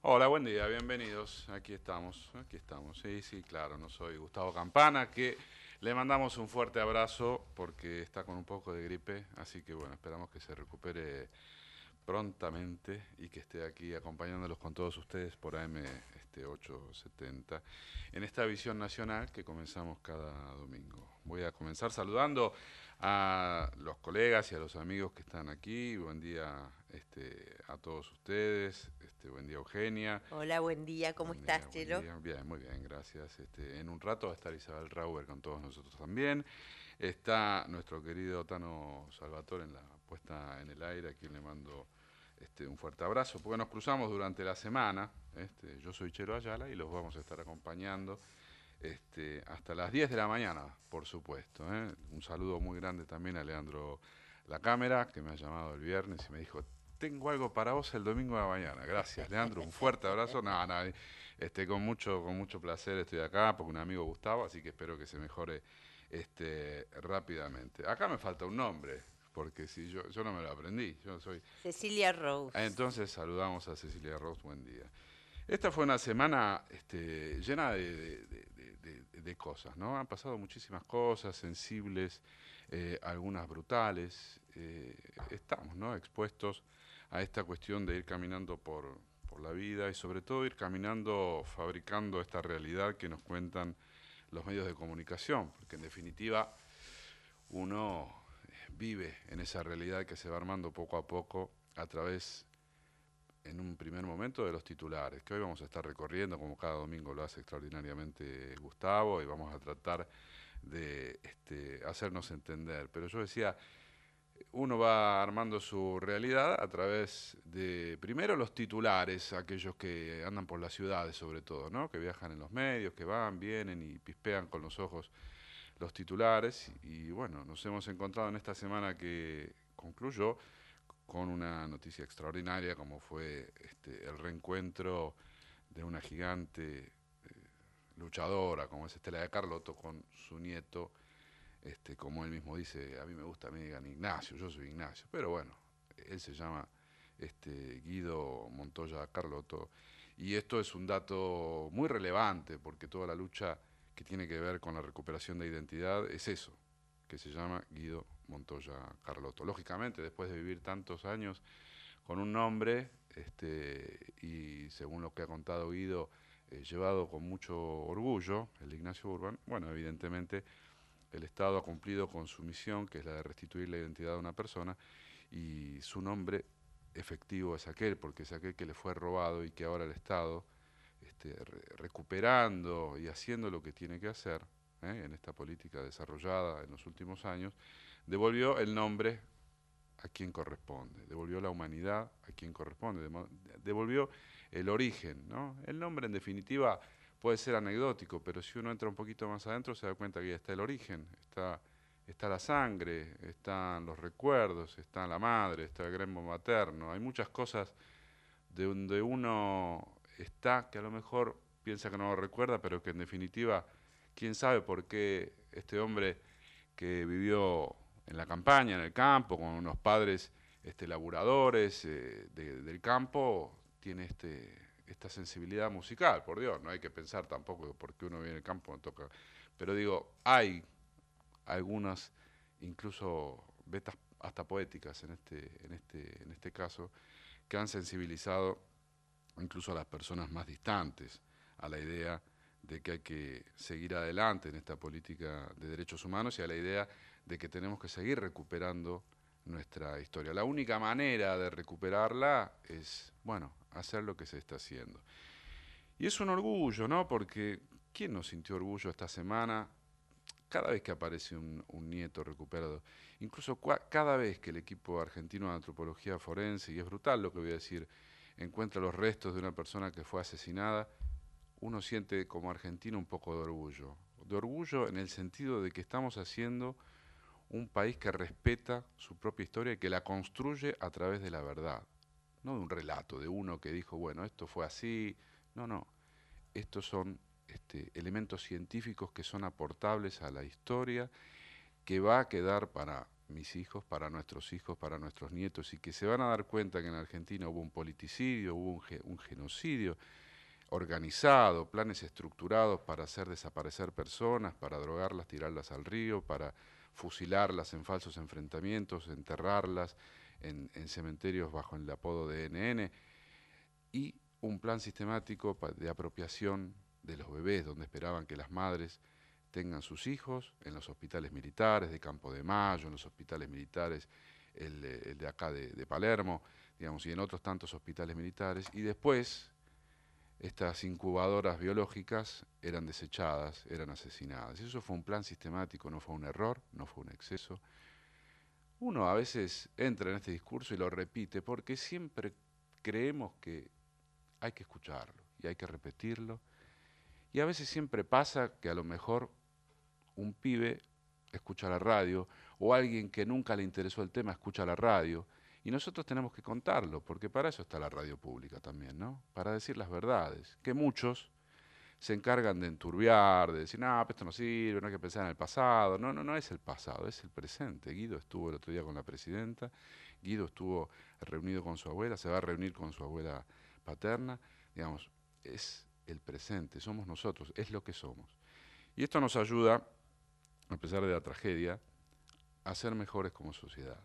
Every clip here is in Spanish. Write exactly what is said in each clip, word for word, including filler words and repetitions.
Hola, buen día, bienvenidos. Aquí estamos, aquí estamos. Sí, sí, claro, no soy Gustavo Campana, que le mandamos un fuerte abrazo porque está con un poco de gripe, así que bueno, esperamos que se recupere prontamente y que esté aquí acompañándolos con todos ustedes por A M este, ochocientos setenta en esta visión nacional que comenzamos cada domingo. Voy a comenzar saludando a los colegas y a los amigos que están aquí. Buen día este, a todos ustedes. Este, buen día Eugenia. Hola, buen día, ¿cómo Buen día, estás, buen Chelo? día. Bien, muy bien, gracias. Este, en un rato va a estar Isabel Rauber con todos nosotros también. Está nuestro querido Tano Salvatore en la puesta en el aire, a quien le mando este, un fuerte abrazo, porque nos cruzamos durante la semana. Este, yo soy Chelo Ayala y los vamos a estar acompañando este, hasta las diez de la mañana, por supuesto. ¿eh? Un saludo muy grande también a Leandro La Cámara, que me ha llamado el viernes y me dijo, tengo algo para vos el domingo de la mañana. Gracias, Leandro, un fuerte abrazo. No, no, este, con mucho, con mucho placer estoy acá, porque un amigo Gustavo, así que espero que se mejore este, rápidamente. Acá me falta un nombre, porque si yo, yo no me lo aprendí, yo soy... Cecilia Rose. Entonces saludamos a Cecilia Ross, buen día. Esta fue una semana este, llena de, de- de- de- de cosas, ¿no? Han pasado muchísimas cosas sensibles, eh, algunas brutales. Eh, estamos, ¿no? Expuestos a esta cuestión de ir caminando por, por la vida y sobre todo ir caminando, fabricando esta realidad que nos cuentan los medios de comunicación, porque en definitiva uno vive en esa realidad que se va armando poco a poco a través en un primer momento de los titulares, que hoy vamos a estar recorriendo, como cada domingo lo hace extraordinariamente Gustavo, y vamos a tratar de este, hacernos entender. Pero yo decía, uno va armando su realidad a través de, primero, los titulares, aquellos que andan por las ciudades sobre todo, ¿no? Que viajan en los medios, que van, vienen y pispean con los ojos los titulares. Y bueno, nos hemos encontrado en esta semana que concluyó con una noticia extraordinaria como fue este, el reencuentro de una gigante eh, luchadora como es Estela de Carlotto con su nieto, este, como él mismo dice, a mí me gusta, me digan Ignacio, yo soy Ignacio, pero bueno, él se llama este, Guido Montoya Carlotto, y esto es un dato muy relevante porque toda la lucha que tiene que ver con la recuperación de identidad es eso, que se llama Guido Montoya Carlotto. Lógicamente, después de vivir tantos años con un nombre, este, y según lo que ha contado Guido, eh, llevado con mucho orgullo, el Ignacio Urban, bueno, evidentemente el Estado ha cumplido con su misión, que es la de restituir la identidad de una persona, y su nombre efectivo es aquel, porque es aquel que le fue robado y que ahora el Estado, este, re recuperando y haciendo lo que tiene que hacer, ¿eh? en esta política desarrollada en los últimos años, devolvió el nombre a quien corresponde, devolvió la humanidad a quien corresponde, devolvió el origen, ¿no? El nombre en definitiva puede ser anecdótico, pero si uno entra un poquito más adentro se da cuenta que ya está el origen, está, está la sangre, están los recuerdos, está la madre, está el grembo materno, hay muchas cosas de donde uno está que a lo mejor piensa que no lo recuerda, pero que en definitiva, quién sabe por qué este hombre que vivió en la campaña, en el campo, con unos padres este, laburadores eh, de, del campo, tiene este, esta sensibilidad musical, por Dios, no hay que pensar tampoco que porque uno vive en el campo no toca, pero digo, hay algunas incluso vetas hasta poéticas en este, en este, en este caso, que han sensibilizado incluso a las personas más distantes a la idea de que hay que seguir adelante en esta política de derechos humanos y a la idea de que tenemos que seguir recuperando nuestra historia. La única manera de recuperarla es, bueno, hacer lo que se está haciendo. Y es un orgullo, ¿no? Porque ¿quién no sintió orgullo esta semana cada vez que aparece un, un nieto recuperado? Incluso cua- cada vez que el equipo argentino de antropología forense, y es brutal lo que voy a decir, encuentra los restos de una persona que fue asesinada, uno siente como argentino un poco de orgullo. De orgullo en el sentido de que estamos haciendo un país que respeta su propia historia y que la construye a través de la verdad. No de un relato, de uno que dijo, bueno, esto fue así. No, no. Estos son este, elementos científicos que son aportables a la historia, que va a quedar para mis hijos, para nuestros hijos, para nuestros nietos, y que se van a dar cuenta que en Argentina hubo un politicidio, hubo un, ge un genocidio organizado, planes estructurados para hacer desaparecer personas, para drogarlas, tirarlas al río, para fusilarlas en falsos enfrentamientos, enterrarlas en, en cementerios bajo el apodo de N N, y un plan sistemático de apropiación de los bebés, donde esperaban que las madres tengan sus hijos en los hospitales militares de Campo de Mayo, en los hospitales militares, el, el de acá de, de Palermo, digamos, y en otros tantos hospitales militares, y después estas incubadoras biológicas eran desechadas, eran asesinadas. Y eso fue un plan sistemático, no fue un error, no fue un exceso. Uno a veces entra en este discurso y lo repite porque siempre creemos que hay que escucharlo y hay que repetirlo. Y a veces siempre pasa que a lo mejor un pibe escucha la radio o alguien que nunca le interesó el tema escucha la radio. Y nosotros tenemos que contarlo, porque para eso está la radio pública también, ¿no? Para decir las verdades, que muchos se encargan de enturbiar, de decir, no, esto no sirve, no hay que pensar en el pasado. No, no, no es el pasado, es el presente. Guido estuvo el otro día con la presidenta, Guido estuvo reunido con su abuela, se va a reunir con su abuela paterna. Digamos, es el presente, somos nosotros, es lo que somos. Y esto nos ayuda, a pesar de la tragedia, a ser mejores como sociedad.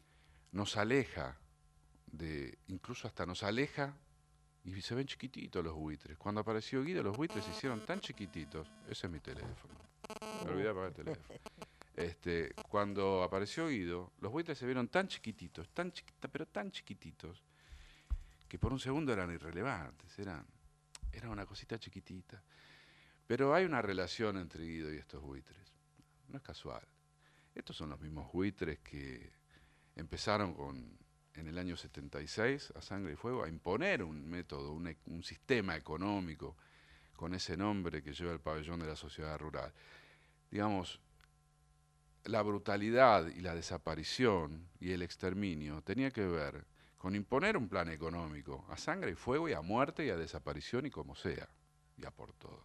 Nos aleja de, incluso hasta nos aleja, y se ven chiquititos los buitres. Cuando apareció Guido, los buitres se hicieron tan chiquititos. Ese es mi teléfono. Me olvidé de apagar el teléfono. Este, cuando apareció Guido, los buitres se vieron tan chiquititos, tan chiquita, pero tan chiquititos, que por un segundo eran irrelevantes, eran, era una cosita chiquitita. Pero hay una relación entre Guido y estos buitres. No es casual. Estos son los mismos buitres que empezaron con, en el año setenta y seis, a Sangre y Fuego, a imponer un método, un, un sistema económico con ese nombre que lleva el pabellón de la sociedad rural. Digamos, la brutalidad y la desaparición y el exterminio tenía que ver con imponer un plan económico a sangre y fuego y a muerte y a desaparición y como sea, y a por todo.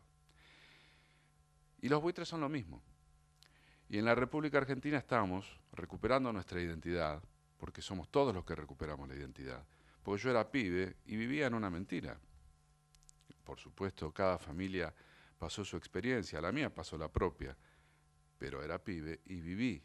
Y los buitres son lo mismo. Y en la República Argentina estamos recuperando nuestra identidad, porque somos todos los que recuperamos la identidad. Porque yo era pibe y vivía en una mentira. Por supuesto, cada familia pasó su experiencia, la mía pasó la propia, pero era pibe y viví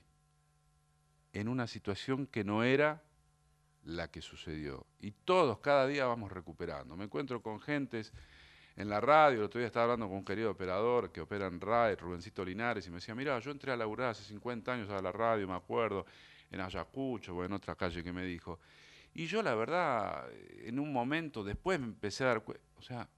en una situación que no era la que sucedió. Y todos, cada día vamos recuperando. Me encuentro con gentes en la radio, el otro día estaba hablando con un querido operador que opera en R A E, Rubencito Linares, y me decía, mira, yo entré a laburar hace cincuenta años a la radio, me acuerdo, en Ayacucho o en otra calle que me dijo. Y yo la verdad, en un momento después me empecé a dar cuenta, o sea,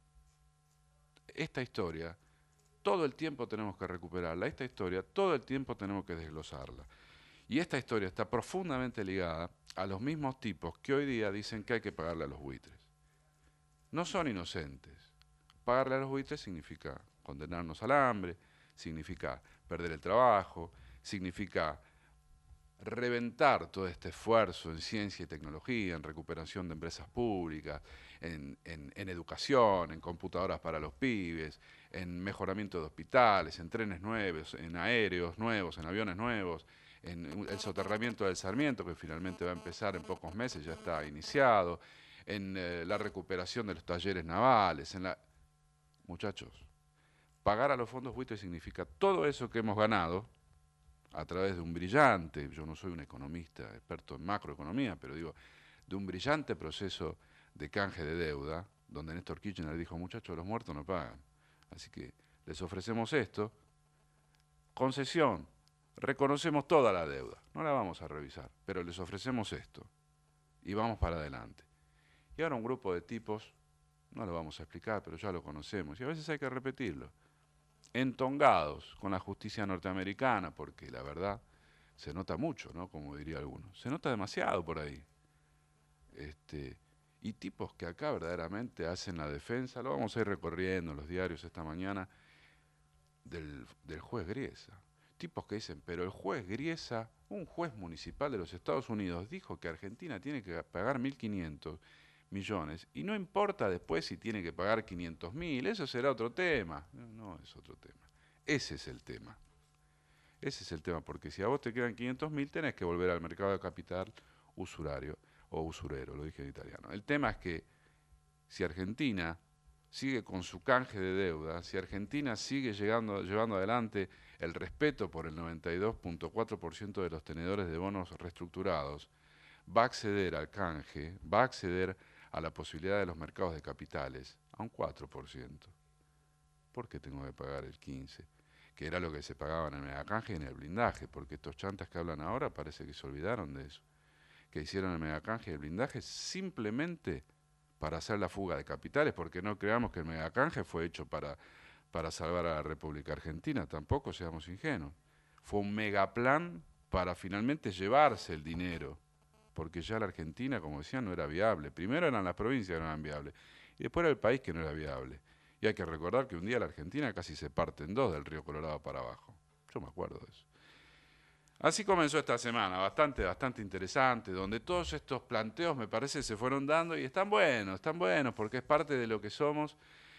esta historia, todo el tiempo tenemos que recuperarla, esta historia, todo el tiempo tenemos que desglosarla. Y esta historia está profundamente ligada a los mismos tipos que hoy día dicen que hay que pagarle a los buitres. No son inocentes. Pagarle a los buitres significa condenarnos al hambre, significa perder el trabajo, significa reventar todo este esfuerzo en ciencia y tecnología, en recuperación de empresas públicas, en, en, en educación, en computadoras para los pibes, en mejoramiento de hospitales, en trenes nuevos, en aéreos nuevos, en aviones nuevos, en el soterramiento del Sarmiento, que finalmente va a empezar en pocos meses, ya está iniciado, en eh, la recuperación de los talleres navales, en la... Muchachos, pagar a los fondos buitres significa todo eso que hemos ganado a través de un brillante, yo no soy un economista, experto en macroeconomía, pero digo, de un brillante proceso de canje de deuda, donde Néstor Kirchner dijo, muchachos, los muertos no pagan. Así que les ofrecemos esto, concesión, reconocemos toda la deuda, no la vamos a revisar, pero les ofrecemos esto y vamos para adelante. Y ahora un grupo de tipos, no lo vamos a explicar, pero ya lo conocemos, y a veces hay que repetirlo, entongados con la justicia norteamericana, porque la verdad se nota mucho, ¿no? Como diría alguno, se nota demasiado por ahí. Este, y tipos que acá verdaderamente hacen la defensa, lo vamos a ir recorriendo en los diarios esta mañana, del, del juez Griesa. Tipos que dicen, pero el juez Griesa, un juez municipal de los Estados Unidos, dijo que Argentina tiene que pagar mil quinientos millones, y no importa después si tiene que pagar quinientos mil, eso será otro tema. No, no es otro tema. Ese es el tema. Ese es el tema, porque si a vos te quedan quinientos mil, tenés que volver al mercado de capital usurario o usurero, lo dije en italiano. El tema es que si Argentina sigue con su canje de deuda, si Argentina sigue llegando, llevando adelante el respeto por el noventa y dos punto cuatro por ciento de los tenedores de bonos reestructurados, va a acceder al canje, va a acceder a la posibilidad de los mercados de capitales a un cuatro por ciento. ¿Por qué tengo que pagar el quince por ciento? Que era lo que se pagaba en el megacanje y en el blindaje, porque estos chantas que hablan ahora parece que se olvidaron de eso, que hicieron el megacanje y el blindaje simplemente para hacer la fuga de capitales, porque no creamos que el megacanje fue hecho para, para salvar a la República Argentina, tampoco seamos ingenuos. Fue un megaplan para finalmente llevarse el dinero, porque ya la Argentina, como decía, no era viable. Primero eran las provincias que no eran viables, y después era el país que no era viable. Y hay que recordar que un día la Argentina casi se parte en dos del río Colorado para abajo. Yo me acuerdo de eso. Así comenzó esta semana, bastante, bastante interesante, donde todos estos planteos me parece se fueron dando y están buenos, están buenos, porque es parte de lo que somos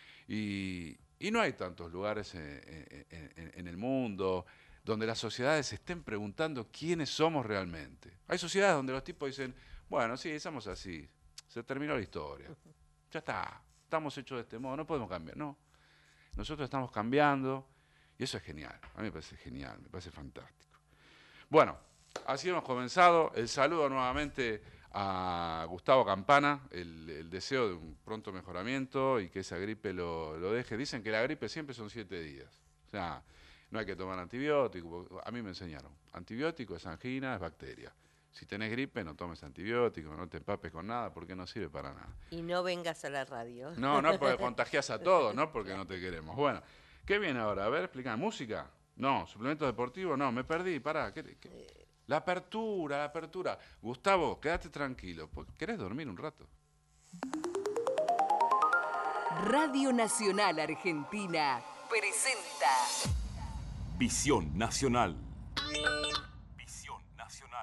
y, y no hay tantos lugares en, en, en, en el mundo donde las sociedades se estén preguntando quiénes somos realmente. Hay sociedades donde los tipos dicen, bueno, sí, somos así, se terminó la historia, ya está, estamos hechos de este modo, no podemos cambiar, no. Nosotros estamos cambiando y eso es genial, a mí me parece genial, me parece fantástico. Bueno, así hemos comenzado. El saludo nuevamente a Gustavo Campana, el, el deseo de un pronto mejoramiento y que esa gripe lo, lo deje. Dicen que la gripe siempre son siete días. O sea, no hay que tomar antibiótico. A mí me enseñaron, antibiótico es angina, es bacteria. Si tenés gripe, no tomes antibiótico, no te empapes con nada, porque no sirve para nada. Y no vengas a la radio. No, no, porque contagias a todos, no porque no te queremos. Bueno, ¿qué viene ahora? A ver, explica, ¿música? No, suplementos deportivos, no, me perdí, pará. ¿qué, qué? La apertura, la apertura. Gustavo, quédate tranquilo, ¿querés dormir un rato? Radio Nacional Argentina presenta Visión Nacional. Visión Nacional.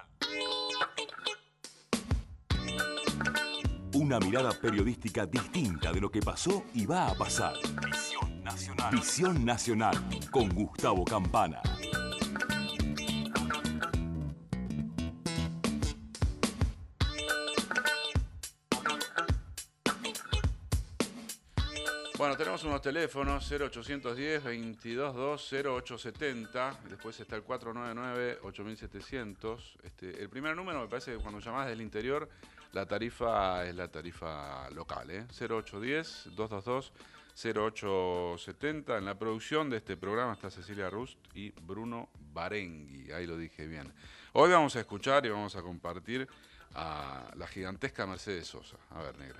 Una mirada periodística distinta de lo que pasó y va a pasar. Visión Nacional. Visión Nacional con Gustavo Campana. Bueno, tenemos unos teléfonos cero ochocientos diez, veintidós dos, cero ocho setenta, después está el cuatro nueve nueve, ocho mil setecientos. Este, el primer número me parece que cuando llamás del interior la tarifa es la tarifa local, ¿eh? cero ocho uno cero, dos dos dos, cero ocho setenta. En la producción de este programa está Cecilia Rust y Bruno Barenghi, ahí lo dije bien. Hoy vamos a escuchar y vamos a compartir a la gigantesca Mercedes Sosa. A ver, negra.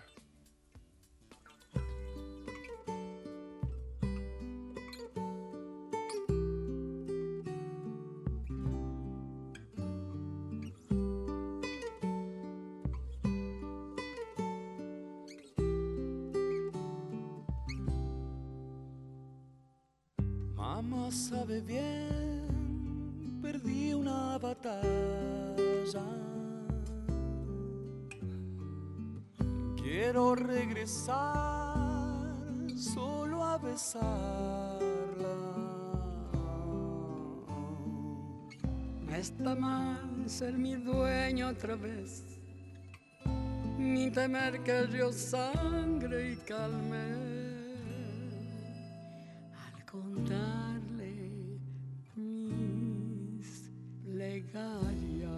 Mamá sabe bien, perdí una batalla. Quiero regresar solo a besarla. No está mal ser mi dueño otra vez, ni temer que el río sangre y calme. Contarle mis plegarias.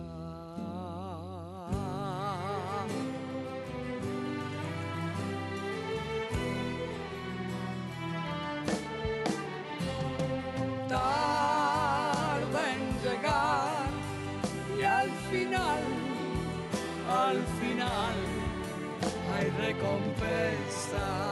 Tarda en llegar y al final, al final hay recompensa.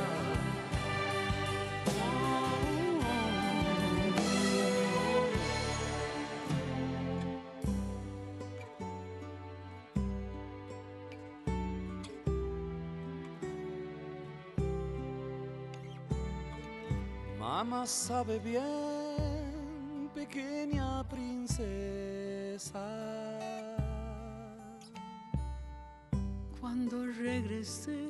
Mamá sabe bien, pequeña princesa, cuando regresé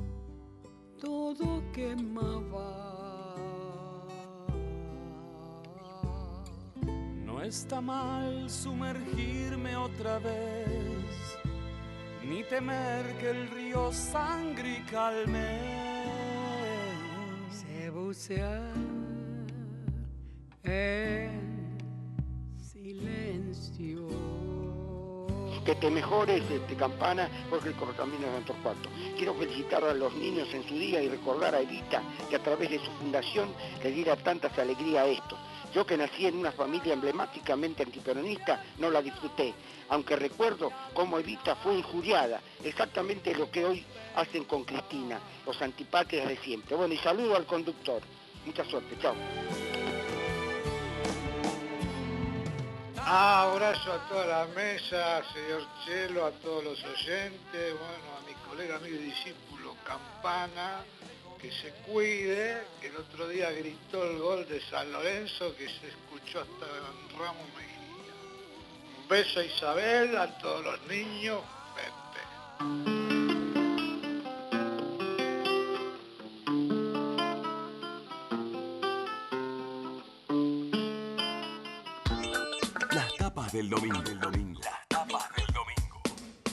todo quemaba. No No está mal sumergirme otra vez, ni temer que el río sangre y calme. Sé bucear en silencio. Que te mejores, este, Campana, porque el Correcamino es en Torcuato. Quiero felicitar a los niños en su día y recordar a Evita que a través de su fundación le diera tantas alegrías a esto. Yo, que nací en una familia emblemáticamente antiperonista, no la disfruté, aunque recuerdo cómo Evita fue injuriada, exactamente lo que hoy hacen con Cristina, los antipatrias de siempre. Bueno, y saludo al conductor. Mucha suerte, chao. Abrazo a toda la mesa, señor Chelo, a todos los oyentes, bueno, a mi colega, amigo y discípulo Campana, que se cuide, que el otro día gritó el gol de San Lorenzo, que se escuchó hasta en Ramos Mejía. Un beso a Isabel, a todos los niños, Pepe. Las tapas del domingo. Del domingo. Las tapas del domingo.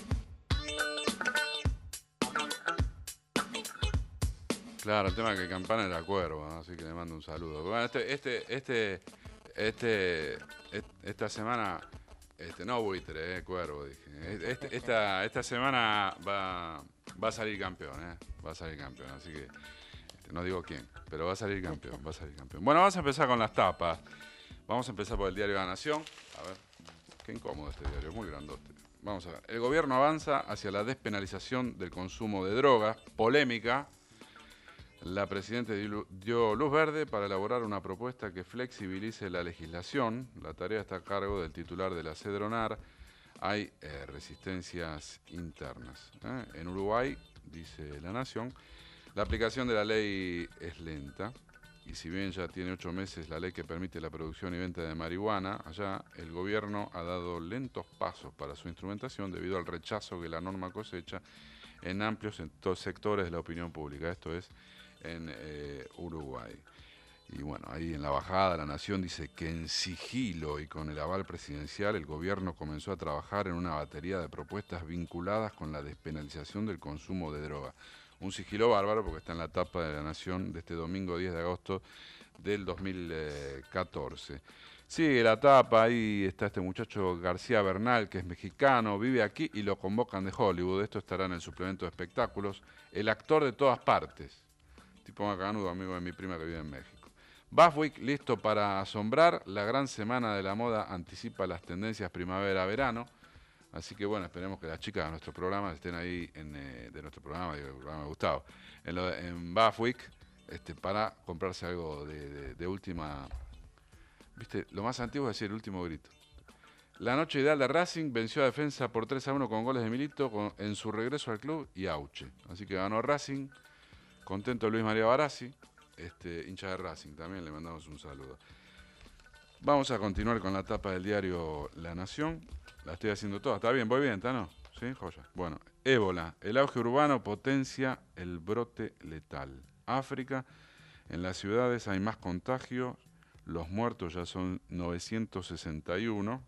Claro, el tema es que Campana era cuervo, ¿no? Así que le mando un saludo. Bueno, este, este, este, este, este esta semana, este, no buitre, eh, cuervo, dije. Este, esta, esta semana va, va a salir campeón, eh. Va a salir campeón, así que este, no digo quién, pero va a salir campeón, va a salir campeón. Bueno, vamos a empezar con las tapas. Vamos a empezar por el diario La Nación. A ver, qué incómodo este diario, muy grandote. Vamos a ver. El gobierno avanza hacia la despenalización del consumo de drogas. Polémica. La presidenta dio luz verde para elaborar una propuesta que flexibilice la legislación. La tarea está a cargo del titular de la Cedronar. Hay eh, resistencias internas. ¿eh? En Uruguay, dice La Nación, la aplicación de la ley es lenta. Y si bien ya tiene ocho meses la ley que permite la producción y venta de marihuana, allá el gobierno ha dado lentos pasos para su instrumentación debido al rechazo que la norma cosecha en amplios sectores de la opinión pública. Esto es en eh, Uruguay. Y bueno, ahí en la bajada La Nación dice que en sigilo y con el aval presidencial el gobierno comenzó a trabajar en una batería de propuestas vinculadas con la despenalización del consumo de droga. Un sigilo bárbaro porque está en la tapa de La Nación de este domingo diez de agosto del dos mil catorce. Sigue la tapa, ahí está este muchacho García Bernal, que es mexicano, vive aquí y lo convocan de Hollywood. Esto estará en el suplemento de espectáculos. El actor de todas partes. Tipo macanudo, amigo de mi prima que vive en México. Buzzweek listo para asombrar. La gran semana de la moda anticipa las tendencias primavera-verano. Así que bueno, esperemos que las chicas de nuestro programa estén ahí, en, eh, de nuestro programa, digo, el programa de Gustavo, en, lo de, en Buzzweek, este, para comprarse algo de, de, de última... Viste, lo más antiguo es decir el último grito. La noche ideal de Racing venció a Defensa por tres a uno con goles de Milito con, en su regreso al club y Auche. Así que ganó Racing. Contento Luis María Barassi, este, hincha de Racing, también le mandamos un saludo. Vamos a continuar con la tapa del diario La Nación. La estoy haciendo toda. ¿Está bien? ¿Voy bien? ¿Está no? ¿Sí? Joya. Bueno, ébola. El auge urbano potencia el brote letal. África. En las ciudades hay más contagios. Los muertos ya son novecientos sesenta y uno.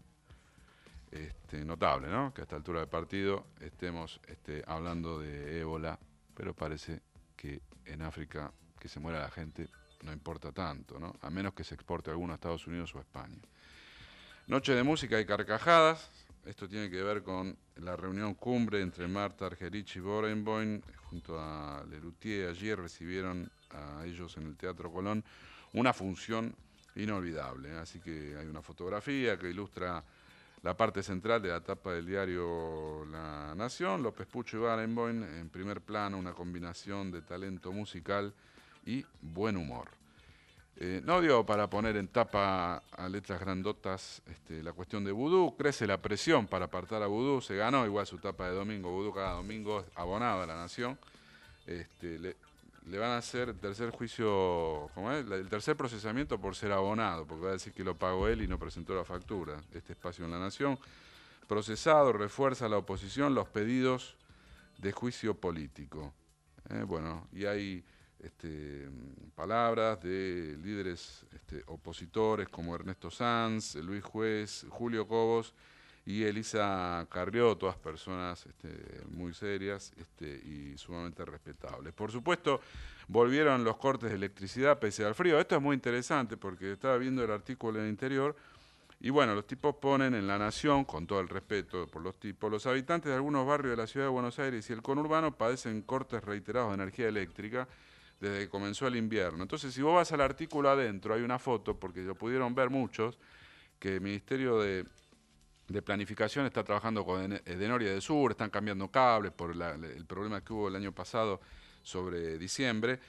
Este, notable, ¿no? Que a esta altura del partido estemos este, hablando de ébola, pero parece que en África que se muera la gente no importa tanto, ¿no? A menos que se exporte alguno a Estados Unidos o a España. Noche de música y carcajadas. Esto tiene que ver con la reunión cumbre entre Marta Argerich y Barenboim junto a Lelutier. Ayer recibieron a ellos en el Teatro Colón una función inolvidable. Así que hay una fotografía que ilustra la parte central de la tapa del diario La Nación. López Pucho y Barenboim en primer plano, una combinación de talento musical y buen humor. Eh, no dio para poner en tapa a letras grandotas este, la cuestión de Vudú. Crece la presión para apartar a Vudú. Se ganó igual su tapa de domingo. Vudú cada domingo abonado a La Nación. Este, le, le van a hacer el tercer juicio, ¿cómo es? El tercer procesamiento por ser abonado, porque va a decir que lo pagó él y no presentó la factura. Este espacio en La Nación. Procesado, refuerza la oposición los pedidos de juicio político. Eh, bueno, y hay este, palabras de líderes este, opositores como Ernesto Sanz, Luis Juez, Julio Cobos y Elisa Carrió, todas personas este, muy serias este, y sumamente respetables. Por supuesto, volvieron los cortes de electricidad pese al frío. Esto es muy interesante porque estaba viendo el artículo en el interior y bueno, los tipos ponen en La Nación, con todo el respeto por los tipos, los habitantes de algunos barrios de la ciudad de Buenos Aires y el conurbano padecen cortes reiterados de energía eléctrica desde que comenzó el invierno. Entonces, si vos vas al artículo adentro, hay una foto, porque lo pudieron ver muchos, que el Ministerio de... de Planificación está trabajando con Denoria del Sur, están cambiando cables por la, el problema que hubo el año pasado sobre diciembre,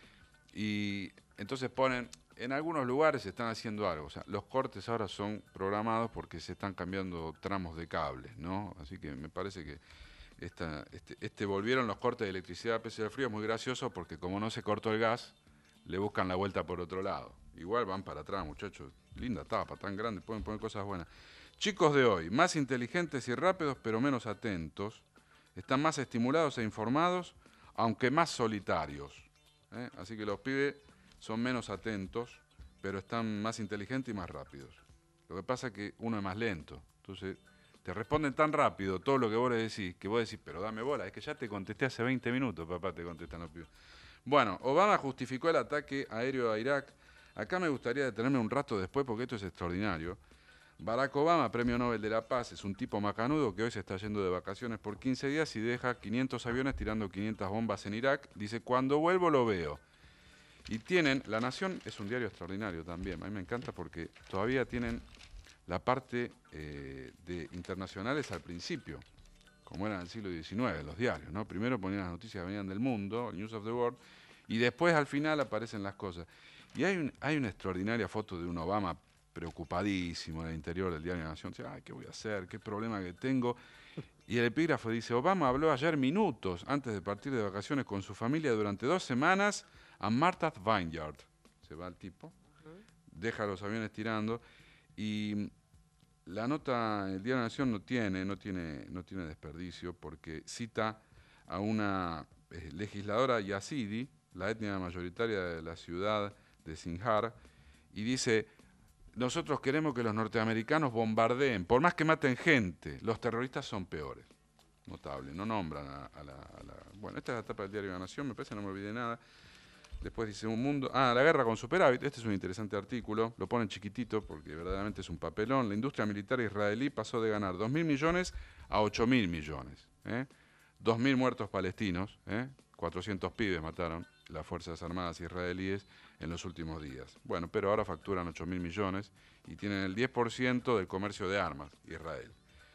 y entonces ponen, en algunos lugares se están haciendo algo, o sea, los cortes ahora son programados porque se están cambiando tramos de cables, ¿no? Así que me parece que esta, este, este volvieron los cortes de electricidad pese al frío, es muy gracioso porque como no se cortó el gas, le buscan la vuelta por otro lado. Igual van para atrás, muchachos, linda tapa, tan grande, pueden poner cosas buenas. Chicos de hoy, más inteligentes y rápidos, pero menos atentos. Están más estimulados e informados, aunque más solitarios. ¿eh? Así que los pibes son menos atentos, pero están más inteligentes y más rápidos. Lo que pasa es que uno es más lento. Entonces, te responden tan rápido todo lo que vos le decís, que vos decís, pero dame bola, es que ya te contesté hace veinte minutos, papá, te contestan los pibes. Bueno, Obama justificó el ataque aéreo a Irak. Acá me gustaría detenerme un rato después porque esto es extraordinario. Barack Obama, premio Nobel de la Paz, es un tipo macanudo que hoy se está yendo de vacaciones por quince días y deja quinientos aviones tirando quinientas bombas en Irak. Dice, cuando vuelvo lo veo. Y tienen, La Nación es un diario extraordinario también. A mí me encanta porque todavía tienen la parte eh, de internacionales al principio, como era en el siglo diecinueve, los diarios, ¿no? Primero ponían las noticias que venían del mundo, News of the World, y después al final aparecen las cosas. Y hay, un, hay una extraordinaria foto de un Obama preocupadísimo en el interior del diario La Nación, dice, ay, ¿qué voy a hacer? ¿Qué problema que tengo? Y el epígrafo dice, Obama habló ayer minutos antes de partir de vacaciones con su familia durante dos semanas a Martha's Vineyard. Se va el tipo, deja los aviones tirando y la nota, el diario La Nación no tiene, no tiene, no tiene desperdicio porque cita a una eh, legisladora yazidi, la etnia mayoritaria de la ciudad de Sinjar, y dice, nosotros queremos que los norteamericanos bombardeen, por más que maten gente, los terroristas son peores. Notable, no nombran a, a, la, a la... Bueno, esta es la tapa del diario La Nación, me parece, no me olvidé nada. Después dice un mundo... Ah, la guerra con superávit, este es un interesante artículo, lo ponen chiquitito porque verdaderamente es un papelón. La industria militar israelí pasó de ganar dos mil millones a ocho mil millones. ¿eh? dos mil muertos palestinos, ¿eh? cuatrocientos pibes mataron las Fuerzas Armadas israelíes en los últimos días. Bueno, pero ahora facturan ocho mil millones y tienen el diez por ciento del comercio de armas, Israel.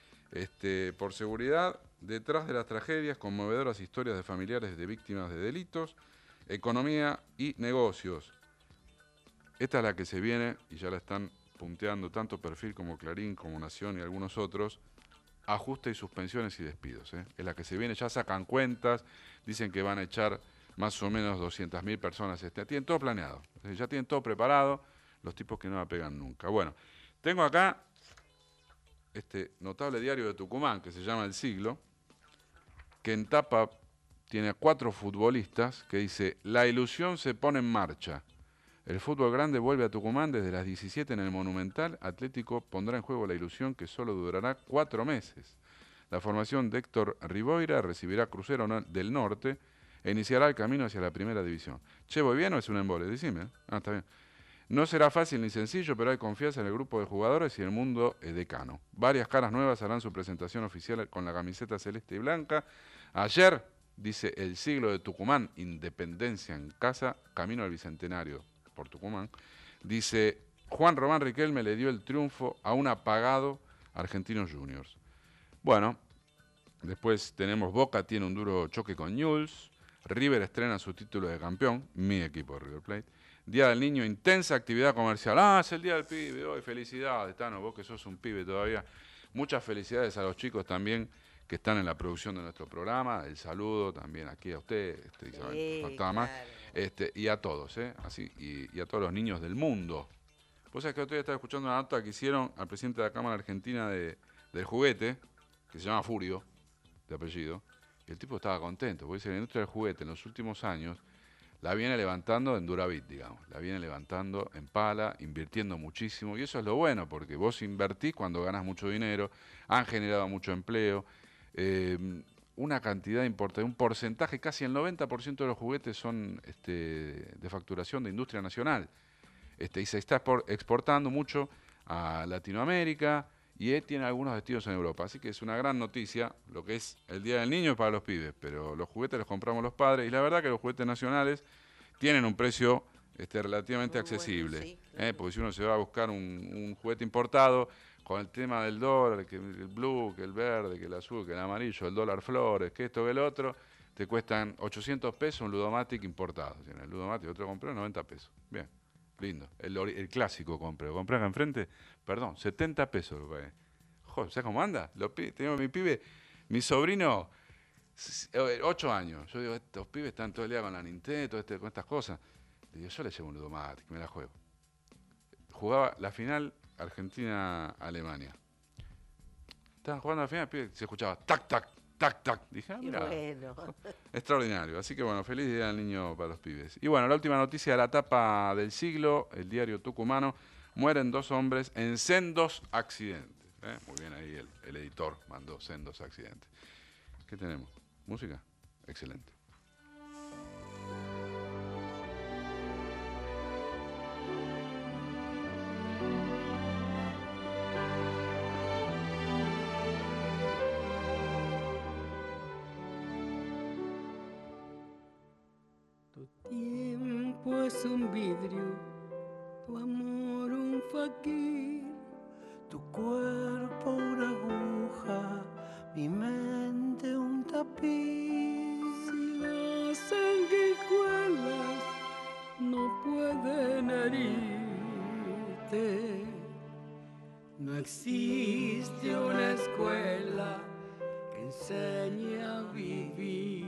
Este, por seguridad, detrás de las tragedias, conmovedoras historias de familiares de víctimas de delitos, economía y negocios. Esta es la que se viene, y ya la están punteando tanto Perfil como Clarín, como Nación y algunos otros, ajuste y suspensiones y despidos. ¿eh? Es la que se viene, ya sacan cuentas, dicen que van a echar más o menos doscientas mil personas. Este, tienen todo planeado, ya tienen todo preparado, los tipos que no la pegan nunca. Bueno, tengo acá este notable diario de Tucumán, que se llama El Siglo, que en tapa tiene a cuatro futbolistas que dice, la ilusión se pone en marcha. El fútbol grande vuelve a Tucumán desde las diecisiete en el Monumental. Atlético pondrá en juego la ilusión que solo durará cuatro meses. La formación de Héctor Riboira recibirá Crucero del Norte e iniciará el camino hacia la primera división. Che, ¿voy bien o es un embole? Decime. Ah, está bien. No será fácil ni sencillo, pero hay confianza en el grupo de jugadores y el mundo decano. Varias caras nuevas harán su presentación oficial con la camiseta celeste y blanca. Ayer, dice El Siglo de Tucumán, Independencia en casa, camino al Bicentenario por Tucumán, dice, Juan Román Riquelme le dio el triunfo a un apagado Argentinos Juniors. Bueno, después tenemos Boca, tiene un duro choque con Newell's, River estrena su título de campeón, mi equipo River Plate, Día del Niño, intensa actividad comercial, ah, es el Día del Pibe, hoy felicidades, Tano, vos que sos un pibe todavía, muchas felicidades a los chicos también que están en la producción de nuestro programa, el saludo también aquí a usted, este, Isabel, Sí, faltaba claro. más. Este, y a todos, ¿eh? Así, y, y a todos los niños del mundo. Vos sabés que otro día estaba escuchando una nota que hicieron al presidente de la Cámara Argentina de, del Juguete, que se llama Furio, de apellido, y el tipo estaba contento, porque dice, la industria del juguete en los últimos años la viene levantando en Duravit, digamos, la viene levantando en pala, invirtiendo muchísimo, y eso es lo bueno, porque vos invertís cuando ganás mucho dinero, han generado mucho empleo, eh, una cantidad importante, un porcentaje, casi el noventa por ciento de los juguetes son este, de facturación de industria nacional, este, y se está exportando mucho a Latinoamérica, y él tiene algunos destinos en Europa, así que es una gran noticia, lo que es el Día del Niño para los pibes, pero los juguetes los compramos los padres, y la verdad que los juguetes nacionales tienen un precio este, relativamente Muy accesible, bueno, sí, claro. ¿eh? Porque si uno se va a buscar un, un juguete importado, con el tema del dólar, que el blue, que el verde, que el azul, que el amarillo, el dólar flores, que esto, que el otro, te cuestan ochocientos pesos un Ludomatic importado. El Ludomatic otro compré noventa pesos, bien. Lindo. El, el clásico compré. Lo compré acá enfrente. Perdón, setenta pesos lo pagué. Joder, ¿sabes cómo anda? Lo, tengo mi pibe, mi sobrino, ocho años. Yo digo, estos pibes están todo el día con la Nintendo, todo este, con estas cosas. Le digo, yo le llevo un Ludomatic, me la juego. Jugaba la final Argentina-Alemania. Estaban jugando la final, el pibe se escuchaba tac, tac, tac, tac. Dije, ah, mira. Bueno. Extraordinario. Así que bueno, feliz Día del Niño para los pibes. Y bueno, la última noticia de la etapa del siglo, el diario tucumano, mueren dos hombres en sendos accidentes. ¿Eh? Muy bien ahí el, el editor mandó sendos accidentes. ¿Qué tenemos? ¿Música? Excelente. Es un vidrio, tu amor un faquir, tu cuerpo una aguja, mi mente un tapiz. Si las sanguijuelas no pueden herirte, no existe una escuela que enseñe a vivir.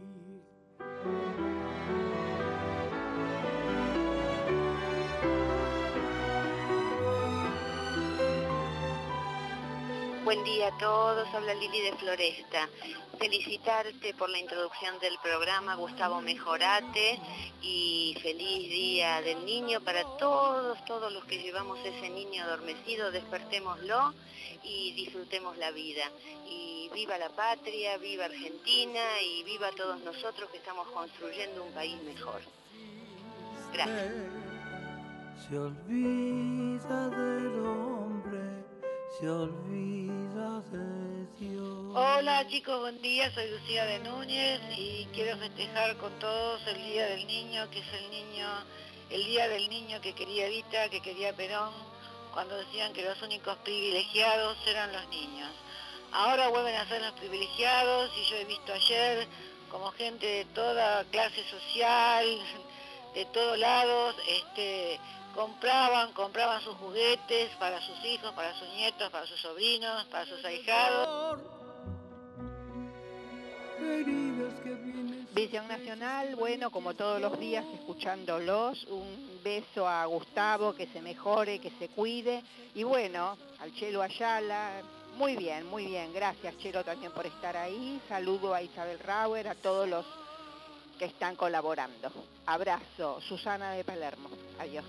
Buen día a todos, habla Lili de Floresta. Felicitarte por la introducción del programa, Gustavo Mejorate, y feliz Día del Niño para todos, todos los que llevamos ese niño adormecido, despertémoslo y disfrutemos la vida. Y viva la patria, viva Argentina y viva todos nosotros que estamos construyendo un país mejor. Gracias. Se olvida del hombre, se olvida de Dios. Hola chicos, buen día, soy Lucía de Núñez y quiero festejar con todos el Día del Niño, que es el niño, el Día del Niño que quería Evita, que quería Perón, cuando decían que los únicos privilegiados eran los niños. Ahora vuelven a ser los privilegiados y yo he visto ayer como gente de toda clase social, de todos lados, este... compraban, compraban sus juguetes para sus hijos, para sus nietos, para sus sobrinos, para sus ahijados. Visión Nacional, bueno, como todos los días, escuchándolos, un beso a Gustavo, que se mejore, que se cuide, y bueno, al Chelo Ayala, muy bien, muy bien, gracias Chelo también por estar ahí, saludo a Isabel Rauer, a todos los que están colaborando. Abrazo, Susana de Palermo, adiós.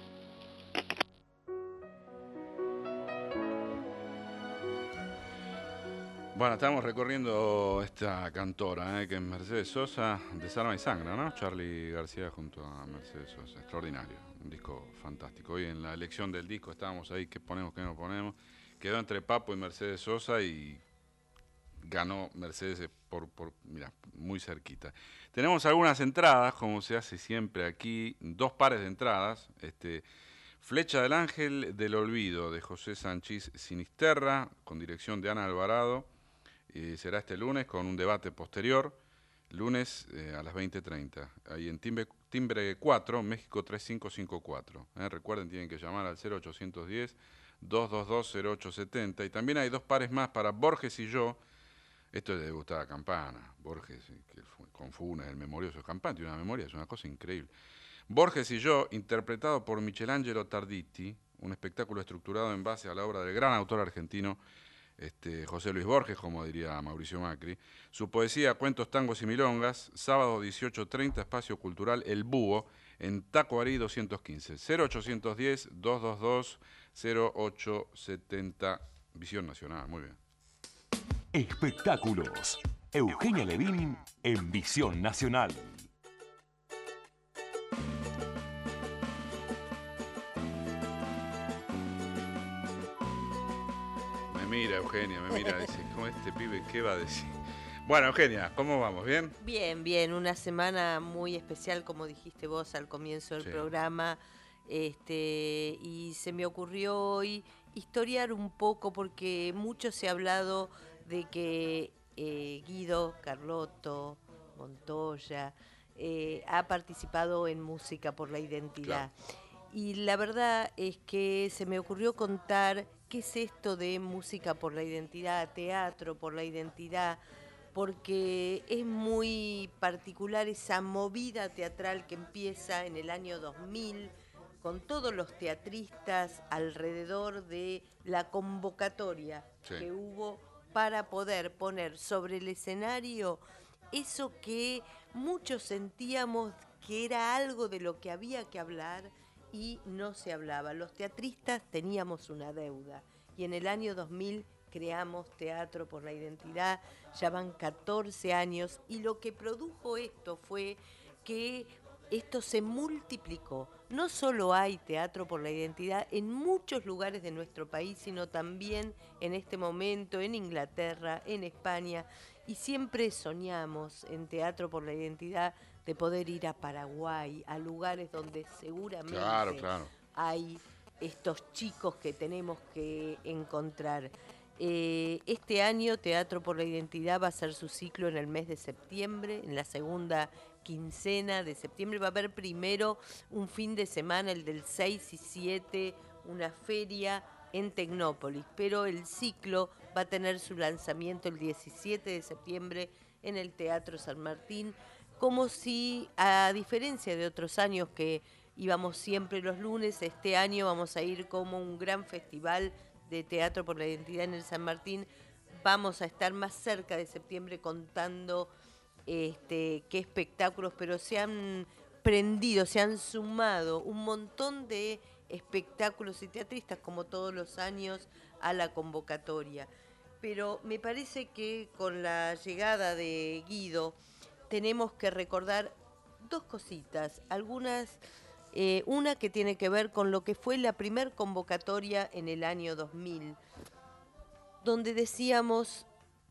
Bueno, estamos recorriendo esta cantora, ¿eh? Que es Mercedes Sosa, Desarma y Sangra, ¿no? Charly García junto a Mercedes Sosa, extraordinario, un disco fantástico. Hoy en la elección del disco estábamos ahí, qué ponemos, qué no ponemos, quedó entre Papo y Mercedes Sosa y ganó Mercedes por, por mira, muy cerquita. Tenemos algunas entradas, como se hace siempre aquí, dos pares de entradas, este... Flecha del Ángel del Olvido, de José Sanchís Sinisterra, con dirección de Ana Alvarado. Eh, será este lunes con un debate posterior, lunes eh, a las veinte treinta, ahí en timbre, timbre cuatro, México tres cinco cinco cuatro. Eh, recuerden, tienen que llamar al cero ochocientos diez, dos dos dos, cero ocho setenta. Y también hay dos pares más para Borges y yo. Esto es de Gustavo Campana. Borges, que con Funes, el memorioso Campana, tiene una memoria, es una cosa increíble. Borges y yo, interpretado por Michelangelo Tarditi, un espectáculo estructurado en base a la obra del gran autor argentino este, José Luis Borges, como diría Mauricio Macri. Su poesía, cuentos, tangos y milongas, sábado dieciocho treinta, Espacio Cultural El Búho, en Tacuarí doscientos quince, cero ochocientos diez, doscientos veintidós, cero ochocientos setenta, Visión Nacional. Muy bien. Espectáculos. Eugenia Levín en Visión Nacional. Me mira Eugenia, me mira, dice, ¿cómo este pibe qué va a decir? Bueno, Eugenia, ¿cómo vamos? ¿Bien? Bien, bien, una semana muy especial, como dijiste vos al comienzo del Sí. programa, este, y se me ocurrió hoy historiar un poco, porque mucho se ha hablado de que eh, Guido, Carlotto, Montoya, eh, ha participado en Música por la Identidad. Claro. Y la verdad es que se me ocurrió contar qué es esto de Música por la Identidad, teatro por la identidad, porque es muy particular esa movida teatral que empieza en el año dos mil, con todos los teatristas alrededor de la convocatoria sí. que hubo para poder poner sobre el escenario eso que muchos sentíamos que era algo de lo que había que hablar y no se hablaba. Los teatristas teníamos una deuda y en el año dos mil creamos Teatro por la Identidad, ya van catorce años, y lo que produjo esto fue que esto se multiplicó. No solo hay Teatro por la Identidad en muchos lugares de nuestro país, sino también en este momento en Inglaterra, en España, y siempre soñamos en Teatro por la Identidad de poder ir a Paraguay, a lugares donde seguramente claro, claro. hay estos chicos que tenemos que encontrar. Eh, este año Teatro por la Identidad va a hacer su ciclo en el mes de septiembre, en la segunda quincena de septiembre. Va a haber primero un fin de semana, el del seis y siete, una feria en Tecnópolis, pero el ciclo va a tener su lanzamiento el diecisiete de septiembre en el Teatro San Martín, como si, a diferencia de otros años que íbamos siempre los lunes, este año vamos a ir como un gran festival de Teatro por la Identidad en el San Martín. Vamos a estar más cerca de septiembre contando este, qué espectáculos, pero se han prendido, se han sumado un montón de espectáculos y teatristas, como todos los años, a la convocatoria. Pero me parece que con la llegada de Guido tenemos que recordar dos cositas, algunas... Eh, una que tiene que ver con lo que fue la primer convocatoria en el año dos mil, donde decíamos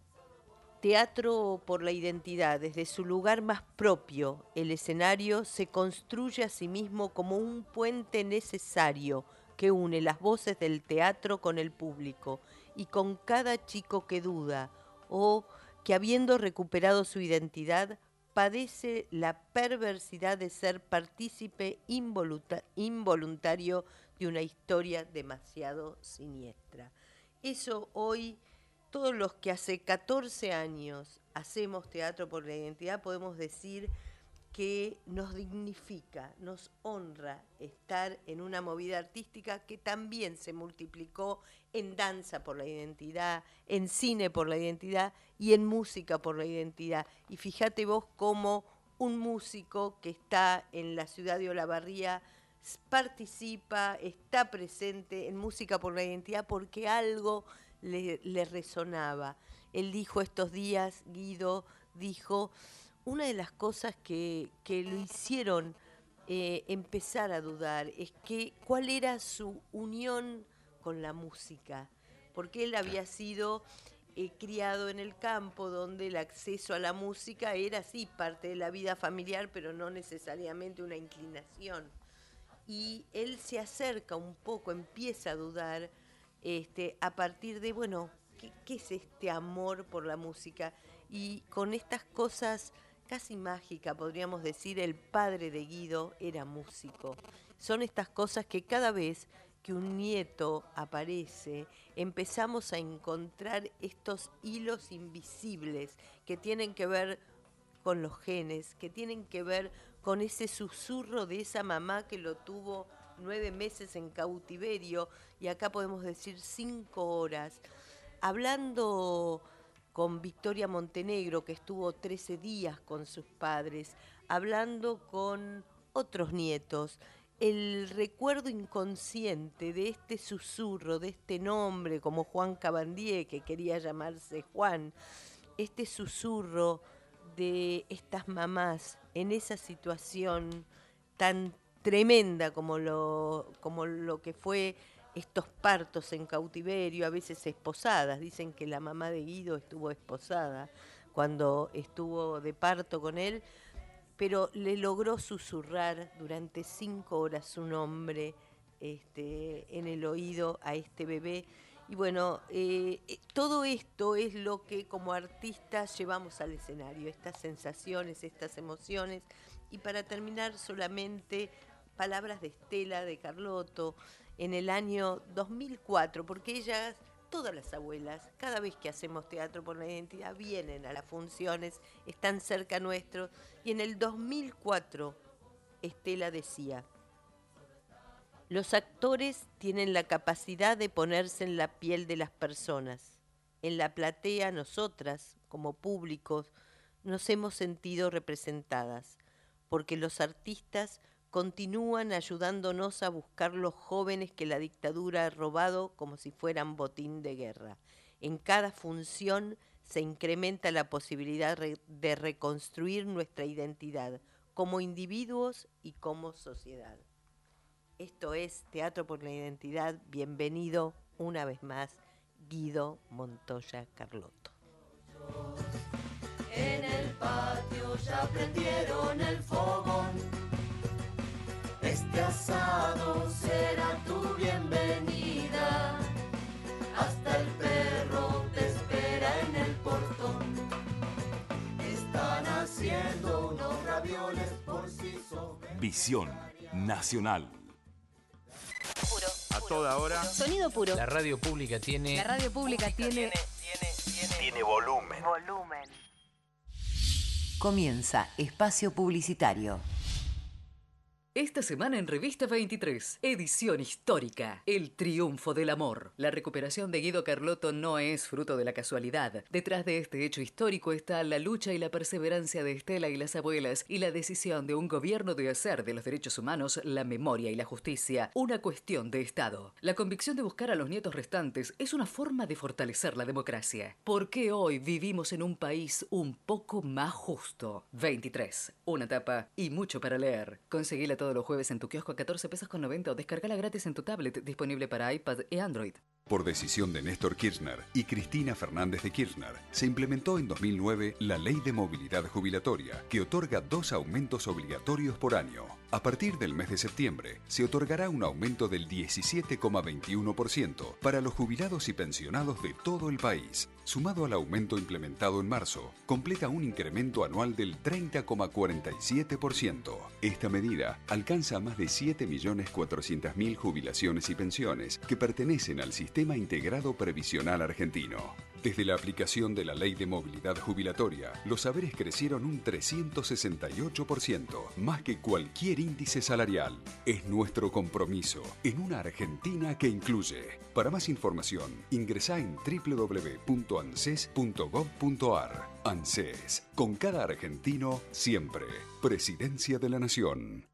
Teatro por la Identidad, desde su lugar más propio, el escenario se construye a sí mismo como un puente necesario que une las voces del teatro con el público y con cada chico que duda o que, habiendo recuperado su identidad, padece la perversidad de ser partícipe involunta- involuntario de una historia demasiado siniestra. Eso hoy, todos los que hace catorce años hacemos Teatro por la Identidad, podemos decir que nos dignifica, nos honra estar en una movida artística que también se multiplicó en danza por la identidad, en cine por la identidad y en música por la identidad. Y fíjate vos cómo un músico que está en la ciudad de Olavarría participa, está presente en Música por la Identidad porque algo le, le resonaba. Él dijo estos días, Guido dijo, una de las cosas que, que lo hicieron eh, empezar a dudar es que cuál era su unión con la música, porque él había sido eh, criado en el campo donde el acceso a la música era sí parte de la vida familiar, pero no necesariamente una inclinación. Y él se acerca un poco, empieza a dudar este, a partir de, bueno, ¿qué, qué es este amor por la música? Y con estas cosas casi mágica, podríamos decir, el padre de Guido era músico. Son estas cosas que cada vez que un nieto aparece, empezamos a encontrar estos hilos invisibles que tienen que ver con los genes, que tienen que ver con ese susurro de esa mamá que lo tuvo nueve meses en cautiverio, y acá podemos decir cinco horas. hablando con Victoria Montenegro, que estuvo trece días con sus padres, hablando con otros nietos, el recuerdo inconsciente de este susurro, de este nombre, como Juan Cabandier, que quería llamarse Juan, este susurro de estas mamás en esa situación tan tremenda como lo, como lo que fue estos partos en cautiverio, a veces esposadas. Dicen que la mamá de Guido estuvo esposada cuando estuvo de parto con él, pero le logró susurrar durante cinco horas su nombre este, en el oído a este bebé. Y bueno, eh, todo esto es lo que como artistas llevamos al escenario, estas sensaciones, estas emociones. Y para terminar, solamente palabras de Estela, de Carlotto, en el año dos mil cuatro, porque ellas, todas las abuelas, cada vez que hacemos Teatro por la Identidad, vienen a las funciones, están cerca nuestro, y en el dos mil cuatro Estela decía: los actores tienen la capacidad de ponerse en la piel de las personas. En la platea, nosotras, como públicos, nos hemos sentido representadas, porque los artistas continúan ayudándonos a buscar los jóvenes que la dictadura ha robado como si fueran botín de guerra. En cada función se incrementa la posibilidad de reconstruir nuestra identidad como individuos y como sociedad. Esto es Teatro por la Identidad. Bienvenido una vez más, Guido Montoya Carlotto. En el patio ya prendieron el fogón. Este asado será tu bienvenida. Hasta el perro te espera en el portón. Están haciendo unos ravioles por sí solos. Visión Nacional. Puro, a puro. toda hora. Sonido puro. La radio pública tiene... La radio pública tiene... Tiene, tiene, tiene... Tiene volumen. Volumen. Comienza Espacio Publicitario. Esta semana en Revista veintitrés, edición histórica, El triunfo del amor. La recuperación de Guido Carlotto no es fruto de la casualidad. Detrás de este hecho histórico está la lucha y la perseverancia de Estela y las abuelas y la decisión de un gobierno de hacer de los derechos humanos la memoria y la justicia una cuestión de Estado. La convicción de buscar a los nietos restantes es una forma de fortalecer la democracia. ¿Por qué hoy vivimos en un país un poco más justo? veintitrés, una tapa y mucho para leer. Conseguíla todos los jueves en tu kiosco a catorce pesos con noventa o descargala gratis en tu tablet, disponible para iPad y Android. Por decisión de Néstor Kirchner y Cristina Fernández de Kirchner, se implementó en dos mil nueve la Ley de Movilidad Jubilatoria, que otorga dos aumentos obligatorios por año. A partir del mes de septiembre, se otorgará un aumento del diecisiete coma veintiuno por ciento para los jubilados y pensionados de todo el país. Sumado al aumento implementado en marzo, completa un incremento anual del treinta coma cuarenta y siete por ciento. Esta medida alcanza a más de siete millones cuatrocientas mil jubilaciones y pensiones que pertenecen al Sistema Integrado Previsional Argentino. Desde la aplicación de la Ley de Movilidad Jubilatoria, los saberes crecieron un trescientos sesenta y ocho por ciento, más que cualquier índice salarial. Es nuestro compromiso en una Argentina que incluye. Para más información, ingresá en doble u doble u doble u punto anses punto gob punto ar. ANSES, con cada argentino, siempre. Presidencia de la Nación.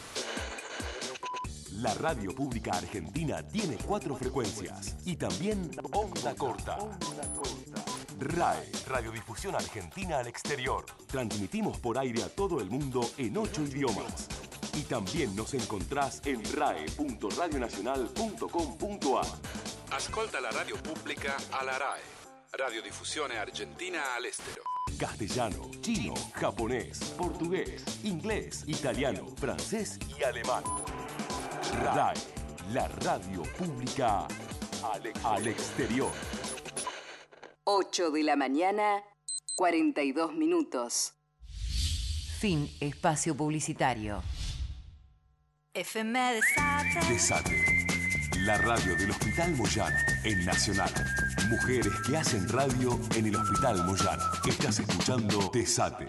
La radio pública argentina tiene cuatro frecuencias y también onda corta. R A E, Radiodifusión Argentina al Exterior. Transmitimos por aire a todo el mundo en ocho idiomas. Y también nos encontrás en rae punto radionacional punto com punto a. Ascolta la radio pubblica alla R A E, Radiodiffusione Argentina all'estero. Castellano, chino, japonés, portugués, inglés, italiano, francés y alemán. R A E, la radio pública al, al exterior. ocho de la mañana, cuarenta y dos minutos. Fin espacio publicitario. F M Desate. Desate, la radio del Hospital Moyano, en Nacional. Mujeres que hacen radio en el Hospital Moyano. Estás escuchando Desate.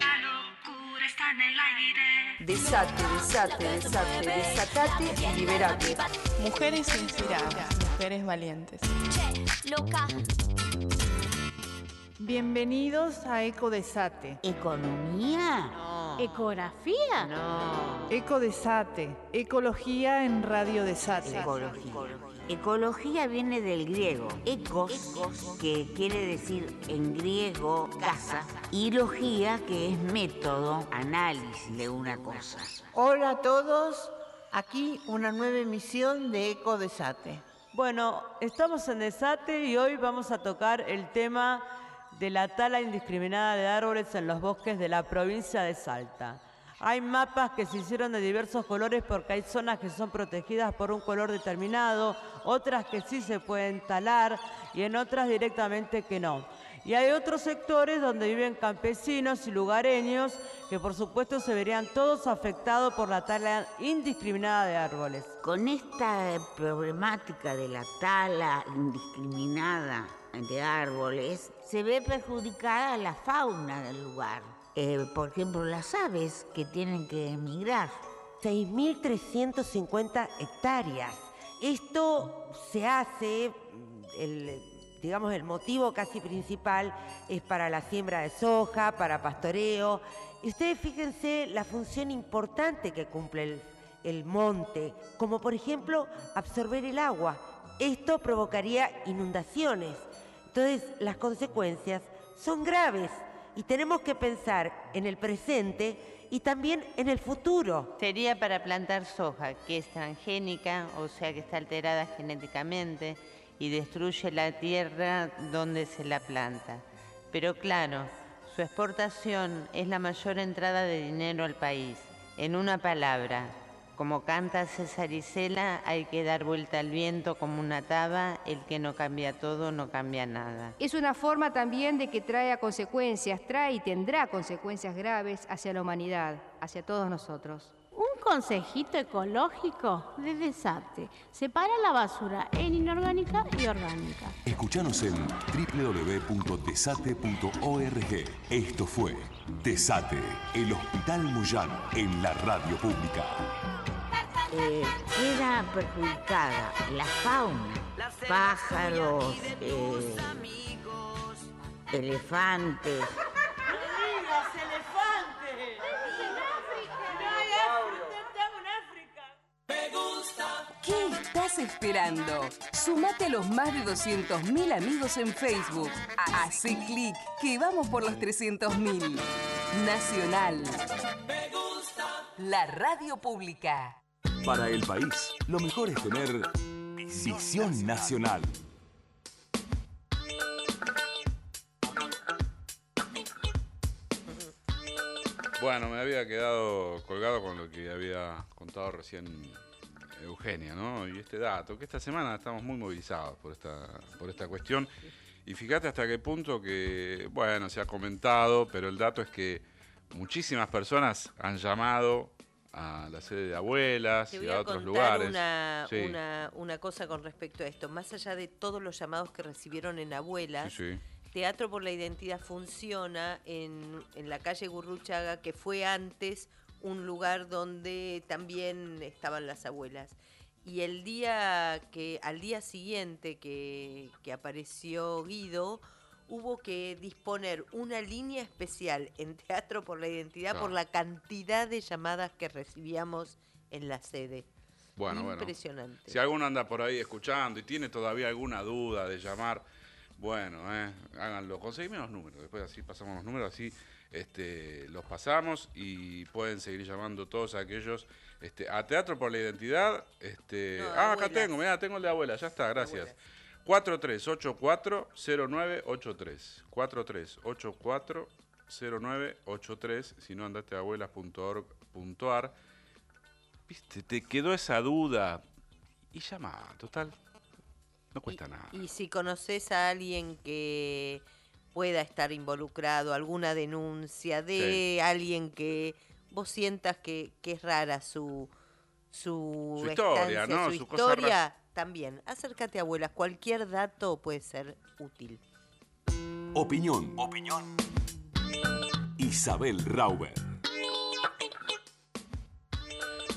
Desate, desate, desate, desatate y liberate. Mujeres inspiradas. mujeres valientes. Che, loca. Bienvenidos a Ecodesate. ¿Economía? No. ¿Ecografía? No. Ecodesate. Ecología en Radio Desate. Ecología. Ecología viene del griego, ecos, que quiere decir en griego casa, y logía, que es método, análisis de una cosa. Hola a todos, aquí una nueva emisión de Ecodesate. Bueno, estamos en Desate y hoy vamos a tocar el tema de la tala indiscriminada de árboles en los bosques de la provincia de Salta. Hay mapas que se hicieron de diversos colores porque hay zonas que son protegidas por un color determinado, otras que sí se pueden talar y en otras directamente que no. Y hay otros sectores donde viven campesinos y lugareños que por supuesto se verían todos afectados por la tala indiscriminada de árboles. Con esta problemática de la tala indiscriminada de árboles, se ve perjudicada la fauna del lugar. Eh, por ejemplo, las aves que tienen que emigrar. seis mil trescientas cincuenta hectáreas. Esto se hace, el, digamos, el motivo casi principal es para la siembra de soja, para pastoreo. Y ustedes fíjense la función importante que cumple el, el monte, como por ejemplo absorber el agua. Esto provocaría inundaciones. Entonces, las consecuencias son graves. Y tenemos que pensar en el presente y también en el futuro. Sería para plantar soja, que es transgénica, o sea que está alterada genéticamente y destruye la tierra donde se la planta. Pero claro, su exportación es la mayor entrada de dinero al país. En una palabra, como canta César Isela, hay que dar vuelta al viento como una taba, el que no cambia todo no cambia nada. Es una forma también de que trae a consecuencias, trae y tendrá consecuencias graves hacia la humanidad, hacia todos nosotros. Un consejito ecológico de Desate. Separa la basura en inorgánica y orgánica. Escuchanos en doble u doble u doble u punto desate punto org. Esto fue Desate, el Hospital Moyano, en la radio pública. Eh, queda perjudicada la fauna, pájaros, eh, elefantes. ¡Amigas, elefantes! Me gusta. ¿Qué estás esperando? Sumate a los más de doscientos mil amigos en Facebook. Hacé clic, que vamos por los trescientos mil. Nacional. Me gusta. La radio pública. Para el país, lo mejor es tener visión nacional. Bueno, me había quedado colgado con lo que había contado recién Eugenia, ¿no? Y este dato, que esta semana estamos muy movilizados por esta, por esta cuestión. Y fíjate hasta qué punto que, bueno, se ha comentado, pero el dato es que muchísimas personas han llamado a la sede de abuelas y a otros lugares. Una, sí. una, una cosa con respecto a esto. Más allá de todos los llamados que recibieron en abuelas, sí, sí. Teatro por la Identidad funciona en, en la calle Gurruchaga, que fue antes un lugar donde también estaban las abuelas. Y el día que, al día siguiente que, que apareció Guido, hubo que disponer una línea especial en Teatro por la Identidad, claro, por la cantidad de llamadas que recibíamos en la sede. Bueno, impresionante. Bueno. Si alguno anda por ahí escuchando y tiene todavía alguna duda de llamar, bueno, eh, háganlo. Conseguime los números, después así pasamos los números, así este, los pasamos y pueden seguir llamando todos aquellos este, a Teatro por la Identidad. Este, no, ah, acá tengo, mirá, tengo el de abuela, ya está, gracias. Abuela. cuatro tres ocho cuatro cero nueve ocho tres. cuatro tres ocho cuatro cero nueve ocho tres. Si no, andate a abuelas punto org punto ar. Viste, te quedó esa duda. Y llama, total. No cuesta y, nada. Y si conoces a alguien que pueda estar involucrado, alguna denuncia de sí. alguien que vos sientas que, que es rara su, su, su historia, estancia, ¿no? su, su historia, también. Acércate a abuelas, cualquier dato puede ser útil. Opinión. Opinión. Isabel Rauber.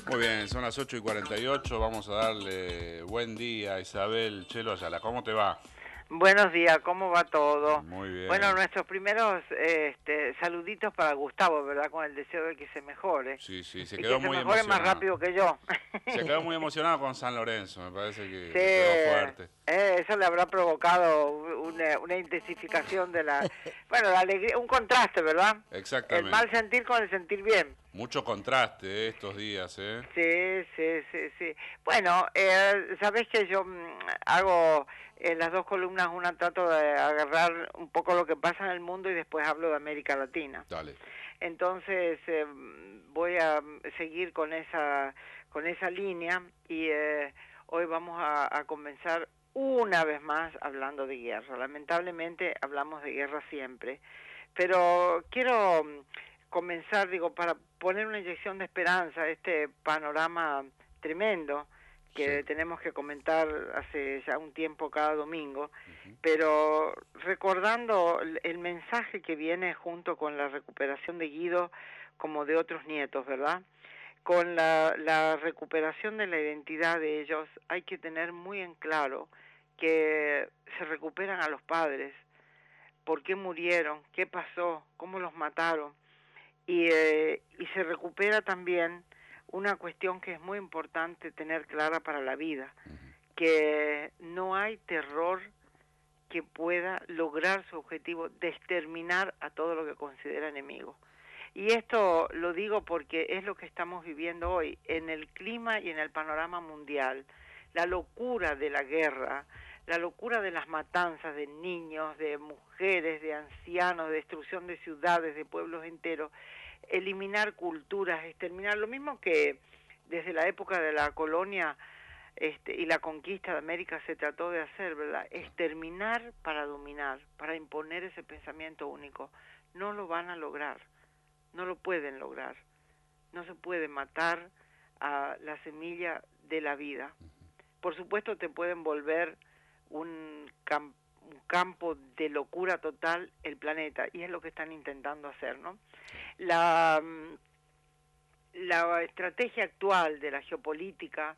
Muy bien, son las ocho y cuarenta y ocho, vamos a darle buen día a Isabel Chelo Ayala. ¿Cómo te va? Buenos días, ¿cómo va todo? Muy bien. Bueno, nuestros primeros este, saluditos para Gustavo, ¿verdad? Con el deseo de que se mejore. Sí, sí, se y quedó que muy se mejore emocionado. más rápido que yo. Se quedó muy emocionado con San Lorenzo, me parece que Sí, quedó fuerte. eh, eso le habrá provocado una, una intensificación de la... Bueno, la alegría, un contraste, ¿verdad? Exactamente. El mal sentir con el sentir bien. Mucho contraste eh, estos días, ¿eh? Sí, sí, sí, sí. Bueno, eh, sabés que yo mm, hago en las dos columnas una, trato de agarrar un poco lo que pasa en el mundo y después hablo de América Latina. Dale. Entonces eh, voy a seguir con esa con esa línea y eh, hoy vamos a, a comenzar una vez más hablando de guerra. Lamentablemente hablamos de guerra siempre, pero quiero comenzar, digo, para poner una inyección de esperanza a este panorama tremendo que sí. tenemos que comentar hace ya un tiempo cada domingo, uh-huh. pero recordando el mensaje que viene junto con la recuperación de Guido como de otros nietos, ¿verdad? Con la, la recuperación de la identidad de ellos hay que tener muy en claro que se recuperan a los padres, por qué murieron, qué pasó, cómo los mataron. Y, eh, y se recupera también una cuestión que es muy importante tener clara para la vida, que no hay terror que pueda lograr su objetivo de exterminar a todo lo que considera enemigo. Y esto lo digo porque es lo que estamos viviendo hoy, en el clima y en el panorama mundial, la locura de la guerra, la locura de las matanzas de niños, de mujeres, de ancianos, de destrucción de ciudades, de pueblos enteros, eliminar culturas, exterminar, lo mismo que desde la época de la colonia este, y la conquista de América se trató de hacer, ¿verdad? Exterminar para dominar, para imponer ese pensamiento único. No lo van a lograr, no lo pueden lograr. No se puede matar a la semilla de la vida. Por supuesto te pueden volver un, camp un campo de locura total el planeta, y es lo que están intentando hacer, ¿no? La, la estrategia actual de la geopolítica,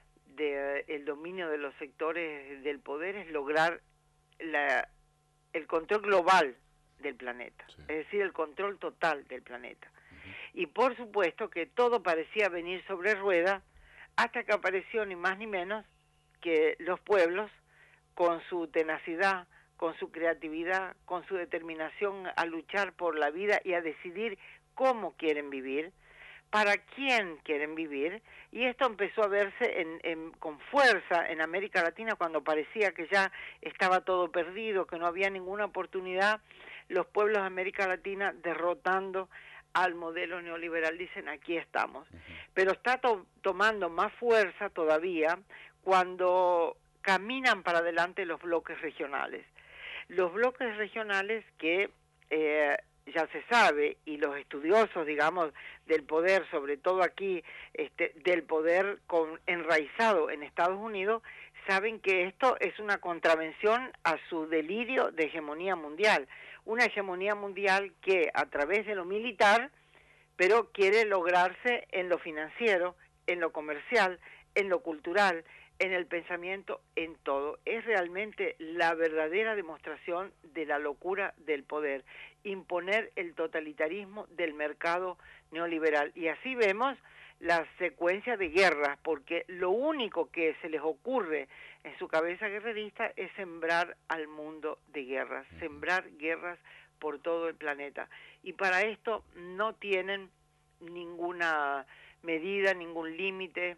del de dominio de los sectores del poder, es lograr la, el control global del planeta, sí. es decir, el control total del planeta. Uh-huh. Y por supuesto que todo parecía venir sobre rueda, hasta que apareció ni más ni menos que los pueblos, con su tenacidad, con su creatividad, con su determinación a luchar por la vida y a decidir cómo quieren vivir, para quién quieren vivir, y esto empezó a verse en, en, con fuerza en América Latina cuando parecía que ya estaba todo perdido, que no había ninguna oportunidad. Los pueblos de América Latina derrotando al modelo neoliberal, dicen aquí estamos. Uh-huh. Pero está to tomando más fuerza todavía cuando caminan para adelante los bloques regionales. Los bloques regionales que eh, ya se sabe, y los estudiosos, digamos, del poder, sobre todo aquí, este, del poder con, enraizado en Estados Unidos, saben que esto es una contravención a su delirio de hegemonía mundial. Una hegemonía mundial que a través de lo militar, pero quiere lograrse en lo financiero, en lo comercial, en lo cultural, en el pensamiento, en todo. Es realmente la verdadera demostración de la locura del poder, imponer el totalitarismo del mercado neoliberal. Y así vemos la secuencia de guerras, porque lo único que se les ocurre en su cabeza guerrerista es sembrar al mundo de guerras, sembrar guerras por todo el planeta. Y para esto no tienen ninguna medida, ningún límite,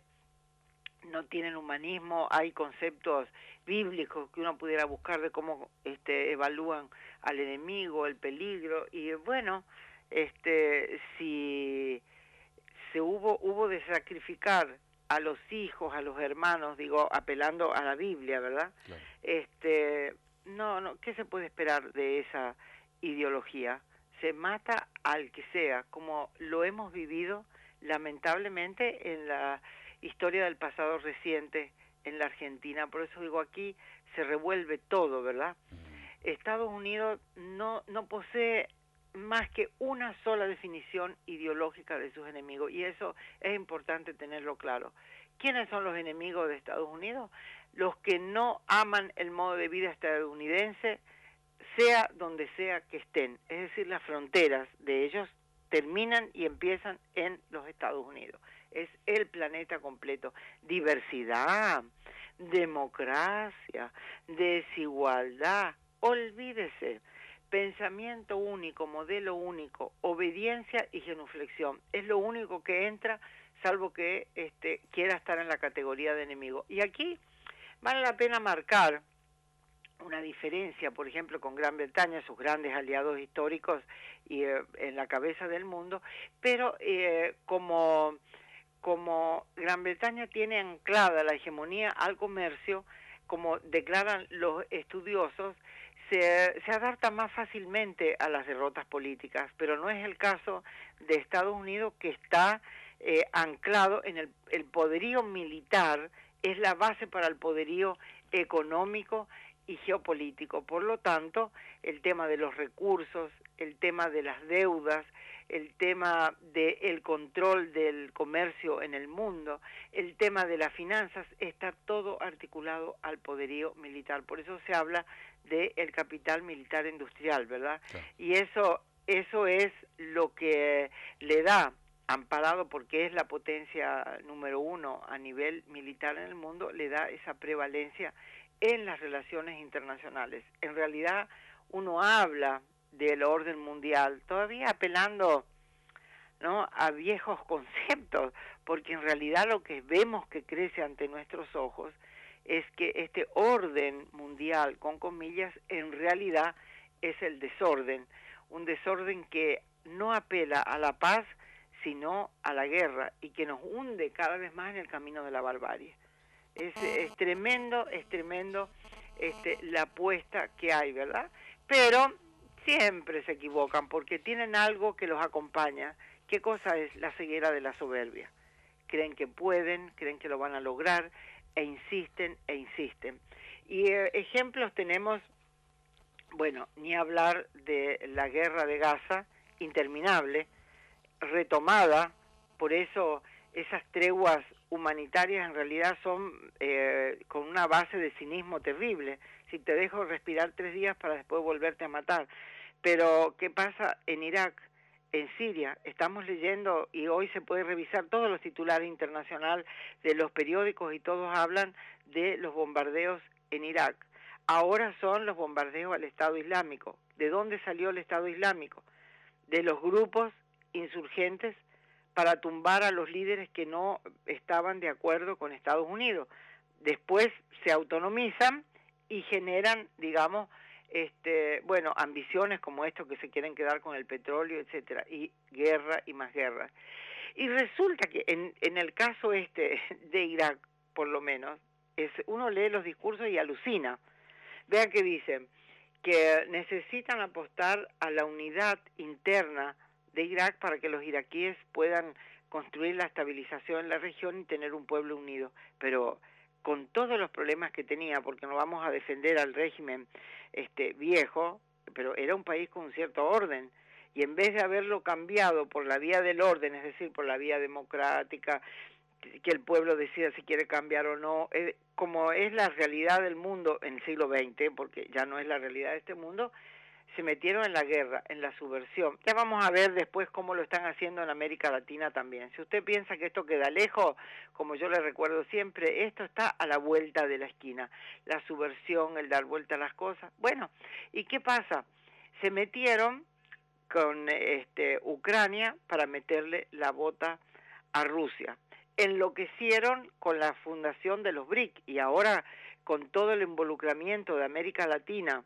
no tienen humanismo. Hay conceptos bíblicos que uno pudiera buscar de cómo este, evalúan al enemigo, el peligro, y bueno, este, si se hubo, hubo de sacrificar a los hijos, a los hermanos, digo, apelando a la Biblia, ¿verdad? Claro. Este, no, no, ¿qué se puede esperar de esa ideología? Se mata al que sea, como lo hemos vivido lamentablemente en la historia del pasado reciente en la Argentina. Por eso digo, aquí se revuelve todo, ¿verdad? Estados Unidos no, no posee más que una sola definición ideológica de sus enemigos, y eso es importante tenerlo claro. ¿Quiénes son los enemigos de Estados Unidos? Los que no aman el modo de vida estadounidense, sea donde sea que estén, es decir, las fronteras de ellos terminan y empiezan en los Estados Unidos. Es el planeta completo. Diversidad, democracia, desigualdad, olvídese. Pensamiento único, modelo único, obediencia y genuflexión. Es lo único que entra, salvo que este, quiera estar en la categoría de enemigo. Y aquí vale la pena marcar una diferencia, por ejemplo, con Gran Bretaña, sus grandes aliados históricos y eh, en la cabeza del mundo, pero eh, como, como Gran Bretaña tiene anclada la hegemonía al comercio, como declaran los estudiosos, se, se adapta más fácilmente a las derrotas políticas, pero no es el caso de Estados Unidos, que está eh, anclado en el, el poderío militar, es la base para el poderío económico y geopolítico. Por lo tanto, el tema de los recursos, el tema de las deudas, el tema del control del comercio en el mundo, el tema de las finanzas, está todo articulado al poderío militar. Por eso se habla del capital militar industrial, ¿verdad? Sí. Y eso, eso es lo que le da, amparado porque es la potencia número uno a nivel militar en el mundo, le da esa prevalencia en las relaciones internacionales. En realidad, uno habla del orden mundial, todavía apelando, ¿no?, a viejos conceptos, porque en realidad lo que vemos que crece ante nuestros ojos es que este orden mundial, con comillas, en realidad es el desorden, un desorden que no apela a la paz, sino a la guerra, y que nos hunde cada vez más en el camino de la barbarie. Es, es tremendo, es tremendo este, la apuesta que hay, ¿verdad? Pero siempre se equivocan porque tienen algo que los acompaña. ¿Qué cosa es? La ceguera de la soberbia. Creen que pueden, creen que lo van a lograr, e insisten, e insisten. Y eh, ejemplos tenemos, bueno, ni hablar de la guerra de Gaza, interminable, retomada, por eso esas treguas humanitarias en realidad son eh, con una base de cinismo terrible. Si te dejo respirar tres días para después volverte a matar. Pero, ¿qué pasa en Irak, en Siria? Estamos leyendo, y hoy se puede revisar todos los titulares internacionales de los periódicos, y todos hablan de los bombardeos en Irak. Ahora son los bombardeos al Estado Islámico. ¿De dónde salió el Estado Islámico? De los grupos insurgentes para tumbar a los líderes que no estaban de acuerdo con Estados Unidos. Después se autonomizan y generan, digamos, este, bueno, ambiciones como esto, que se quieren quedar con el petróleo, etcétera, y guerra y más guerra. Y resulta que en, en el caso este de Irak, por lo menos, es, uno lee los discursos y alucina. Vean que dicen que necesitan apostar a la unidad interna de Irak para que los iraquíes puedan construir la estabilización en la región y tener un pueblo unido. Pero con todos los problemas que tenía, porque no vamos a defender al régimen este viejo, pero era un país con un cierto orden, y en vez de haberlo cambiado por la vía del orden, es decir, por la vía democrática, que el pueblo decida si quiere cambiar o no, eh, como es la realidad del mundo en el siglo veinte, porque ya no es la realidad de este mundo, se metieron en la guerra, en la subversión. Ya vamos a ver después cómo lo están haciendo en América Latina también. Si usted piensa que esto queda lejos, como yo le recuerdo siempre, esto está a la vuelta de la esquina. La subversión, el dar vuelta a las cosas. Bueno, ¿y qué pasa? Se metieron con este, Ucrania para meterle la bota a Rusia. Enloquecieron con la fundación de los B R I C, y ahora con todo el involucramiento de América Latina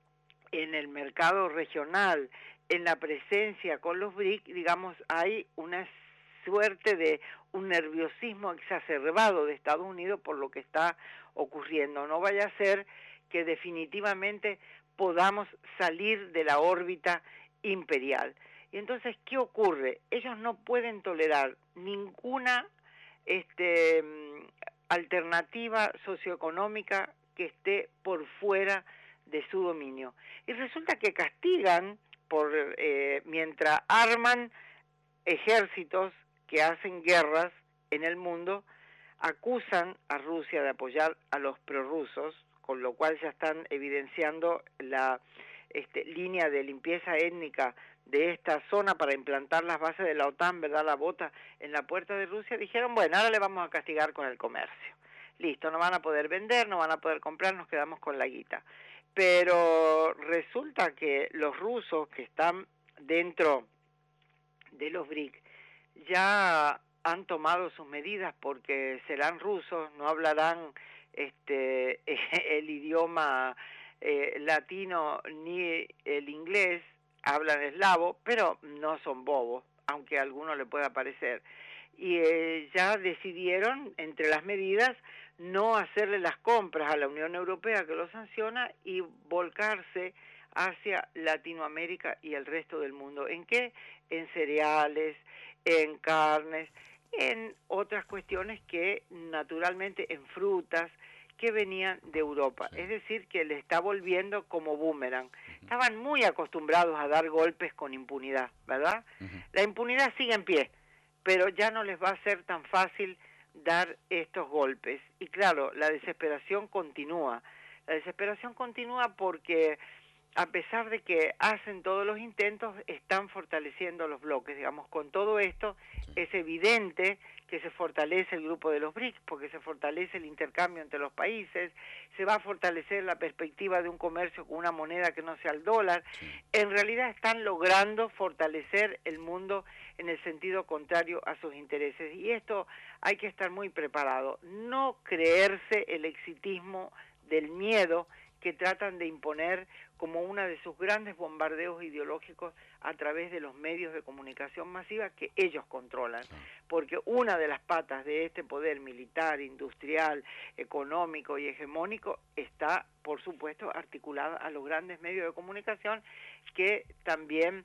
en el mercado regional, en la presencia con los B R I C, digamos, hay una suerte de un nerviosismo exacerbado de Estados Unidos por lo que está ocurriendo. No vaya a ser que definitivamente podamos salir de la órbita imperial. Y entonces, ¿qué ocurre? Ellos no pueden tolerar ninguna este, alternativa socioeconómica que esté por fuera de su dominio. Y resulta que castigan por eh, mientras arman ejércitos que hacen guerras en el mundo, acusan a Rusia de apoyar a los prorrusos, con lo cual ya están evidenciando la este, línea de limpieza étnica de esta zona para implantar las bases de la OTAN, ¿verdad? La bota en la puerta de Rusia. Dijeron, bueno, ahora le vamos a castigar con el comercio. Listo, no van a poder vender, no van a poder comprar, nos quedamos con la guita. Pero resulta que los rusos que están dentro de los B R I C ya han tomado sus medidas porque serán rusos, no hablarán este el idioma eh, latino ni el inglés, hablan eslavo, pero no son bobos, aunque a alguno le pueda parecer. Y eh, ya decidieron, entre las medidas, no hacerle las compras a la Unión Europea que lo sanciona y volcarse hacia Latinoamérica y el resto del mundo. ¿En qué? En cereales, en carnes, en otras cuestiones que naturalmente en frutas que venían de Europa. Sí. Es decir, que le está volviendo como boomerang. Uh-huh. Estaban muy acostumbrados a dar golpes con impunidad, ¿verdad? Uh-huh. La impunidad sigue en pie, pero ya no les va a ser tan fácil dar estos golpes. Y claro, la desesperación continúa. La desesperación continúa porque a pesar de que hacen todos los intentos, están fortaleciendo los bloques. Digamos, con todo esto sí. es evidente que se fortalece el grupo de los B R I C, porque se fortalece el intercambio entre los países, se va a fortalecer la perspectiva de un comercio con una moneda que no sea el dólar. Sí. En realidad están logrando fortalecer el mundo en el sentido contrario a sus intereses. Y esto hay que estar muy preparado. No creerse el exitismo del miedo que tratan de imponer como una de sus grandes bombardeos ideológicos a través de los medios de comunicación masiva que ellos controlan. Porque una de las patas de este poder militar, industrial, económico y hegemónico está, por supuesto, articulada a los grandes medios de comunicación que también,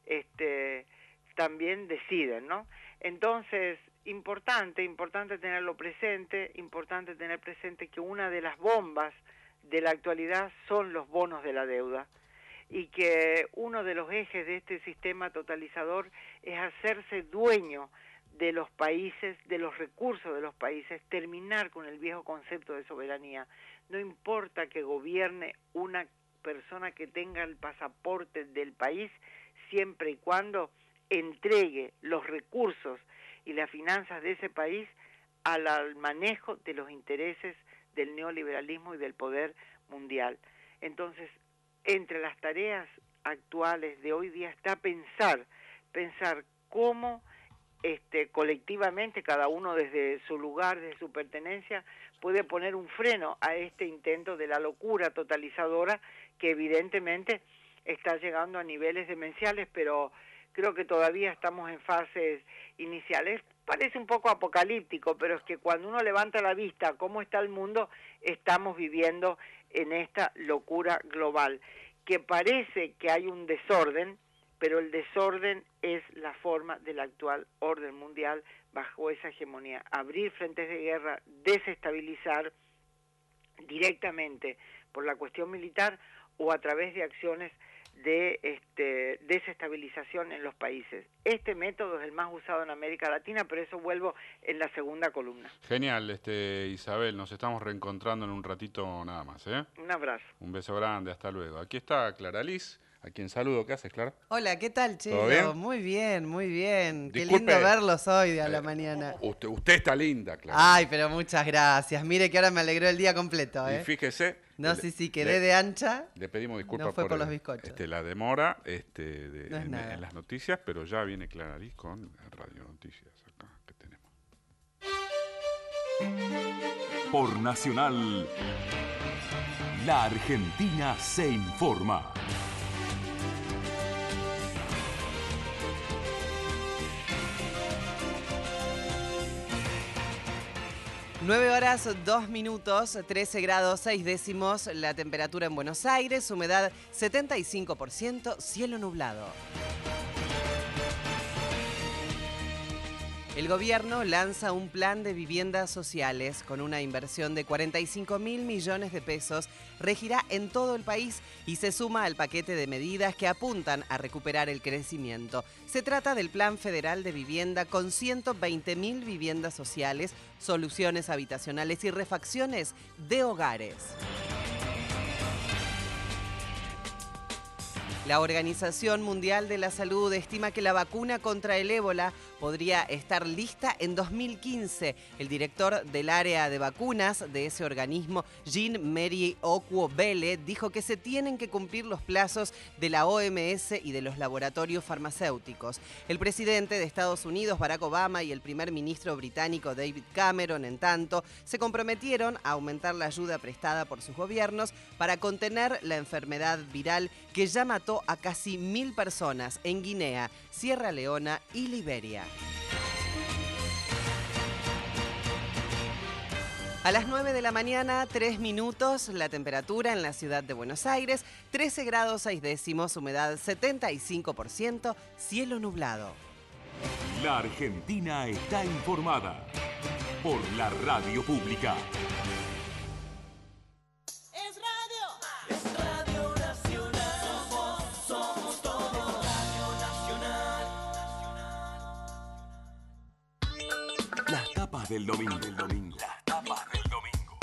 este, también deciden, ¿no? Entonces, importante, importante tenerlo presente, importante tener presente que una de las bombas de la actualidad son los bonos de la deuda y que uno de los ejes de este sistema totalizador es hacerse dueño de los países, de los recursos de los países, terminar con el viejo concepto de soberanía. No importa que gobierne una persona que tenga el pasaporte del país, siempre y cuando entregue los recursos y las finanzas de ese país al, al manejo de los intereses del neoliberalismo y del poder mundial. Entonces, entre las tareas actuales de hoy día está pensar, pensar cómo este, colectivamente, cada uno desde su lugar, desde su pertenencia, puede poner un freno a este intento de la locura totalizadora que evidentemente está llegando a niveles demenciales, pero creo que todavía estamos en fases iniciales. Parece un poco apocalíptico, pero es que cuando uno levanta la vista a cómo está el mundo, estamos viviendo en esta locura global, que parece que hay un desorden, pero el desorden es la forma del actual orden mundial bajo esa hegemonía. Abrir frentes de guerra, desestabilizar directamente por la cuestión militar o a través de acciones de este, desestabilización en los países. Este método es el más usado en América Latina, pero eso vuelvo en la segunda columna. Genial, este Isabel, nos estamos reencontrando en un ratito nada más, ¿eh? Un abrazo. Un beso grande, hasta luego. Aquí está Clara Liz, a quien saludo. ¿Qué haces, Clara? Hola, ¿qué tal, Chelo? ¿Bien? Muy bien, muy bien. Disculpe, qué lindo verlos hoy de a la eh, mañana. Usted, usted está linda, Clara. Ay, pero muchas gracias. Mire que ahora me alegró el día completo, ¿eh? Y fíjese... No, le, sí, sí, quedé le, de ancha. Le pedimos disculpas no fue por, por los bizcochos. Este, la demora este, de, no es en, nada. en las noticias, pero ya viene Clara Liz con Radio Noticias acá que tenemos. Por Nacional, la Argentina se informa. nueve horas, dos minutos, trece grados, seis décimos, la temperatura en Buenos Aires, humedad setenta y cinco por ciento, cielo nublado. El gobierno lanza un plan de viviendas sociales con una inversión de cuarenta y cinco mil millones de pesos. Regirá en todo el país y se suma al paquete de medidas que apuntan a recuperar el crecimiento. Se trata del Plan Federal de Vivienda con ciento veinte mil viviendas sociales, soluciones habitacionales y refacciones de hogares. La Organización Mundial de la Salud estima que la vacuna contra el ébola podría estar lista en dos mil quince. El director del área de vacunas de ese organismo, Jean-Marie Okuo-Belle, dijo que se tienen que cumplir los plazos de la O M S y de los laboratorios farmacéuticos. El presidente de Estados Unidos, Barack Obama, y el primer ministro británico, David Cameron, en tanto, se comprometieron a aumentar la ayuda prestada por sus gobiernos para contener la enfermedad viral que ya mató a casi mil personas en Guinea, Sierra Leona y Liberia. A las nueve de la mañana, tres minutos, la temperatura en la ciudad de Buenos Aires, trece grados seis décimos, humedad setenta y cinco por ciento, cielo nublado. La Argentina está informada por la radio pública. Las tapas del domingo. Del domingo. Las tapas del domingo.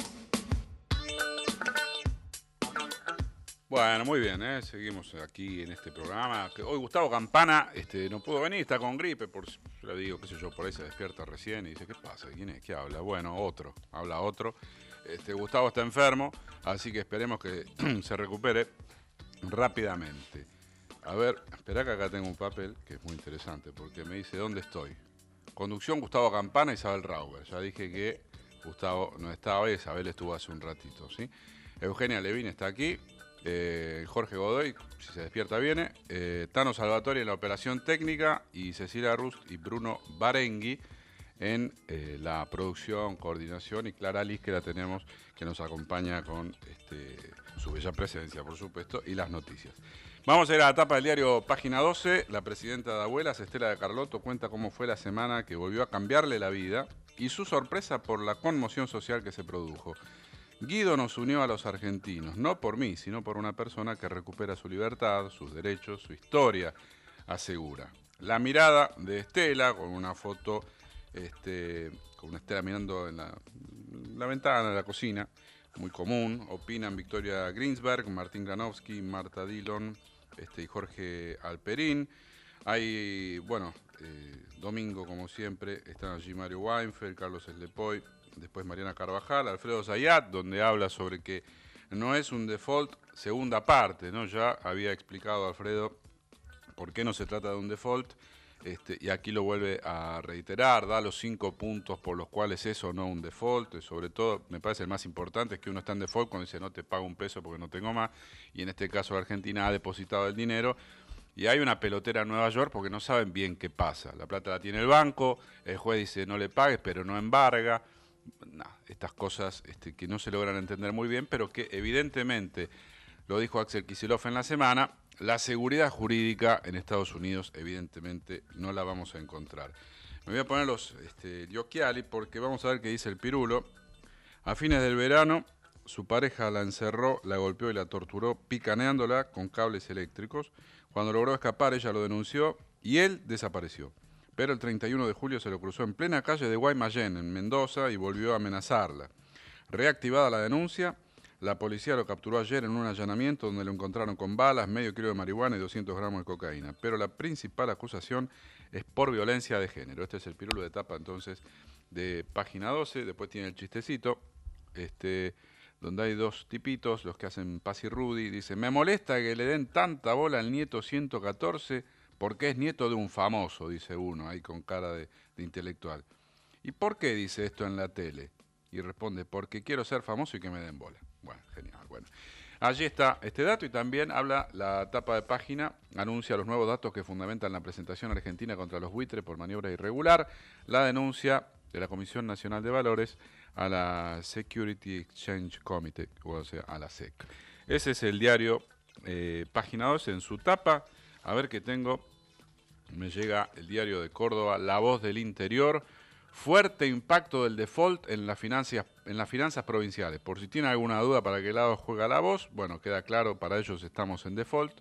Bueno, muy bien, ¿eh? Seguimos aquí en este programa. Que hoy Gustavo Campana este, no pudo venir, está con gripe, por, yo le digo, qué sé yo, por ahí se despierta recién y dice, ¿qué pasa? ¿Quién es? ¿Qué habla? Bueno, otro, habla otro. Este, Gustavo está enfermo, así que esperemos que se recupere rápidamente. A ver, espera que acá tengo un papel que es muy interesante, porque me dice, ¿dónde estoy? Conducción, Gustavo Campana y Isabel Rauber. Ya dije que Gustavo no estaba y Isabel estuvo hace un ratito, ¿sí? Eugenia Levin está aquí, eh, Jorge Godoy, si se despierta viene, eh, Tano Salvatori en la operación técnica y Cecilia Rust y Bruno Barengui en eh, la producción, coordinación y Clara Liz, que la tenemos, que nos acompaña con este, su bella presencia, por supuesto, y las noticias. Vamos a ir a la tapa del diario Página doce. La presidenta de Abuelas, Estela de Carlotto, cuenta cómo fue la semana que volvió a cambiarle la vida y su sorpresa por la conmoción social que se produjo. Guido nos unió a los argentinos, no por mí, sino por una persona que recupera su libertad, sus derechos, su historia, asegura. La mirada de Estela, con una foto, este, con Estela mirando en la, la ventana de la cocina, muy común, opinan Victoria Greensberg, Martín Granowski, Marta Dillon este, y Jorge Alperín. Hay, bueno, eh, domingo como siempre, están allí Mario Weinfeld, Carlos Slepoy, después Mariana Carvajal, Alfredo Zayat, donde habla sobre que no es un default segunda parte, ¿no? Ya había explicado Alfredo por qué no se trata de un default. Este, y aquí lo vuelve a reiterar, da los cinco puntos por los cuales es o no un default, y sobre todo, me parece el más importante, es que uno está en default cuando dice no te pago un peso porque no tengo más, y en este caso Argentina ha depositado el dinero, y hay una pelotera en Nueva York porque no saben bien qué pasa, la plata la tiene el banco, el juez dice no le pagues pero no embarga, nah, estas cosas este, que no se logran entender muy bien, pero que evidentemente, lo dijo Axel Kicillof en la semana, la seguridad jurídica en Estados Unidos, evidentemente, no la vamos a encontrar. Me voy a poner los este, gli occhiali porque vamos a ver qué dice el Pirulo. A fines del verano, su pareja la encerró, la golpeó y la torturó, picaneándola con cables eléctricos. Cuando logró escapar, ella lo denunció y él desapareció. Pero el treinta y uno de julio se lo cruzó en plena calle de Guaymallén, en Mendoza, y volvió a amenazarla. Reactivada la denuncia, la policía lo capturó ayer en un allanamiento donde lo encontraron con balas, medio kilo de marihuana y doscientos gramos de cocaína. Pero la principal acusación es por violencia de género. Este es el Pirulo de tapa entonces de Página doce. Después tiene el chistecito, este, donde hay dos tipitos, los que hacen Paz y Rudy. Dice, me molesta que le den tanta bola al nieto ciento catorce porque es nieto de un famoso, dice uno, ahí con cara de, de intelectual. ¿Y por qué dice esto en la tele? Y responde, porque quiero ser famoso y que me den bola. Bueno, genial. Bueno, allí está este dato y también habla la tapa de página, anuncia los nuevos datos que fundamentan la presentación argentina contra los buitres por maniobra irregular, la denuncia de la Comisión Nacional de Valores a la Security Exchange Committee, o sea, a la S E C. Ese es el diario eh, Página doce en su tapa. A ver qué tengo me llega el diario de Córdoba, La Voz del Interior. Fuerte impacto del default en las finanzas, en las finanzas provinciales. Por si tiene alguna duda para qué lado juega La Voz, bueno, queda claro, para ellos estamos en default.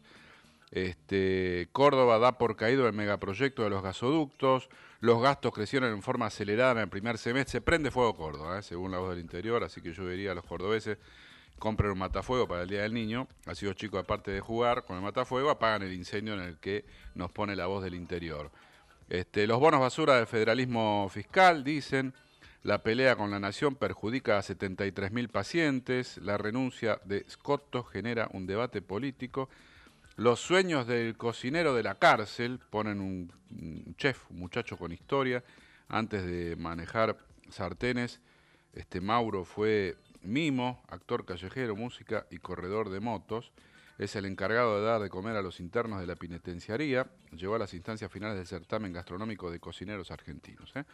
Este, Córdoba da por caído el megaproyecto de los gasoductos, los gastos crecieron en forma acelerada en el primer semestre, se prende fuego Córdoba, ¿eh? Según La Voz del Interior, así que yo diría a los cordobeses, compren un matafuego para el Día del Niño, así los chicos aparte de jugar con el matafuego, apagan el incendio en el que nos pone La Voz del Interior. Este, los bonos basura del federalismo fiscal, dicen, la pelea con la nación perjudica a setenta y tres mil pacientes, la renuncia de Scotto genera un debate político. Los sueños del cocinero de la cárcel, ponen un, un chef, un muchacho con historia, antes de manejar sartenes. Este Mauro fue mimo, actor callejero, música y corredor de motos. Es el encargado de dar de comer a los internos de la penitenciaría. Llegó a las instancias finales del certamen gastronómico de cocineros argentinos. ¿eh?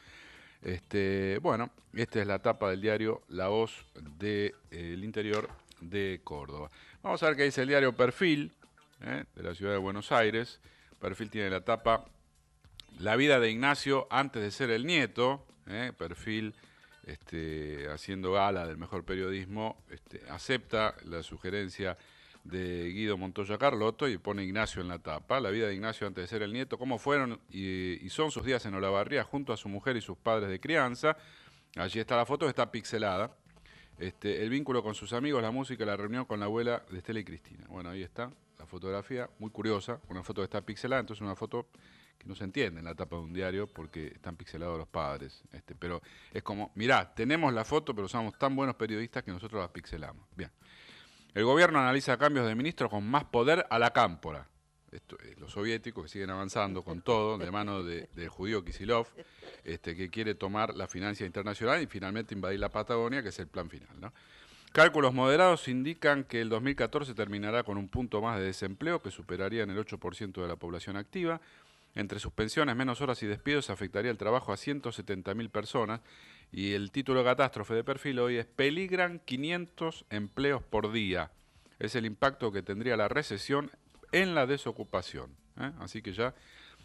Este, bueno, esta es la tapa del diario La Voz del eh, Interior de Córdoba. Vamos a ver qué dice el diario Perfil. ¿Eh? De la ciudad de Buenos Aires. Perfil tiene la tapa La vida de Ignacio antes de ser el nieto. ¿eh? Perfil, este, haciendo gala del mejor periodismo, este, acepta la sugerencia de Guido Montoya Carlotto y pone Ignacio en la tapa. La vida de Ignacio antes de ser el nieto, cómo fueron y, y son sus días en Olavarría junto a su mujer y sus padres de crianza. Allí está la foto, está pixelada. Este, el vínculo con sus amigos, la música, la reunión con la abuela de Estela y Cristina. Bueno, ahí está la fotografía, muy curiosa, una foto que está pixelada, entonces una foto que no se entiende en la tapa de un diario porque están pixelados los padres. Este, pero es como, mirá, tenemos la foto, pero somos tan buenos periodistas que nosotros la pixelamos. Bien. El gobierno analiza cambios de ministros con más poder a la cámpora. Esto, eh, los soviéticos que siguen avanzando con todo, de mano de, del judío Kisilov, este, que quiere tomar la financia internacional y finalmente invadir la Patagonia, que es el plan final, ¿no? Cálculos moderados indican que el dos mil catorce terminará con un punto más de desempleo que superaría en el ocho por ciento de la población activa. Entre suspensiones, menos horas y despidos afectaría el trabajo a ciento setenta mil personas. Y el título de catástrofe de Perfil hoy es Peligran quinientos empleos por día. Es el impacto que tendría la recesión en la desocupación. ¿eh? Así que ya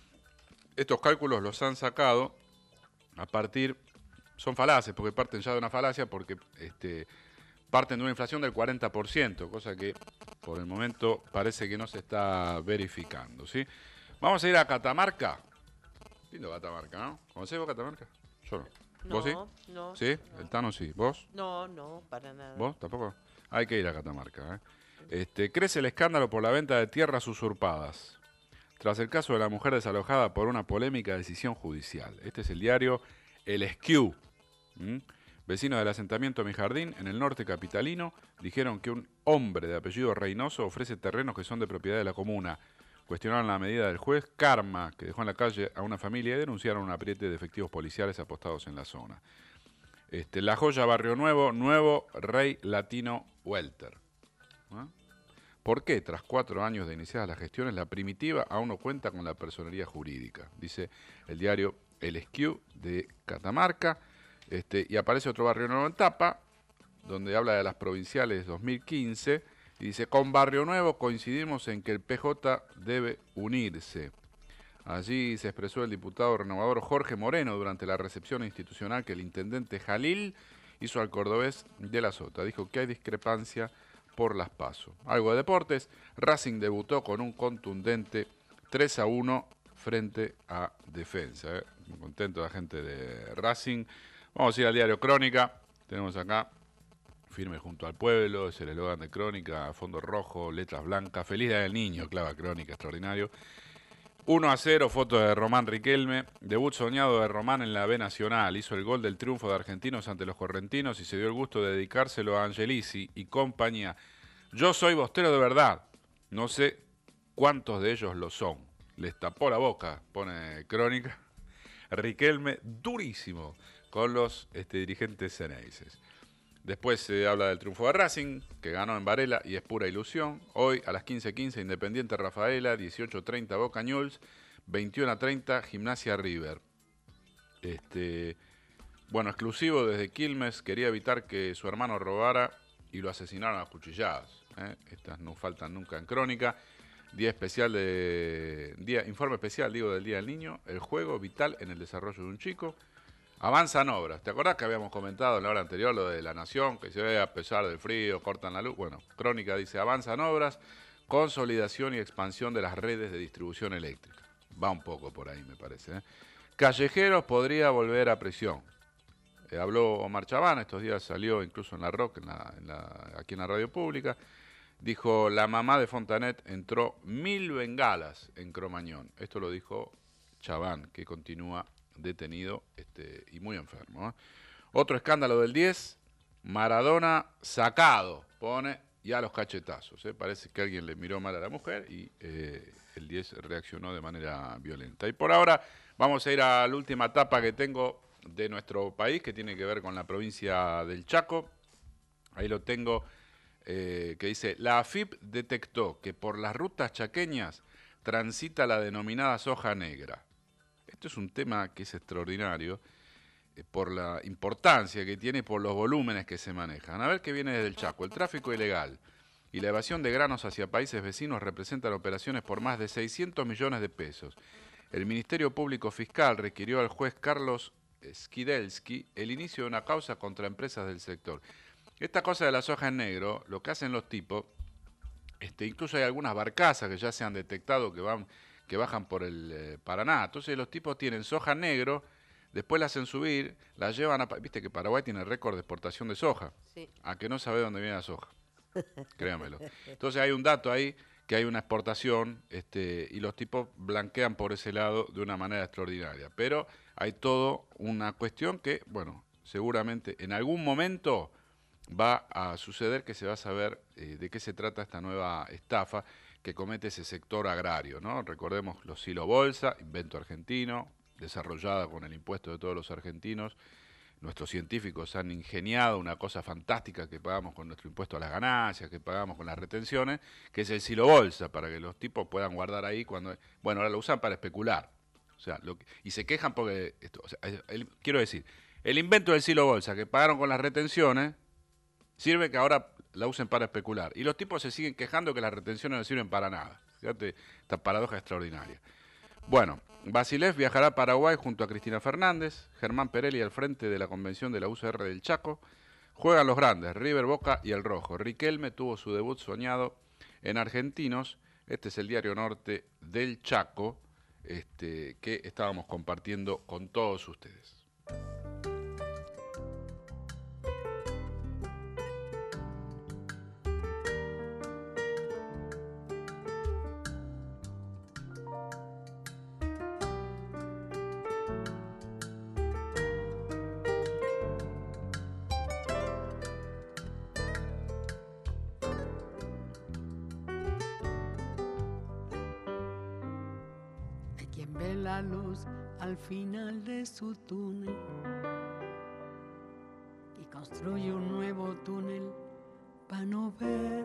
estos cálculos los han sacado a partir, son falaces, porque parten ya de una falacia, porque este, parten de una inflación del cuarenta por ciento, cosa que por el momento parece que no se está verificando, ¿sí? Vamos a ir a Catamarca. Lindo Catamarca, ¿no? ¿Conocés vos Catamarca? Yo no. ¿Vos No, sí? no. ¿Sí? El Tano sí. ¿Vos? No, no, para nada. ¿Vos? ¿Tampoco? Hay que ir a Catamarca, ¿eh? Este, crece el escándalo por la venta de tierras usurpadas. Tras el caso de la mujer desalojada por una polémica decisión judicial. Este es el diario El Esquiú. ¿Mm? Vecinos del asentamiento Mi Jardín, en el norte capitalino, dijeron que un hombre de apellido Reynoso ofrece terrenos que son de propiedad de la comuna. Cuestionaron la medida del juez Karma, que dejó en la calle a una familia, y denunciaron un apriete de efectivos policiales apostados en la zona. Este, La Joya, Barrio Nuevo, nuevo rey latino welter. ¿Ah? ¿Por qué, tras cuatro años de iniciadas las gestiones, la primitiva aún no cuenta con la personería jurídica? Dice el diario El Esquiú de Catamarca. Este, y aparece otro Barrio Nuevo en tapa, donde habla de las provinciales dos mil quince, y dice, con Barrio Nuevo coincidimos en que el P J debe unirse. Allí se expresó el diputado renovador Jorge Moreno durante la recepción institucional que el intendente Jalil hizo al cordobés de la Sota. Dijo que hay discrepancia por las PASO. Algo de deportes, Racing debutó con un contundente tres a uno frente a Defensa. ¿eh? Muy contento la gente de Racing. Vamos a ir al diario Crónica. Tenemos acá, firme junto al pueblo, es el eslogan de Crónica, fondo rojo, letras blancas. Feliz Día del Niño, clava Crónica, extraordinario. uno a cero, foto de Román Riquelme. Debut soñado de Román en la B Nacional. Hizo el gol del triunfo de Argentinos ante los correntinos y se dio el gusto de dedicárselo a Angelici y compañía. Yo soy bostero de verdad. No sé cuántos de ellos lo son. Les tapó la boca, pone Crónica. Riquelme durísimo con los este, dirigentes ceneices. Después se habla del triunfo de Racing, que ganó en Varela y es pura ilusión. Hoy a las quince quince Independiente Rafaela, dieciocho treinta Boca Newell's, veintiuno a treinta Gimnasia River. Este, bueno, exclusivo desde Quilmes, quería evitar que su hermano robara y lo asesinaron a cuchilladas. ¿eh? Estas no faltan nunca en Crónica. Día especial de día informe especial, digo, del Día del Niño, el juego vital en el desarrollo de un chico. Avanzan obras. ¿Te acordás que habíamos comentado en la hora anterior lo de La Nación, que se ve a pesar del frío, cortan la luz? Bueno, Crónica dice, avanzan obras, consolidación y expansión de las redes de distribución eléctrica. Va un poco por ahí, me parece, ¿eh? Callejeros podría volver a prisión. Eh, habló Omar Chabán, estos días salió incluso en la Rock, en la, en la, aquí en la radio pública. Dijo, la mamá de Fontanet entró mil bengalas en Cromañón. Esto lo dijo Chabán, que continúa detenido este, y muy enfermo, ¿eh? Otro escándalo del diez, Maradona sacado, pone ya los cachetazos, ¿eh? Parece que alguien le miró mal a la mujer y eh, el diez reaccionó de manera violenta. Y por ahora vamos a ir a la última etapa que tengo de nuestro país, que tiene que ver con la provincia del Chaco. Ahí lo tengo. Eh, que dice, la A F I P detectó que por las rutas chaqueñas transita la denominada soja negra. Esto es un tema que es extraordinario eh, por la importancia que tiene y por los volúmenes que se manejan. A ver qué viene desde el Chaco. El tráfico ilegal y la evasión de granos hacia países vecinos representan operaciones por más de seiscientos millones de pesos. El Ministerio Público Fiscal requirió al juez Carlos Skidelsky el inicio de una causa contra empresas del sector. Esta cosa de la soja en negro, lo que hacen los tipos, este, incluso hay algunas barcazas que ya se han detectado que van, que bajan por el eh, Paraná. Entonces los tipos tienen soja en negro, después la hacen subir, la llevan a... Viste que Paraguay tiene récord de exportación de soja. Sí. A que no sabe dónde viene la soja. Créanmelo. Entonces hay un dato ahí, que hay una exportación, este, y los tipos blanquean por ese lado de una manera extraordinaria. Pero hay todo una cuestión que, bueno, seguramente en algún momento va a suceder que se va a saber eh, de qué se trata esta nueva estafa que comete ese sector agrario, ¿no? Recordemos los Silo Bolsa, invento argentino, desarrollada con el impuesto de todos los argentinos. Nuestros científicos han ingeniado una cosa fantástica que pagamos con nuestro impuesto a las ganancias, que pagamos con las retenciones, que es el Silo Bolsa, para que los tipos puedan guardar ahí cuando... Bueno, ahora lo usan para especular. O sea, lo que, y se quejan porque... Esto, o sea, el, quiero decir, el invento del Silo Bolsa que pagaron con las retenciones sirve que ahora la usen para especular. Y los tipos se siguen quejando que las retenciones no sirven para nada. Fíjate, esta paradoja extraordinaria. Bueno, Basilef viajará a Paraguay junto a Cristina Fernández, Germán Perelli al frente de la convención de la U C R del Chaco. Juegan los grandes, River, Boca y el Rojo. Riquelme tuvo su debut soñado en Argentinos. Este es el Diario Norte del Chaco, este, que estábamos compartiendo con todos ustedes. La luz al final de su túnel y construye un nuevo túnel para no ver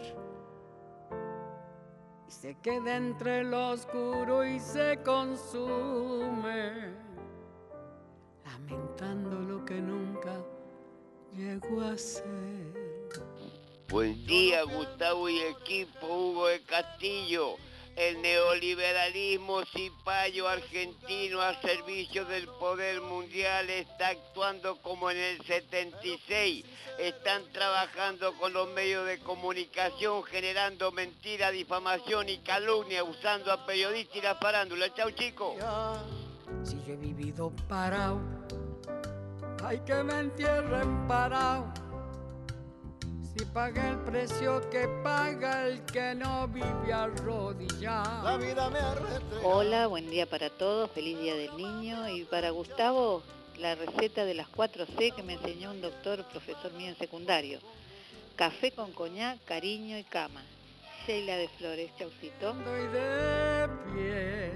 y se queda entre lo oscuro y se consume lamentando lo que nunca llegó a ser. Buen día, Gustavo y equipo. Hugo de Castillo. El neoliberalismo cipayo argentino a servicio del poder mundial está actuando como en el setenta y seis. Están trabajando con los medios de comunicación, generando mentira, difamación y calumnia, usando a periodistas y la farándula. Chau, chicos. Si yo he vivido parado, hay que me entierren parado. Si paga el precio que paga el que no vive arrodillado. La vida me arrastra. Hola, buen día para todos, feliz día del niño. Y para Gustavo, la receta de las cuatro C que me enseñó un doctor, profesor mío en secundario. Café con coñac, cariño y cama. Sheila de Flores, chaucito. Estoy de pie,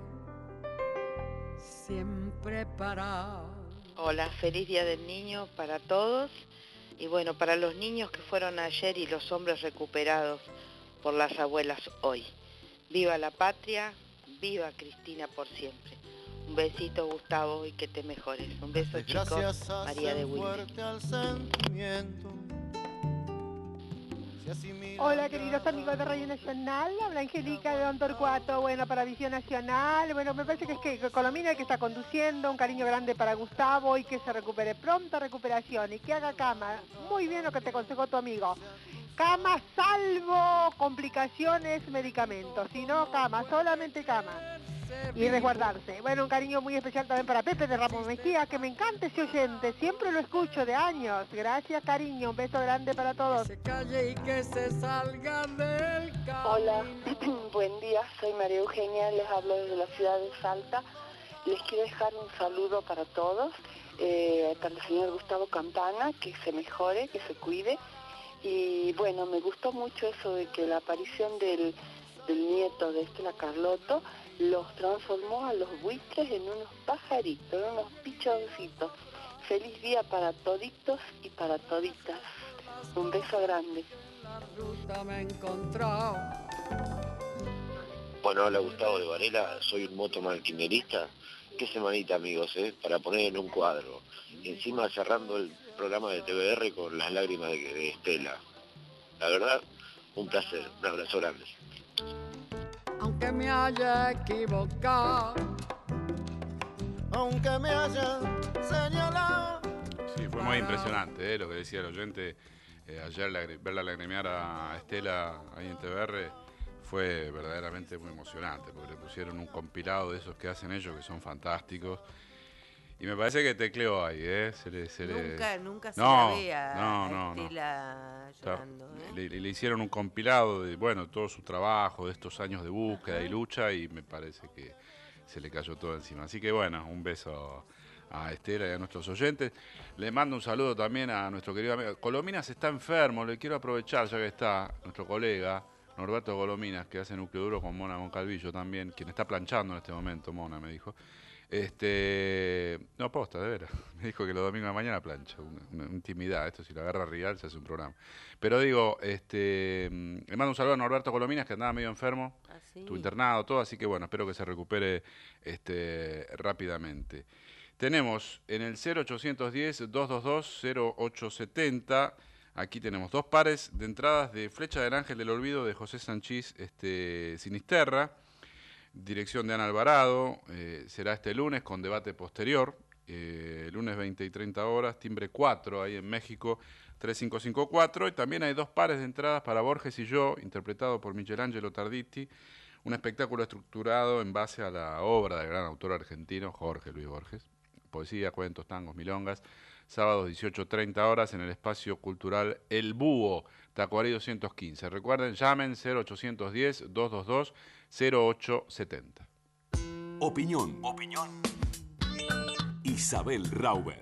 siempre parado. Hola, feliz día del niño para todos. Y bueno, para los niños que fueron ayer y los hombres recuperados por las abuelas hoy. Viva la patria, viva Cristina por siempre. Un besito, Gustavo, y que te mejores. Un beso, chicos. María de Wilmer. Hola queridos amigos de Radio Nacional, habla Angélica de Don Torcuato. Bueno, para Visión Nacional, bueno, me parece que es que Colomina que está conduciendo, un cariño grande para Gustavo y que se recupere pronta recuperación y que haga cama. Muy bien lo que te aconsejó tu amigo. Cama salvo complicaciones, medicamentos, si no cama, solamente cama. Y resguardarse. Bueno, un cariño muy especial también para Pepe de Ramón Mejía, que me encanta ese oyente, siempre lo escucho de años. Gracias, cariño, un beso grande para todos. Se calle y que se salga del camino. Hola, buen día, soy María Eugenia, les hablo desde la ciudad de Salta. Les quiero dejar un saludo para todos, eh, para el señor Gustavo Campana, que se mejore, que se cuide. Y bueno, me gustó mucho eso de que la aparición del, del nieto de Estela Carlotto los transformó a los buitres en unos pajaritos, en unos pichoncitos. Feliz día para toditos y para toditas. Un beso grande. Bueno, hola Gustavo de Varela, soy un motomalquinerista. Qué semanita, amigos, ¿eh? Para poner en un cuadro. Encima cerrando el programa de T V R con las lágrimas de, de Estela. La verdad, un placer. Un abrazo grande. Aunque me haya equivocado, aunque me haya señalado. Sí, fue muy impresionante, ¿eh? Lo que decía el oyente. Eh, ayer la, verla lagrimear a Estela ahí en T V R fue verdaderamente muy emocionante, porque le pusieron un compilado de esos que hacen ellos, que son fantásticos. Y me parece que tecleó ahí, ¿eh? Se le, se nunca, le... nunca se no, la ve a, no, a no, Estela no. llorando. ¿eh? Le, le, le hicieron un compilado de, bueno, todo su trabajo, de estos años de búsqueda Ajá. y lucha, y me parece que se le cayó todo encima. Así que bueno, un beso a Estela y a nuestros oyentes. Le mando un saludo también a nuestro querido amigo. Colominas está enfermo, le quiero aprovechar, ya que está nuestro colega Norberto Colominas, que hace núcleo duro con Mona Moncalvillo también, quien está planchando en este momento, Mona me dijo. Este, no, posta, de veras. Me dijo que los domingos de la mañana plancha, una, una intimidad. Esto si lo agarra Rial se hace un programa. Pero digo, este, le mando un saludo a Norberto Colominas, que andaba medio enfermo, ¿Ah, sí? estuvo internado, todo, así que bueno, espero que se recupere este, rápidamente. Tenemos en el cero ochocientos diez, doscientos veintidós, cero ochocientos setenta, aquí tenemos dos pares de entradas de Flecha del Ángel del Olvido de José Sanchís este, Sinisterra. Dirección de Ana Alvarado, eh, será este lunes con debate posterior, eh, lunes veinte y treinta horas, timbre cuatro ahí en México, tres cinco cinco cuatro, y también hay dos pares de entradas para Borges y yo, interpretado por Michelangelo Tarditi, un espectáculo estructurado en base a la obra del gran autor argentino Jorge Luis Borges, poesía, cuentos, tangos, milongas, sábados dieciocho treinta horas en el espacio cultural El Búho, Tacuarí doscientos quince. Recuerden, llamen cero ochocientos diez, doscientos veintidós, cero ocho setenta. Opinión. Opinión. Isabel Rauber.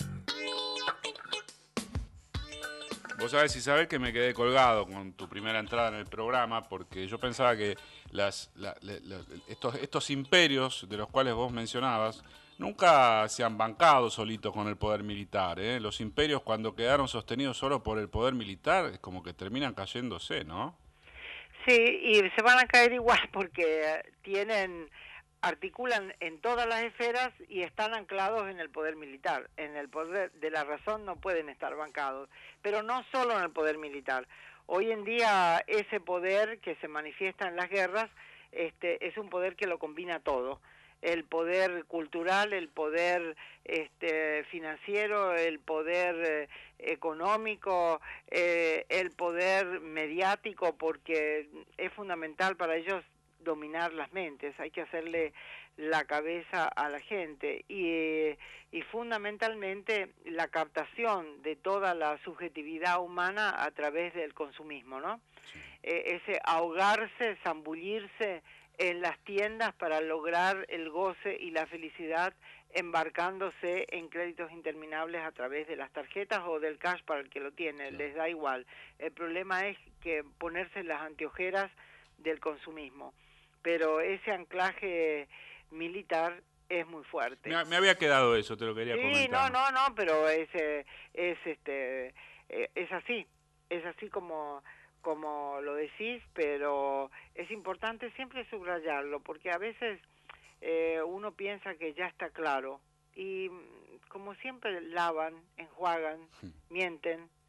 Vos sabés, Isabel, que me quedé colgado con tu primera entrada en el programa, porque yo pensaba que las, la, la, la, estos, estos imperios de los cuales vos mencionabas nunca se han bancado solitos con el poder militar, ¿eh? Los imperios, cuando quedaron sostenidos solo por el poder militar, es como que terminan cayéndose, ¿no? Sí, y se van a caer igual porque tienen, articulan en todas las esferas y están anclados en el poder militar. En el poder de la razón no pueden estar bancados, pero no solo en el poder militar. Hoy en día ese poder que se manifiesta en las guerras este, es un poder que lo combina todo. El poder cultural, el poder este, financiero, el poder eh, económico, eh, el poder mediático, porque es fundamental para ellos dominar las mentes, hay que hacerle la cabeza a la gente y, y fundamentalmente la captación de toda la subjetividad humana a través del consumismo, ¿no? Sí. Eh, ese ahogarse, zambullirse en las tiendas para lograr el goce y la felicidad, embarcándose en créditos interminables a través de las tarjetas o del cash para el que lo tiene, sí. Les da igual. El problema es que ponerse las anteojeras del consumismo, pero ese anclaje militar es muy fuerte. Me, me había quedado eso, te lo quería sí, comentar. Sí, no, no, no, pero es, eh, es, este, eh, es así, es así como... como lo decís, pero es importante siempre subrayarlo, porque a veces eh, uno piensa que ya está claro, y como siempre lavan, enjuagan, mienten,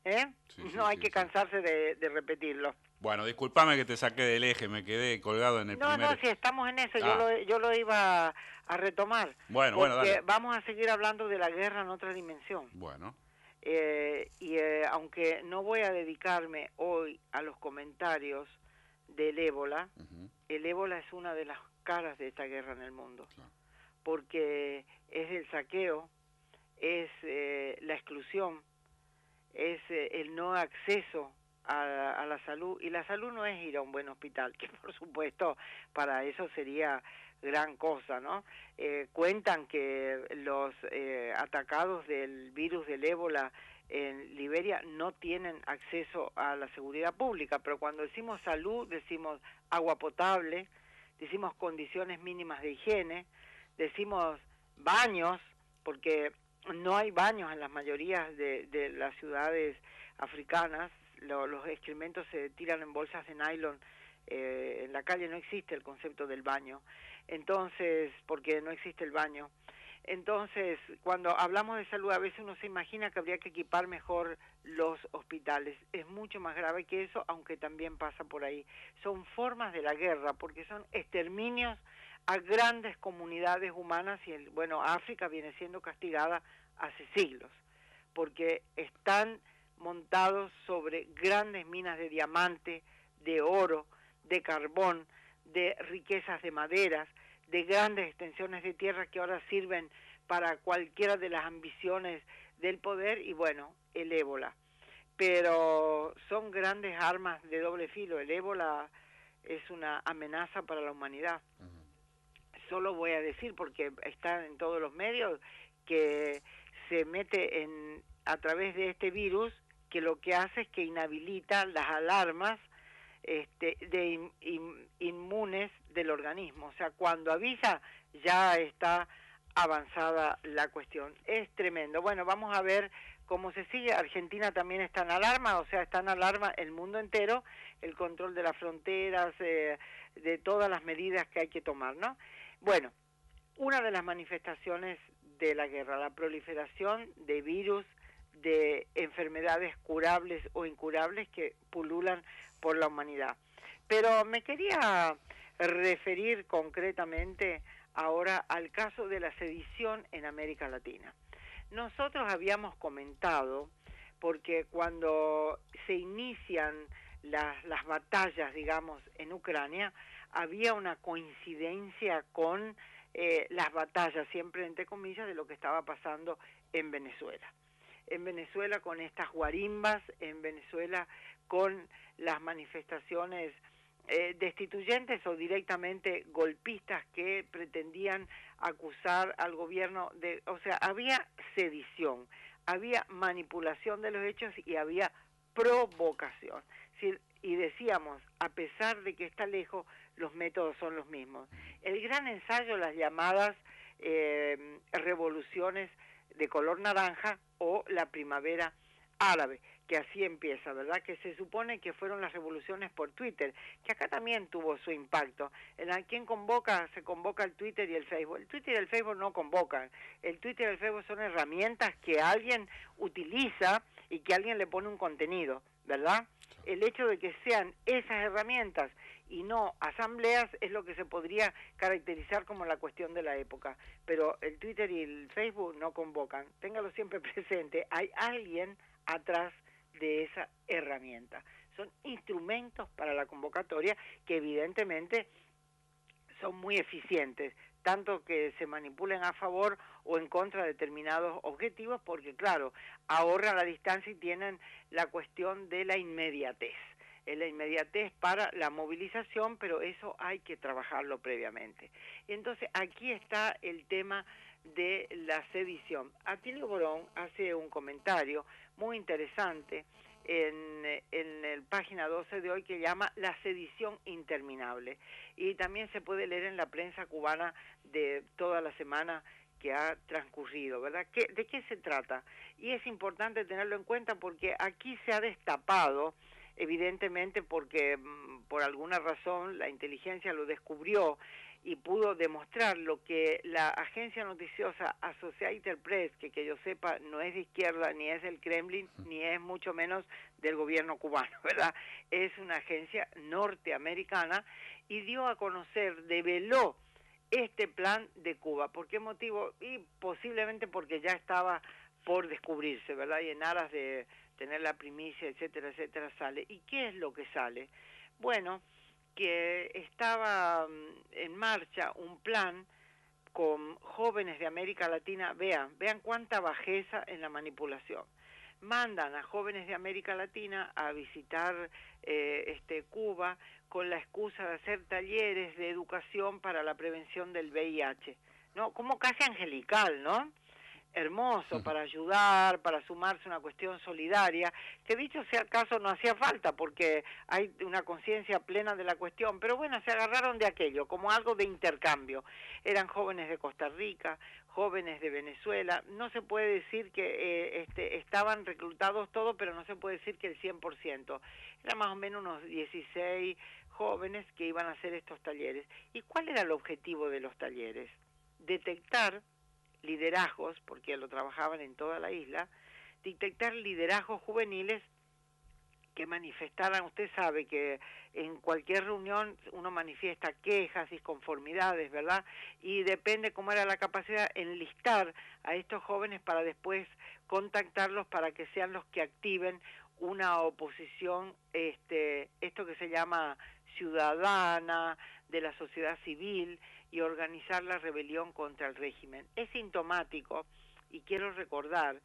¿eh? Sí, sí, no hay sí, que sí. cansarse de, de repetirlo. Bueno, discúlpame que te saqué del eje, me quedé colgado en el No, primer... no, si estamos en eso, Ah. yo, lo, yo lo iba a, a retomar. Bueno, porque bueno, dale. vamos a seguir hablando de la guerra en otra dimensión. Bueno. Eh, y eh, aunque no voy a dedicarme hoy a los comentarios del ébola, Ujú. el ébola es una de las caras de esta guerra en el mundo, porque es el saqueo, es eh, la exclusión, es eh, el no acceso a, a la salud, y la salud no es ir a un buen hospital, que por supuesto para eso sería gran cosa, ¿no? Eh, cuentan que los eh, atacados del virus del ébola en Liberia no tienen acceso a la seguridad pública, pero cuando decimos salud decimos agua potable, decimos condiciones mínimas de higiene, decimos baños, porque no hay baños en las mayorías de, de las ciudades africanas, Lo, los excrementos se tiran en bolsas de nylon, eh, en la calle no existe el concepto del baño, entonces, porque no existe el baño. Entonces, cuando hablamos de salud, a veces uno se imagina que habría que equipar mejor los hospitales. Es mucho más grave que eso, aunque también pasa por ahí. Son formas de la guerra, porque son exterminios a grandes comunidades humanas, y el, bueno, África viene siendo castigada hace siglos, porque están montados sobre grandes minas de diamante, de oro, de carbón, de riquezas de maderas, de grandes extensiones de tierra que ahora sirven para cualquiera de las ambiciones del poder, y bueno, el ébola. Pero son grandes armas de doble filo. El ébola es una amenaza para la humanidad. Solo voy a decir, porque está en todos los medios, que se mete en a través de este virus, que lo que hace es que inhabilita las alarmas este, de in, in, inmunes del organismo. O sea, cuando avisa ya está avanzada la cuestión. Es tremendo. Bueno, vamos a ver cómo se sigue. Argentina también está en alarma, o sea, está en alarma el mundo entero, el control de las fronteras, eh, de todas las medidas que hay que tomar, ¿no? Bueno, una de las manifestaciones de la guerra, la proliferación de virus, de enfermedades curables o incurables que pululan por la humanidad. Pero me quería referir concretamente ahora al caso de la sedición en América Latina. Nosotros habíamos comentado, porque cuando se inician las, las batallas, digamos, en Ucrania, había una coincidencia con eh, las batallas, siempre entre comillas, de lo que estaba pasando en Venezuela. En Venezuela con estas guarimbas, en Venezuela con las manifestaciones eh, destituyentes o directamente golpistas que pretendían acusar al gobierno de... O sea, había sedición, había manipulación de los hechos y había provocación. Si, y decíamos, a pesar de que está lejos, los métodos son los mismos. El gran ensayo, las llamadas eh, revoluciones de color naranja o la primavera árabe, que así empieza, ¿verdad? Que se supone que fueron las revoluciones por Twitter, que acá también tuvo su impacto. En a quien convoca, se convoca el Twitter y el Facebook. El Twitter y el Facebook no convocan. El Twitter y el Facebook son herramientas que alguien utiliza y que alguien le pone un contenido, ¿verdad? El hecho de que sean esas herramientas y no asambleas es lo que se podría caracterizar como la cuestión de la época. Pero el Twitter y el Facebook no convocan. Téngalo siempre presente. Hay alguien atrás de esa herramienta. Son instrumentos para la convocatoria que evidentemente son muy eficientes, tanto que se manipulen a favor o en contra de determinados objetivos, porque claro, ahorran la distancia y tienen la cuestión de la inmediatez. La inmediatez para la movilización, pero eso hay que trabajarlo previamente. Entonces, aquí está el tema de la sedición. Atilio Borón hace un comentario muy interesante en, en el página doce de hoy que llama La sedición interminable. Y también se puede leer en la prensa cubana de toda la semana que ha transcurrido, ¿verdad? ¿Qué, ¿De qué se trata? Y es importante tenerlo en cuenta porque aquí se ha destapado, evidentemente porque por alguna razón la inteligencia lo descubrió y pudo demostrar lo que la agencia noticiosa Associated Press, que que yo sepa no es de izquierda, ni es del Kremlin, ni es mucho menos del gobierno cubano, ¿verdad? Es una agencia norteamericana y dio a conocer, develó este plan de Cuba. ¿Por qué motivo? Y posiblemente porque ya estaba por descubrirse, ¿verdad? Y en aras de tener la primicia, etcétera, etcétera, sale. ¿Y qué es lo que sale? Bueno, que estaba en marcha un plan con jóvenes de América Latina. Vean, vean cuánta bajeza en la manipulación. Mandan a jóvenes de América Latina a visitar eh, este Cuba con la excusa de hacer talleres de educación para la prevención del V I H, ¿no? Como casi angelical, ¿no? Hermoso, para ayudar, para sumarse a una cuestión solidaria, que dicho sea el caso no hacía falta porque hay una conciencia plena de la cuestión, pero bueno, se agarraron de aquello como algo de intercambio. Eran jóvenes de Costa Rica, jóvenes de Venezuela, no se puede decir que eh, este, estaban reclutados todos, pero no se puede decir que el cien por ciento. Eran más o menos unos dieciséis jóvenes que iban a hacer estos talleres. ¿Y cuál era el objetivo de los talleres? Detectar liderazgos, porque lo trabajaban en toda la isla, detectar liderazgos juveniles que manifestaran. Usted sabe que en cualquier reunión uno manifiesta quejas, disconformidades, ¿verdad? Y depende cómo era la capacidad, enlistar a estos jóvenes para después contactarlos para que sean los que activen una oposición, este, esto que se llama ciudadana, de la sociedad civil, y organizar la rebelión contra el régimen. Es sintomático, y quiero recordar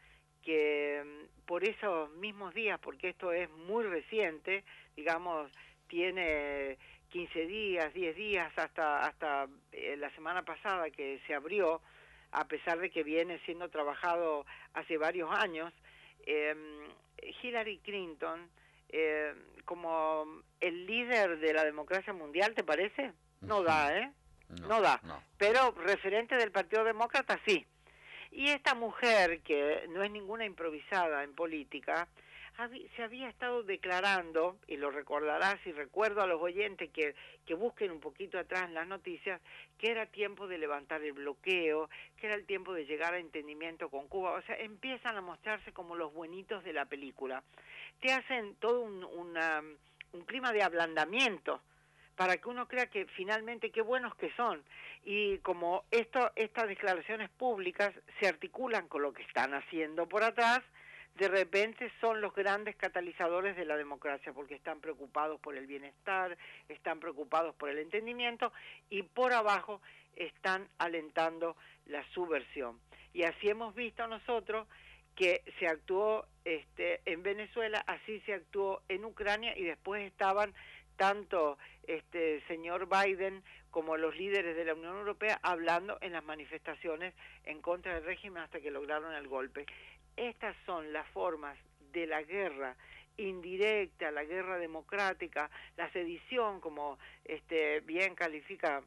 que por esos mismos días, porque esto es muy reciente, digamos, tiene quince días, diez días, hasta, hasta eh, la semana pasada que se abrió, a pesar de que viene siendo trabajado hace varios años, eh, Hillary Clinton, eh, como el líder de la democracia mundial, ¿te parece? No da, ¿eh? No, no da, no. Pero referente del Partido Demócrata sí. Y esta mujer, que no es ninguna improvisada en política, se había estado declarando, y lo recordarás, y recuerdo a los oyentes que, que busquen un poquito atrás en las noticias, que era tiempo de levantar el bloqueo, que era el tiempo de llegar a entendimiento con Cuba. O sea, empiezan a mostrarse como los buenitos de la película. Te hacen todo un, una, un clima de ablandamiento, para que uno crea que finalmente qué buenos que son. Y como esto, estas declaraciones públicas se articulan con lo que están haciendo por atrás, de repente son los grandes catalizadores de la democracia, porque están preocupados por el bienestar, están preocupados por el entendimiento, y por abajo están alentando la subversión. Y así hemos visto nosotros que se actuó este, en Venezuela, así se actuó en Ucrania, y después estaban tanto este señor Biden como los líderes de la Unión Europea hablando en las manifestaciones en contra del régimen hasta que lograron el golpe. Estas son las formas de la guerra indirecta, la guerra democrática, la sedición, como este bien califica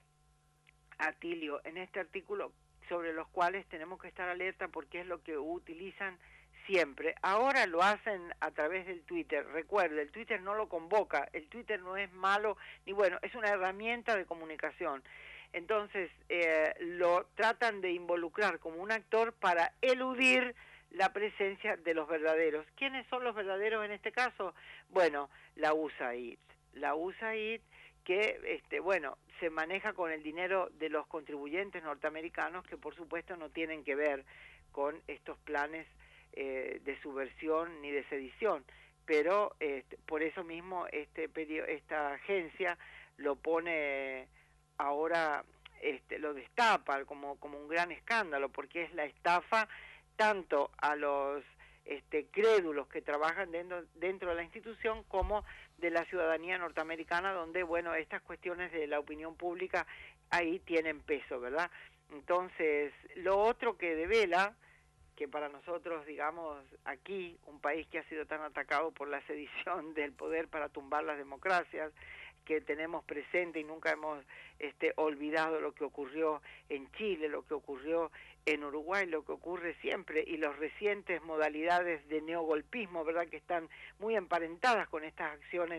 Atilio en este artículo, sobre los cuales tenemos que estar alerta porque es lo que utilizan siempre. Ahora lo hacen a través del Twitter. Recuerde, el Twitter no lo convoca, el Twitter no es malo ni bueno, es una herramienta de comunicación. Entonces, eh, lo tratan de involucrar como un actor para eludir la presencia de los verdaderos. ¿Quiénes son los verdaderos en este caso? Bueno, la U S A I D. La U S A I D que, este, bueno, se maneja con el dinero de los contribuyentes norteamericanos, que por supuesto no tienen que ver con estos planes Eh, de subversión ni de sedición, pero este, por eso mismo este esta agencia lo pone ahora, este, lo destapa como, como un gran escándalo, porque es la estafa tanto a los este, crédulos que trabajan dentro, dentro de la institución como de la ciudadanía norteamericana, donde, bueno, estas cuestiones de la opinión pública ahí tienen peso, ¿verdad? Entonces, lo otro que devela, que para nosotros, digamos, aquí, un país que ha sido tan atacado por la sedición del poder para tumbar las democracias, que tenemos presente y nunca hemos este, olvidado lo que ocurrió en Chile, lo que ocurrió en Uruguay, lo que ocurre siempre, y las recientes modalidades de neogolpismo, ¿verdad?, que están muy emparentadas con estas acciones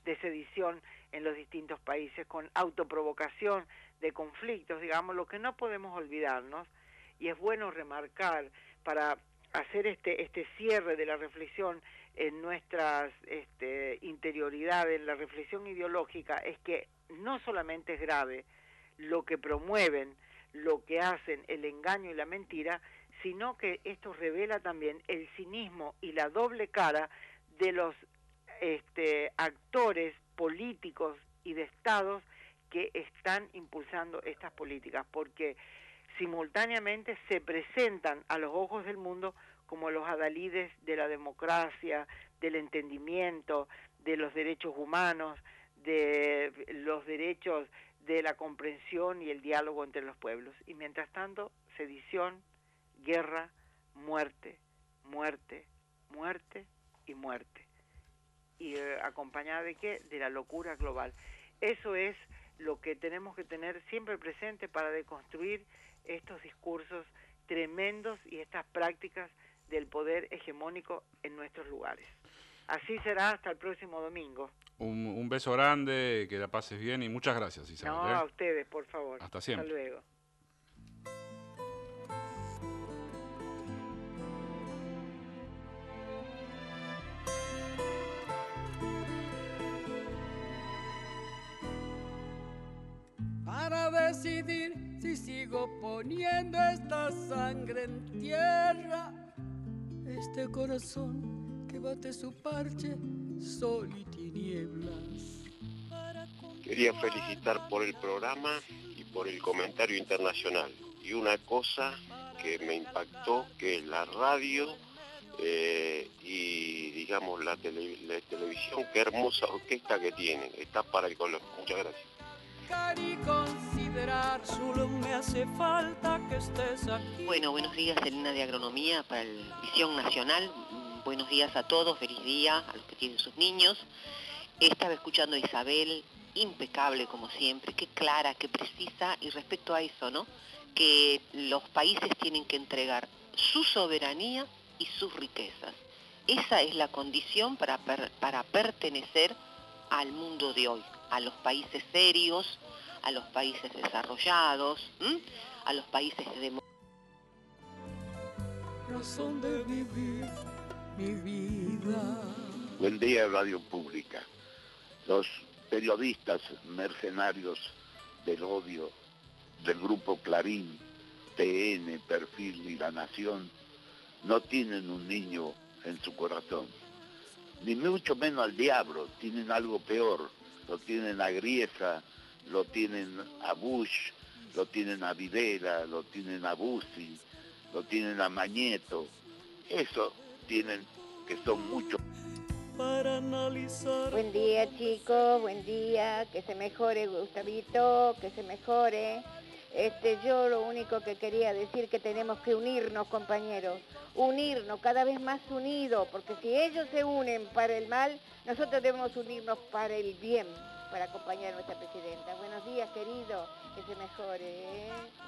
de sedición en los distintos países, con autoprovocación de conflictos, digamos, lo que no podemos olvidarnos, y es bueno remarcar para hacer este, este cierre de la reflexión en nuestras este, interioridades, en la reflexión ideológica, es que no solamente es grave lo que promueven, lo que hacen, el engaño y la mentira, sino que esto revela también el cinismo y la doble cara de los este, actores políticos y de estados que están impulsando estas políticas, porque simultáneamente se presentan a los ojos del mundo como los adalides de la democracia, del entendimiento, de los derechos humanos, de los derechos de la comprensión y el diálogo entre los pueblos. Y mientras tanto, sedición, guerra, muerte, muerte, muerte y muerte. ¿Y eh, acompañada de qué? De la locura global. Eso es lo que tenemos que tener siempre presente para deconstruir estos discursos tremendos y estas prácticas del poder hegemónico en nuestros lugares. Así será hasta el próximo domingo. Un, un beso grande, que la pases bien y muchas gracias, Isabel. No, ¿eh? a ustedes, por favor. Hasta siempre. Hasta luego. Para decidir si sigo poniendo esta sangre en tierra, este corazón que bate su parche, sol y tinieblas. Quería felicitar por el programa y por el comentario internacional. Y una cosa que me impactó, que la radio eh, y digamos la, tele, la televisión, qué hermosa orquesta que tienen. Está para el color. Muchas gracias. Y considerar, solo me hace falta que estés aquí. Bueno, buenos días, Elena de Agronomía para el Visión Nacional. Buenos días a todos, feliz día a los que tienen sus niños. Estaba escuchando a Isabel, impecable como siempre, qué clara, qué precisa, y respecto a eso, ¿no? Que los países tienen que entregar su soberanía y sus riquezas. Esa es la condición para, per, para pertenecer al mundo de hoy, a los países serios, a los países desarrollados, ¿m? a los países de democracia. Razón de vivir mi vida. Buen día, Radio Pública. Los periodistas mercenarios del odio del grupo Clarín, T N, Perfil y La Nación no tienen un niño en su corazón, ni mucho menos al diablo. Tienen algo peor, lo tienen a Griesa, lo tienen a Bush, lo tienen a Videla, lo tienen a Bussi, lo tienen a Mañeto. Eso tienen, que son muchos. Para analizar. Buen día, chicos, buen día, que se mejore Gustavito, que se mejore. Este, yo lo único que quería decir que tenemos que unirnos, compañeros, unirnos, cada vez más unidos, porque si ellos se unen para el mal, nosotros debemos unirnos para el bien, para acompañar a nuestra presidenta. Buenos días, querido, que se mejore, ¿eh?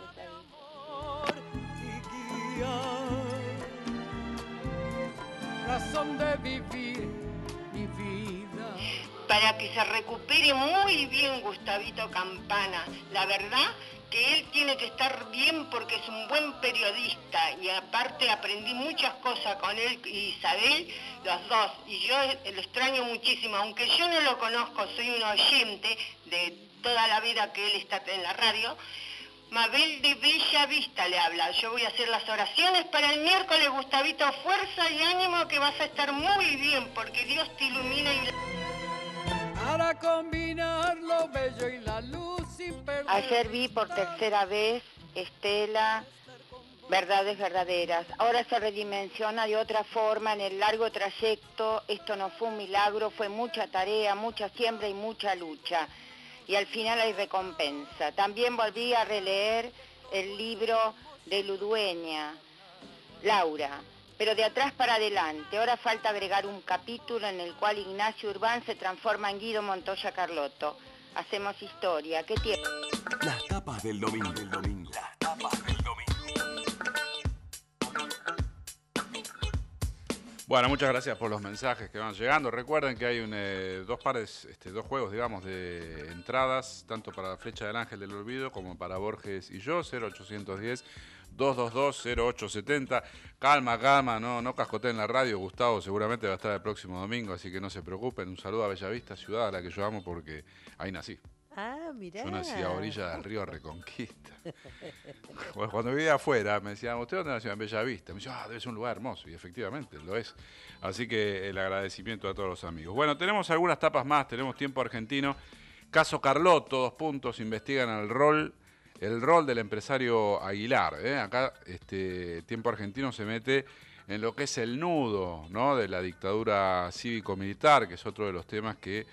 Razón de vivir mi vida. Para que se recupere muy bien Gustavito Campana. La verdad que él tiene que estar bien porque es un buen periodista y aparte aprendí muchas cosas con él y Isabel, los dos, y yo lo extraño muchísimo, aunque yo no lo conozco, soy un oyente de toda la vida que él está en la radio. Mabel de Bella Vista le habla. Yo voy a hacer las oraciones para el miércoles, Gustavito. Fuerza y ánimo que vas a estar muy bien, porque Dios te ilumina y... Para combinar lo bello y la luz sin perder... Ayer vi por tercera vez, Estela, Verdades Verdaderas. Ahora se redimensiona de otra forma en el largo trayecto. Esto no fue un milagro, fue mucha tarea, mucha siembra y mucha lucha. Y al final hay recompensa. También volví a releer el libro de Ludueña, Laura, pero de atrás para adelante. Ahora falta agregar un capítulo en el cual Ignacio Urbán se transforma en Guido Montoya Carlotto. Hacemos historia. ¿Qué tiene? Las tapas del domingo. Del domingo. Las tapas del domingo. Bueno, muchas gracias por los mensajes que van llegando. Recuerden que hay un, eh, dos pares, este, dos juegos, digamos, de entradas, tanto para la Flecha del Ángel del Olvido como para Borges y yo, cero ochocientos diez, dos dos dos, cero ocho siete cero. Calma, calma, no, no cascoteen la radio. Gustavo seguramente va a estar el próximo domingo, así que no se preocupen. Un saludo a Bellavista, ciudad a la que yo amo porque ahí nací. Ah, mirá. Yo nací a orilla del río Reconquista. Cuando vivía afuera me decían, ¿usted dónde nació? En Bellavista. Me decían, ah, debe ser un lugar hermoso. Y efectivamente lo es. Así que el agradecimiento a todos los amigos. Bueno, tenemos algunas tapas más. Tenemos Tiempo Argentino. Caso Carlotto, dos puntos. Investigan el rol, el rol del empresario Aguilar. ¿eh? Acá este Tiempo Argentino se mete en lo que es el nudo, ¿no? De la dictadura cívico-militar, que es otro de los temas que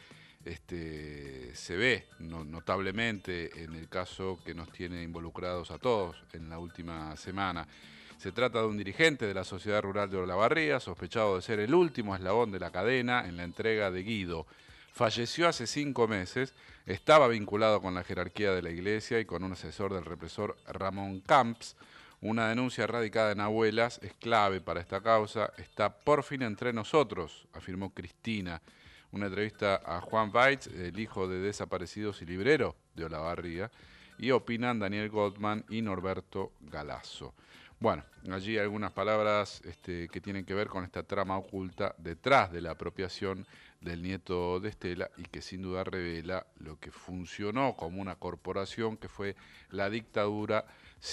Este, se ve no, notablemente en el caso que nos tiene involucrados a todos en la última semana. Se trata de un dirigente de la Sociedad Rural de Olavarría, sospechado de ser el último eslabón de la cadena en la entrega de Guido. Falleció hace cinco meses, estaba vinculado con la jerarquía de la iglesia y con un asesor del represor Ramón Camps. Una denuncia radicada en Abuelas es clave para esta causa. Está por fin entre nosotros, afirmó Cristina. Una entrevista a Juan Weitz, el hijo de desaparecidos y librero de Olavarría, y opinan Daniel Goldman y Norberto Galazo. Bueno, allí algunas palabras este, que tienen que ver con esta trama oculta detrás de la apropiación del nieto de Estela y que sin duda revela lo que funcionó como una corporación que fue la dictadura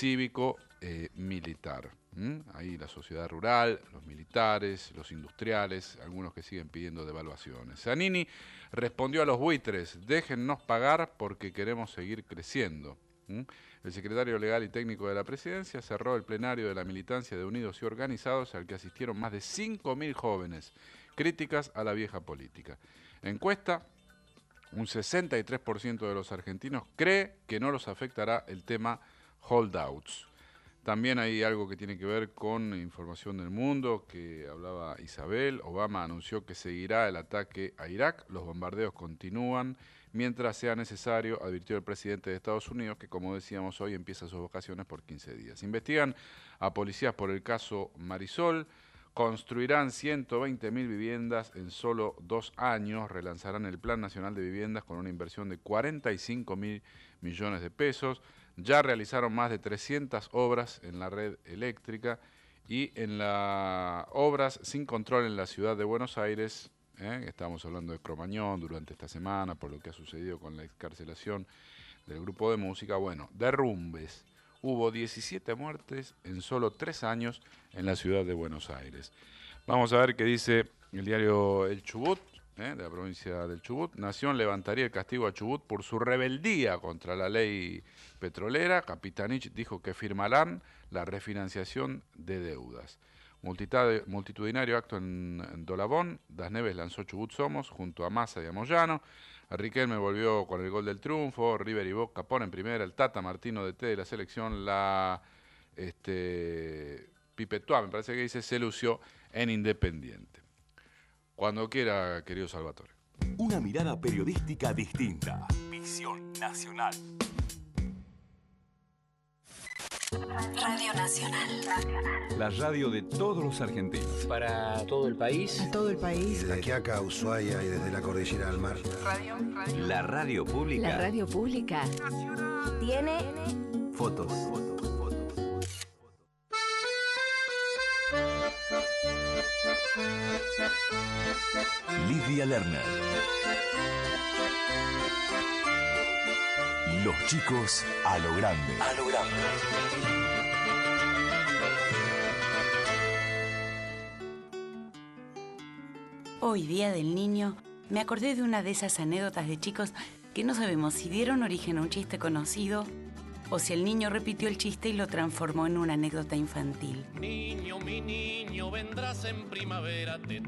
cívico-militar. ¿Mm? Ahí la sociedad rural, los militares, los industriales, algunos que siguen pidiendo devaluaciones. Zanini respondió a los buitres, déjennos pagar porque queremos seguir creciendo. ¿Mm? El secretario legal y técnico de la presidencia cerró el plenario de la militancia de Unidos y Organizados al que asistieron más de cinco mil jóvenes, críticas a la vieja política. Encuesta, un sesenta y tres por ciento de los argentinos cree que no los afectará el tema holdouts. También hay algo que tiene que ver con información del mundo que hablaba Isabel. Obama anunció que seguirá el ataque a Irak. Los bombardeos continúan mientras sea necesario, advirtió el presidente de Estados Unidos, que como decíamos hoy empieza sus vacaciones por quince días. Investigan a policías por el caso Marisol. Construirán ciento veinte mil viviendas en solo dos años. Relanzarán el Plan Nacional de Viviendas con una inversión de cuarenta y cinco mil millones de pesos. Ya realizaron más de trescientas obras en la red eléctrica y en las obras sin control en la ciudad de Buenos Aires. ¿eh? Estamos hablando de Cromañón durante esta semana por lo que ha sucedido con la excarcelación del grupo de música. Bueno, derrumbes. Hubo diecisiete muertes en solo tres años en la ciudad de Buenos Aires. Vamos a ver qué dice el diario El Chubut, ¿eh? de la provincia del Chubut. Nación levantaría el castigo a Chubut por su rebeldía contra la ley petrolera. Capitanich dijo que firmarán la refinanciación de deudas. Multitudinario acto en, en Dolabón. Das Neves lanzó Chubut Somos junto a Massa y a Moyano. Riquelme volvió con el gol del triunfo. River y Boca ponen primera. El Tata Martino D T de la selección. La este, Pipetuá, me parece que dice, se lució en Independiente. Cuando quiera, querido Salvatore. Una mirada periodística distinta. Visión Nacional. Radio Nacional. La radio de todos los argentinos. Para todo el país. A todo el país. Desde Quiaca a Ushuaia y desde la cordillera al mar. Radio, radio. La radio pública. La radio pública. Tiene fotos. Lidia Lerner. Los chicos a lo grande. A lo grande. Hoy, Día del Niño, me acordé de una de esas anécdotas de chicos que no sabemos si dieron origen a un chiste conocido o si el niño repitió el chiste y lo transformó en una anécdota infantil. Niño, mi niño, vendrás en primavera, te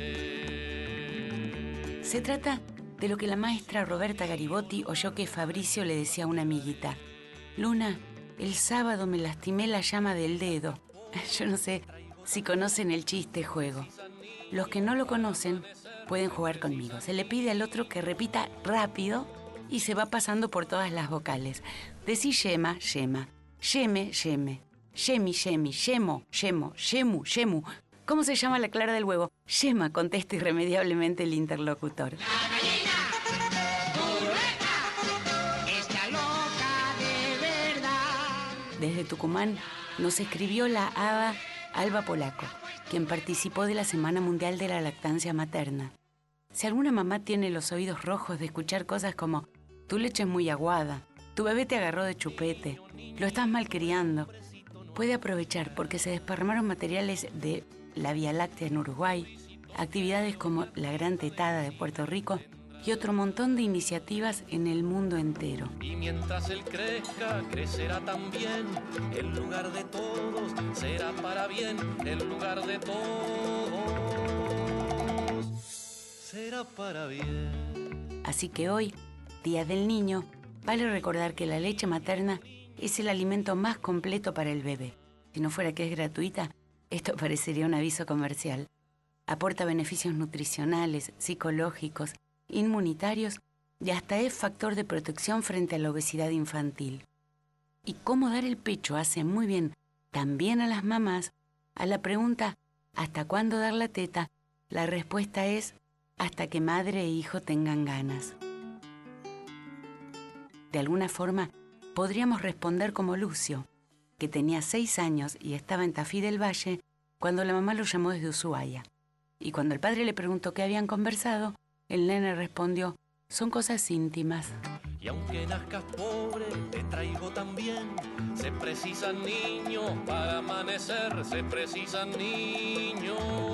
traeré. Se trata de lo que la maestra Roberta Garibotti oyó que Fabricio le decía a una amiguita. Luna, el sábado me lastimé la llama del dedo. Yo no sé si conocen el chiste juego. Los que no lo conocen pueden jugar conmigo. Se le pide al otro que repita rápido y se va pasando por todas las vocales. Decí yema, yema, yeme, yeme, yemi, yemi, yemo, yemo, yemu, yemu. ¿Cómo se llama la clara del huevo? Yema, contesta irremediablemente el interlocutor. Está loca de verdad. Desde Tucumán nos escribió la hada Alba Polaco, quien participó de la Semana Mundial de la Lactancia Materna. Si alguna mamá tiene los oídos rojos de escuchar cosas como tu leche es muy aguada, tu bebé te agarró de chupete, lo estás malcriando, puede aprovechar porque se desparramaron materiales de la Vía Láctea en Uruguay, actividades como la Gran Tetada de Puerto Rico y otro montón de iniciativas en el mundo entero. Y mientras él crezca, crecerá también. El lugar de todos será para bien. El lugar de todos será para bien. Así que hoy, Día del Niño, vale recordar que la leche materna es el alimento más completo para el bebé. Si no fuera que es gratuita, esto parecería un aviso comercial. Aporta beneficios nutricionales, psicológicos, inmunitarios y hasta es factor de protección frente a la obesidad infantil. Y cómo dar el pecho hace muy bien también a las mamás. A la pregunta ¿hasta cuándo dar la teta? La respuesta es hasta que madre e hijo tengan ganas. De alguna forma podríamos responder como Lucio, que tenía seis años y estaba en Tafí del Valle cuando la mamá lo llamó desde Ushuaia. Y cuando el padre le preguntó qué habían conversado, el nene respondió, son cosas íntimas. Y aunque nazcas pobre, te traigo también. Se precisan niños para amanecer. Se precisan niños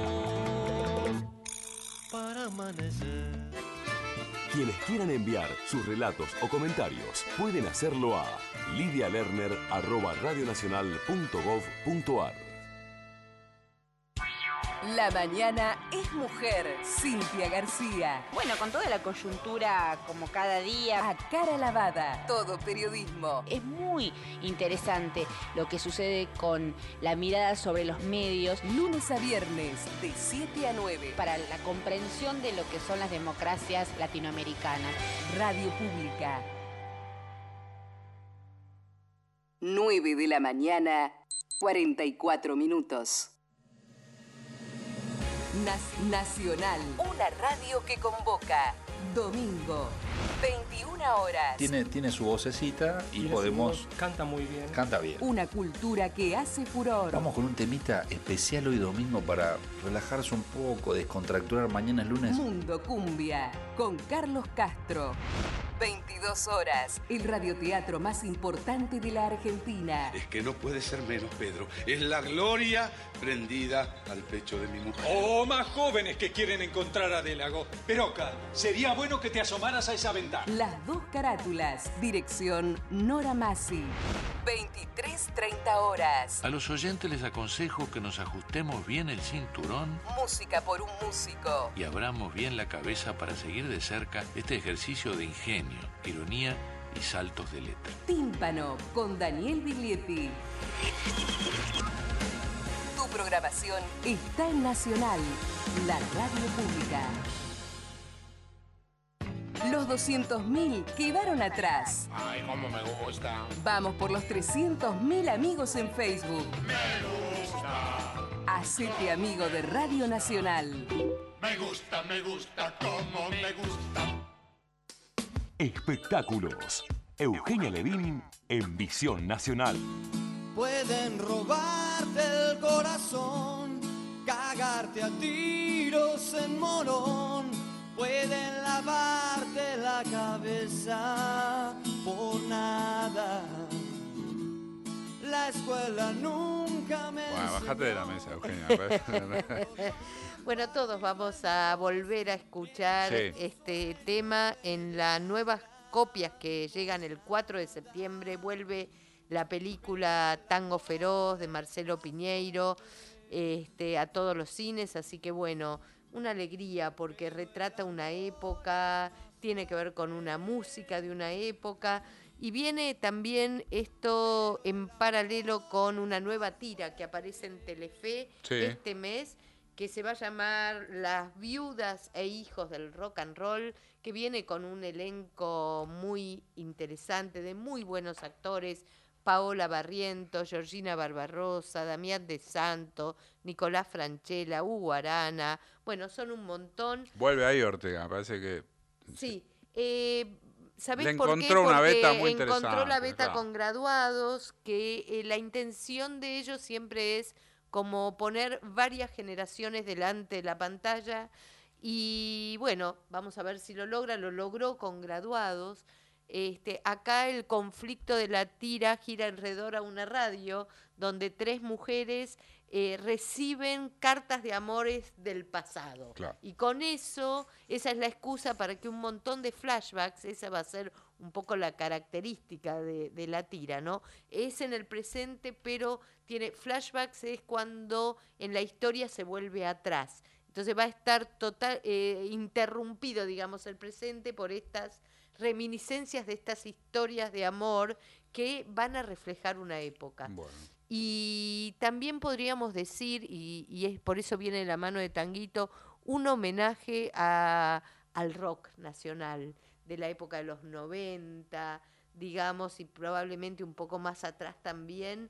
para amanecer. Quienes quieran enviar sus relatos o comentarios pueden hacerlo a lidia lerner arroba radionacional punto gov punto ar. La mañana es mujer, Cintia García. Bueno, con toda la coyuntura, como cada día. A cara lavada, todo periodismo. Es muy interesante lo que sucede con la mirada sobre los medios. Lunes a viernes, de siete a nueve. Para la comprensión de lo que son las democracias latinoamericanas. Radio Pública. nueve de la mañana, cuarenta y cuatro minutos. Nacional, una radio que convoca. Domingo, veintiuna horas. Tiene, tiene su vocecita y tiene podemos... Voz, canta muy bien. Canta bien. Una cultura que hace furor. Vamos con un temita especial hoy domingo para relajarse un poco, descontracturar. Mañana es lunes. Mundo Cumbia, con Carlos Castro. veintidós horas, el radioteatro más importante de la Argentina. Es que no puede ser menos, Pedro. Es la gloria prendida al pecho de mi mujer. Oh, más jóvenes que quieren encontrar a Délago. Peroca, sería bueno que te asomaras a esa ventana. Las dos carátulas, dirección Nora Massi. veintitrés treinta horas. A los oyentes les aconsejo que nos ajustemos bien el cinturón. Música por un músico. Y abramos bien la cabeza para seguir de cerca este ejercicio de ingenio, ironía y saltos de letra. Tímpano con Daniel Biglietti. Tu programación está en Nacional, la radio pública. Los doscientos mil quedaron atrás. Ay, cómo me gusta. Vamos por los trescientos mil amigos en Facebook. Me gusta. Hacete amigo de Radio Nacional. Me gusta, me gusta, cómo me gusta. Espectáculos. Eugenia Levin en Visión Nacional. Pueden robarte el corazón, cagarte a tiros en Morón, pueden lavarte la cabeza por nada. La escuela nunca me Bueno, bajate de la mesa, Eugenia. Bueno, todos vamos a volver a escuchar Sí. este tema en las nuevas copias que llegan el cuatro de septiembre. Vuelve la película Tango Feroz de Marcelo Piñeiro este, a todos los cines, así que bueno, una alegría porque retrata una época, tiene que ver con una música de una época y viene también esto en paralelo con una nueva tira que aparece en Telefe Sí. este mes, que se va a llamar Las viudas e hijos del rock and roll, que viene con un elenco muy interesante, de muy buenos actores, Paola Barrientos, Georgina Barbarosa, Damián de Santo, Nicolás Franchella, Hugo Arana. Bueno, son un montón. Vuelve ahí Ortega, parece que... Sí. Eh, ¿Sabés Le por qué? encontró Porque una beta muy encontró interesante, la beta claro. con graduados, que eh, la intención de ellos siempre es como poner varias generaciones delante de la pantalla. Y bueno, vamos a ver si lo logra. Lo logró con graduados. Este, acá el conflicto de la tira gira alrededor a una radio donde tres mujeres eh, reciben cartas de amores del pasado. Claro. Y con eso, esa es la excusa para que un montón de flashbacks, esa va a ser un poco la característica de, de la tira, ¿no? Es en el presente, pero tiene flashbacks, es cuando en la historia se vuelve atrás. Entonces va a estar total eh, interrumpido, digamos, el presente por estas reminiscencias de estas historias de amor que van a reflejar una época. Bueno. Y también podríamos decir, y, y es por eso viene de la mano de Tanguito, un homenaje a, al rock nacional de la época de los noventa, digamos, y probablemente un poco más atrás también.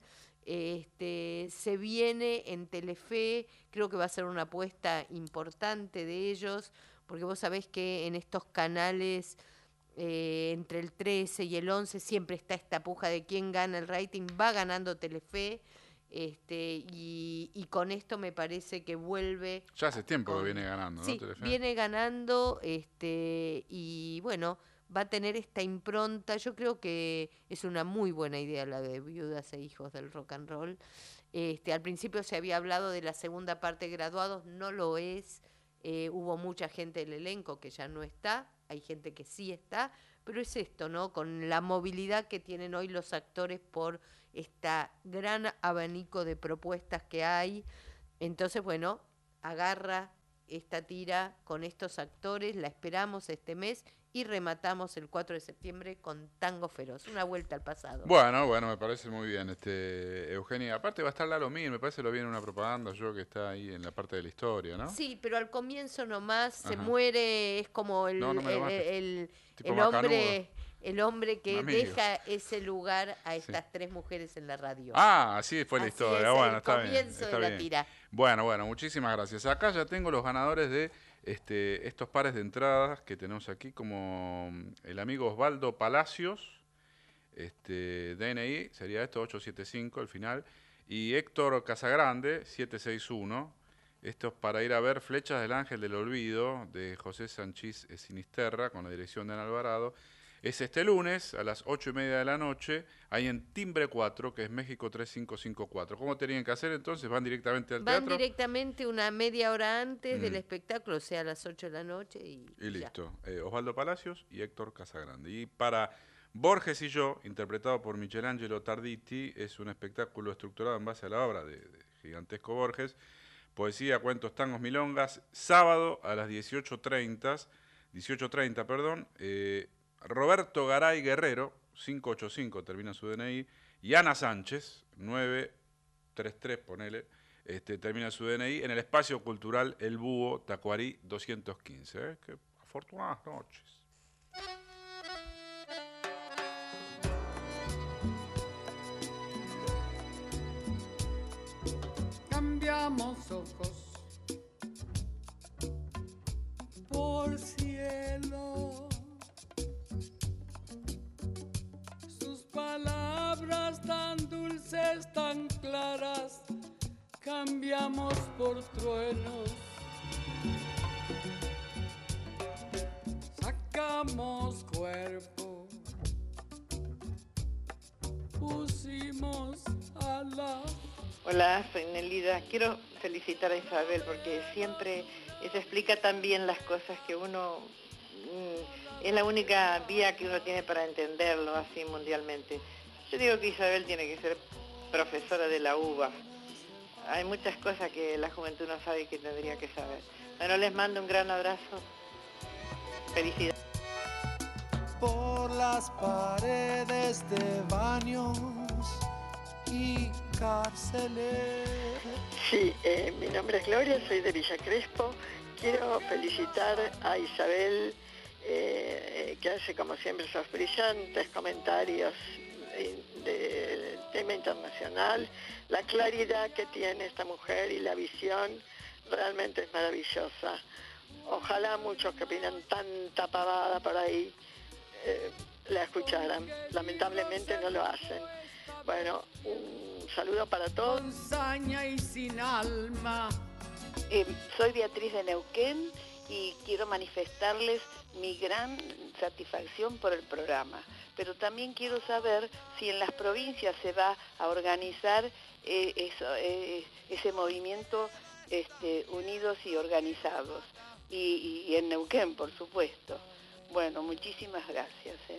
Este, se viene en Telefe, creo que va a ser una apuesta importante de ellos, porque vos sabés que en estos canales eh, entre el trece y el once siempre está esta puja de quién gana el rating, va ganando Telefe, este, y, y con esto me parece que vuelve... Ya hace tiempo con, que viene ganando, ¿no? Sí, Telefe. viene ganando, este, y bueno... va a tener esta impronta. Yo creo que es una muy buena idea la de Viudas e Hijos del Rock and Roll. Este, al principio se había hablado de la segunda parte de Graduados, no lo es. Eh, hubo mucha gente del elenco que ya no está, hay gente que sí está, pero es esto, ¿no? Con la movilidad que tienen hoy los actores por esta gran abanico de propuestas que hay. Entonces, bueno, agarra esta tira con estos actores, la esperamos este mes y rematamos el cuatro de septiembre con Tango Feroz, una vuelta al pasado. Bueno, bueno, me parece muy bien, este Eugenia. Aparte va a estar Lalo Mir, me parece lo vi en una propaganda yo que está ahí en la parte de la historia, ¿no? Sí, pero al comienzo nomás Ajá. se muere, es como el, No, no me lo el, mates. el, Tipo el hombre... macanudo. El hombre que Un amigo. deja ese lugar a estas tres mujeres en la radio. Ah, así fue la Así historia. es, Bueno, el está bien. comienzo Está de la bien. tira. Bueno, bueno, muchísimas gracias. Acá ya tengo los ganadores de este, estos pares de entradas que tenemos aquí, como el amigo Osvaldo Palacios, este, D N I, sería esto, ocho siete cinco, el final, y Héctor Casagrande, siete seis uno. Esto es para ir a ver Flechas del Ángel del Olvido, de José Sanchís Sinisterra, con la dirección de Ana Alvarado. Es este lunes a las ocho y media de la noche, ahí en Timbre cuatro, que es México tres cinco cinco cuatro. ¿Cómo tenían que hacer entonces? ¿Van directamente al Van teatro? directamente una media hora antes Mm. del espectáculo, o sea, a las ocho de la noche. Y, Y ya. listo. Eh, Osvaldo Palacios y Héctor Casagrande. Y para Borges y yo, interpretado por Michelangelo Tarditi, es un espectáculo estructurado en base a la obra de, de Gigantesco Borges. Poesía, cuentos, tangos, milongas. Sábado a las dieciocho treinta, dieciocho treinta, perdón. Eh, Roberto Garay Guerrero, cinco ocho cinco, termina su D N I. Y Ana Sánchez, nueve tres tres, ponele, este, termina su D N I. En el Espacio Cultural El Búho, Tacuarí doscientos quince. ¿eh? Qué afortunadas noches. Cambiamos ojos por cielo, sus palabras tan dulces, tan claras, cambiamos por truenos, sacamos cuerpo, pusimos alas. Hola, soy Nelida. Quiero felicitar a Isabel porque siempre ella explica tan bien las cosas que uno... Mmm, es la única vía que uno tiene para entenderlo así mundialmente. Yo digo que Isabel tiene que ser profesora de la U B A. Hay muchas cosas que la juventud no sabe y que tendría que saber. Bueno, les mando un gran abrazo. Felicidades. Por las paredes de baños y cárceles. Sí, eh, mi nombre es Gloria, soy de Villa Crespo. Quiero felicitar a Isabel, eh, que hace como siempre esos brillantes comentarios de, de sistema internacional. La claridad que tiene esta mujer y la visión realmente es maravillosa. Ojalá muchos que opinan tanta pavada por ahí eh, la escucharan. Lamentablemente no lo hacen. Bueno, un saludo para todos. Con saña y sin alma. Eh, soy Beatriz de Neuquén y quiero manifestarles mi gran satisfacción por el programa. Pero también quiero saber si en las provincias se va a organizar eh, eso, eh, ese movimiento este, unidos y organizados. Y, y en Neuquén, por supuesto. Bueno, muchísimas gracias. ¿eh?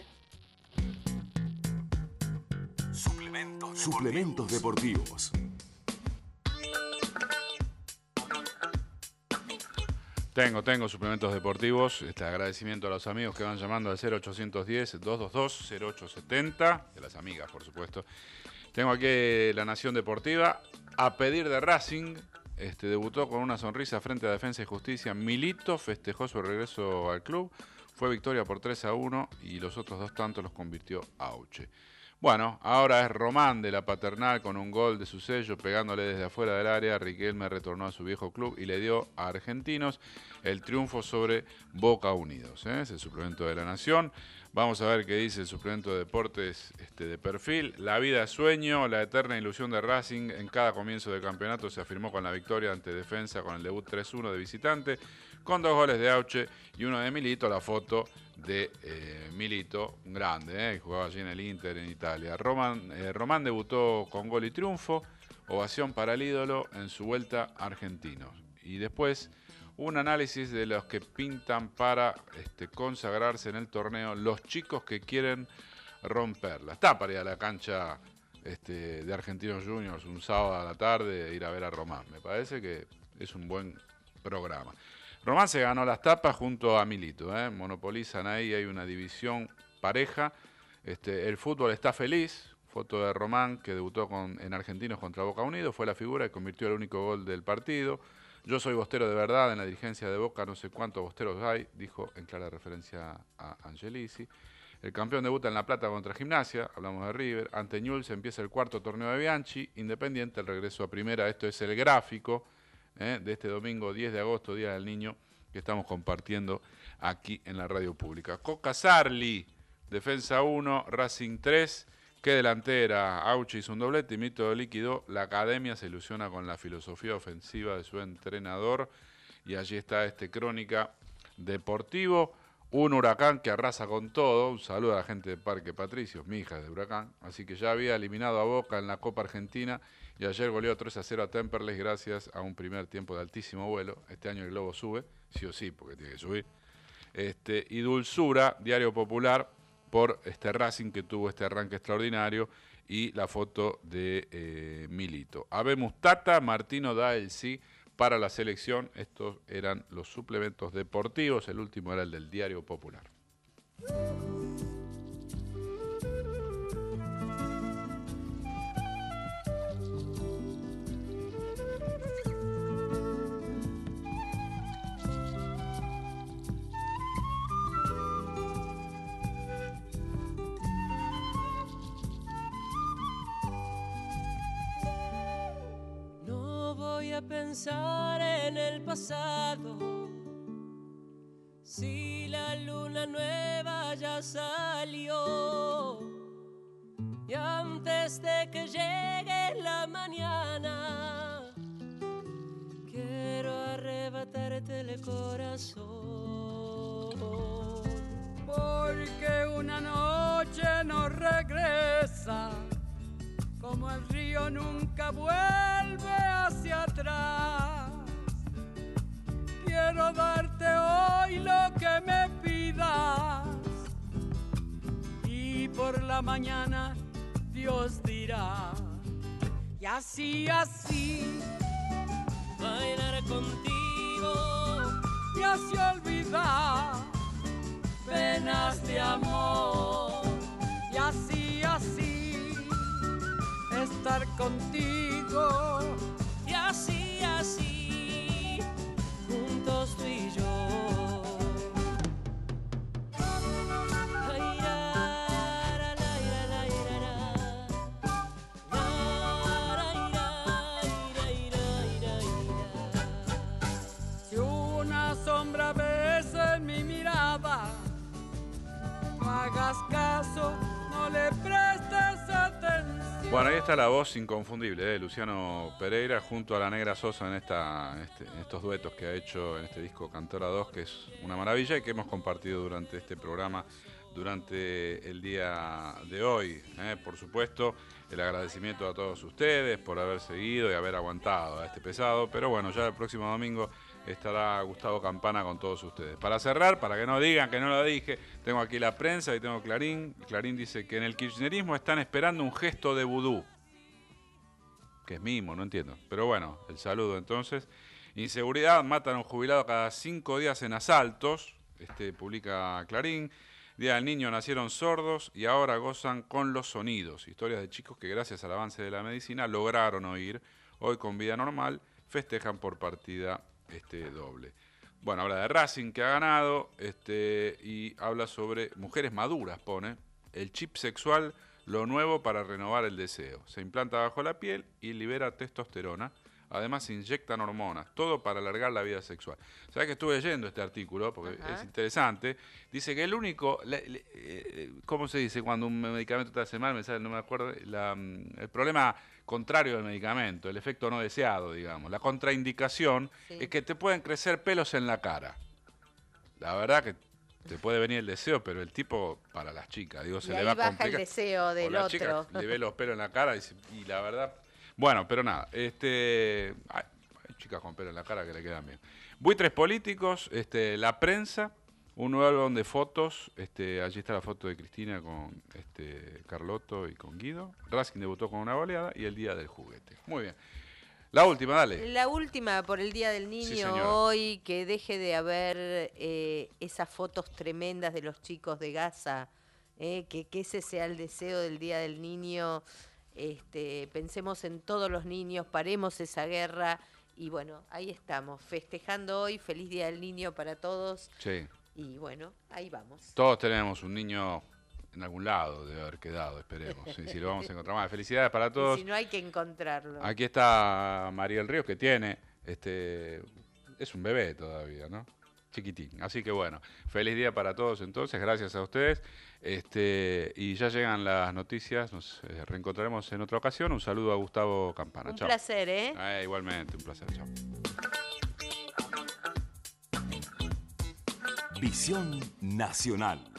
Suplementos, Suplementos deportivos. Tengo, tengo suplementos deportivos. Este agradecimiento a los amigos que van llamando al cero ochocientos diez, doscientos veintidós, cero ocho setenta. De las amigas, por supuesto. Tengo aquí La Nación Deportiva. A pedir de Racing, este, debutó con una sonrisa frente a Defensa y Justicia. Milito festejó su regreso al club. Fue victoria por tres a uno y los otros dos tantos los convirtió Auche. Bueno, ahora es Román de la Paternal con un gol de su sello, pegándole desde afuera del área. Riquelme retornó a su viejo club y le dio a Argentinos el triunfo sobre Boca Unidos. ¿eh? Es el suplemento de La Nación. Vamos a ver qué dice el suplemento de deportes este, de Perfil. La vida es sueño, la eterna ilusión de Racing en cada comienzo del campeonato se afirmó con la victoria ante Defensa con el debut tres uno de visitante, con dos goles de Auche y uno de Milito. La foto de eh, Milito, un grande, eh, jugaba allí en el Inter en Italia. Román, eh, Román debutó con gol y triunfo, ovación para el ídolo en su vuelta a Argentinos. Y después un análisis de los que pintan para este, consagrarse en el torneo, los chicos que quieren romperla. Está para ir a la cancha este, de Argentinos Juniors un sábado a la tarde e ir a ver a Román. Me parece que es un buen programa. Román se ganó las tapas junto a Milito, ¿eh? Monopolizan ahí, hay una división pareja. Este, el fútbol está feliz. Foto de Román, que debutó con, en Argentinos contra Boca Unidos, fue la figura y convirtió el único gol del partido. Yo soy bostero de verdad, en la dirigencia de Boca no sé cuántos bosteros hay, dijo en clara referencia a Angelici. El campeón debuta en La Plata contra Gimnasia, hablamos de River. Ante Newell's empieza el cuarto torneo de Bianchi, Independiente, el regreso a primera. Esto es el gráfico ¿eh? de este domingo diez de agosto, Día del Niño, que estamos compartiendo aquí en la radio pública. Coca Sarli, Defensa uno, Racing tres. Qué delantera, Auche hizo un doblete y Mito líquido. La academia se ilusiona con la filosofía ofensiva de su entrenador. Y allí está este Crónica Deportivo. Un Huracán que arrasa con todo. Un saludo a la gente de Parque Patricios, mi hija es de Huracán. Así que ya había eliminado a Boca en la Copa Argentina y ayer goleó tres a cero a Temperley gracias a un primer tiempo de altísimo vuelo. Este año el Globo sube, sí o sí, porque tiene que subir. Este, y Dulzura, Diario Popular, por este Racing que tuvo este arranque extraordinario y la foto de eh, Milito. Habemos Tata, Martino da el sí para la selección. Estos eran los suplementos deportivos. El último era el del Diario Popular. Voy a pensar en el pasado, si la luna nueva ya salió, y antes de que llegue la mañana, quiero arrebatarte el corazón. Porque una noche no regresa, como el río nunca vuelve hacia atrás. Quiero darte hoy lo que me pidas y por la mañana Dios dirá. Y así, así bailar contigo y así olvidar penas de amor. Y así, así estar contigo y así, así juntos tú y yo. Ay, ra, ra, la, ra, la, ra, ra. Bueno, ahí está la voz inconfundible de Luciano Pereira junto a la Negra Sosa en, esta, en, este, en estos duetos que ha hecho en este disco Cantora dos, que es una maravilla y que hemos compartido durante este programa, durante el día de hoy. ¿eh? Por supuesto, el agradecimiento a todos ustedes por haber seguido y haber aguantado a este pesado, pero bueno, ya el próximo domingo estará Gustavo Campana con todos ustedes. Para cerrar, para que no digan que no lo dije, tengo aquí la prensa y tengo Clarín. Clarín dice que en el kirchnerismo están esperando un gesto de vudú. Que es mimo, no entiendo. Pero bueno, el saludo entonces. Inseguridad, matan a un jubilado cada cinco días en asaltos. Este publica Clarín. Día del Niño, nacieron sordos y ahora gozan con los sonidos. Historias de chicos que gracias al avance de la medicina lograron oír. Hoy con vida normal festejan por partida este doble. Bueno, habla de Racing que ha ganado este, y habla sobre mujeres maduras, pone el chip sexual, lo nuevo para renovar el deseo. Se implanta bajo la piel y libera testosterona. Además se inyectan hormonas, todo para alargar la vida sexual. ¿Sabes que estuve leyendo este artículo? Porque Ajá. es interesante. Dice que el único, le, le, eh, ¿cómo se dice cuando un medicamento te hace mal? Me sale, no me acuerdo. La, el problema contrario del medicamento, el efecto no deseado, digamos. La contraindicación sí. es que te pueden crecer pelos en la cara. La verdad que te puede venir el deseo, pero el tipo, para las chicas, digo, se y le ahí va a baja complicar. El deseo del la otro. Chica le ve los pelos en la cara y, y la verdad... Bueno, pero nada, este, hay, hay chicas con pelo en la cara que le quedan bien. Buitres políticos, este, la prensa, un nuevo álbum de fotos, este, allí está la foto de Cristina con este, Carlotto y con Guido. Racing debutó con una goleada y el Día del Juguete. Muy bien. La última, dale. La última por el Día del Niño, sí, hoy, que deje de haber eh, esas fotos tremendas de los chicos de Gaza, eh, que, que ese sea el deseo del Día del Niño. Este, pensemos en todos los niños, paremos esa guerra y bueno, ahí estamos, festejando hoy, feliz Día del Niño para todos. Sí. Y bueno, ahí vamos. Todos tenemos un niño en algún lado, debe haber quedado, esperemos. Sí, si lo vamos a encontrar más. Felicidades para todos. Y si no, hay que encontrarlo. Aquí está Mariel Ríos, que tiene, este, es un bebé todavía, ¿no? Chiquitín. Así que bueno, feliz día para todos entonces, gracias a ustedes. Este, y ya llegan las noticias, nos eh, reencontraremos en otra ocasión. Un saludo a Gustavo Campana. Un Chao. placer, ¿eh? eh igualmente, un placer. Chao. Visión Nacional.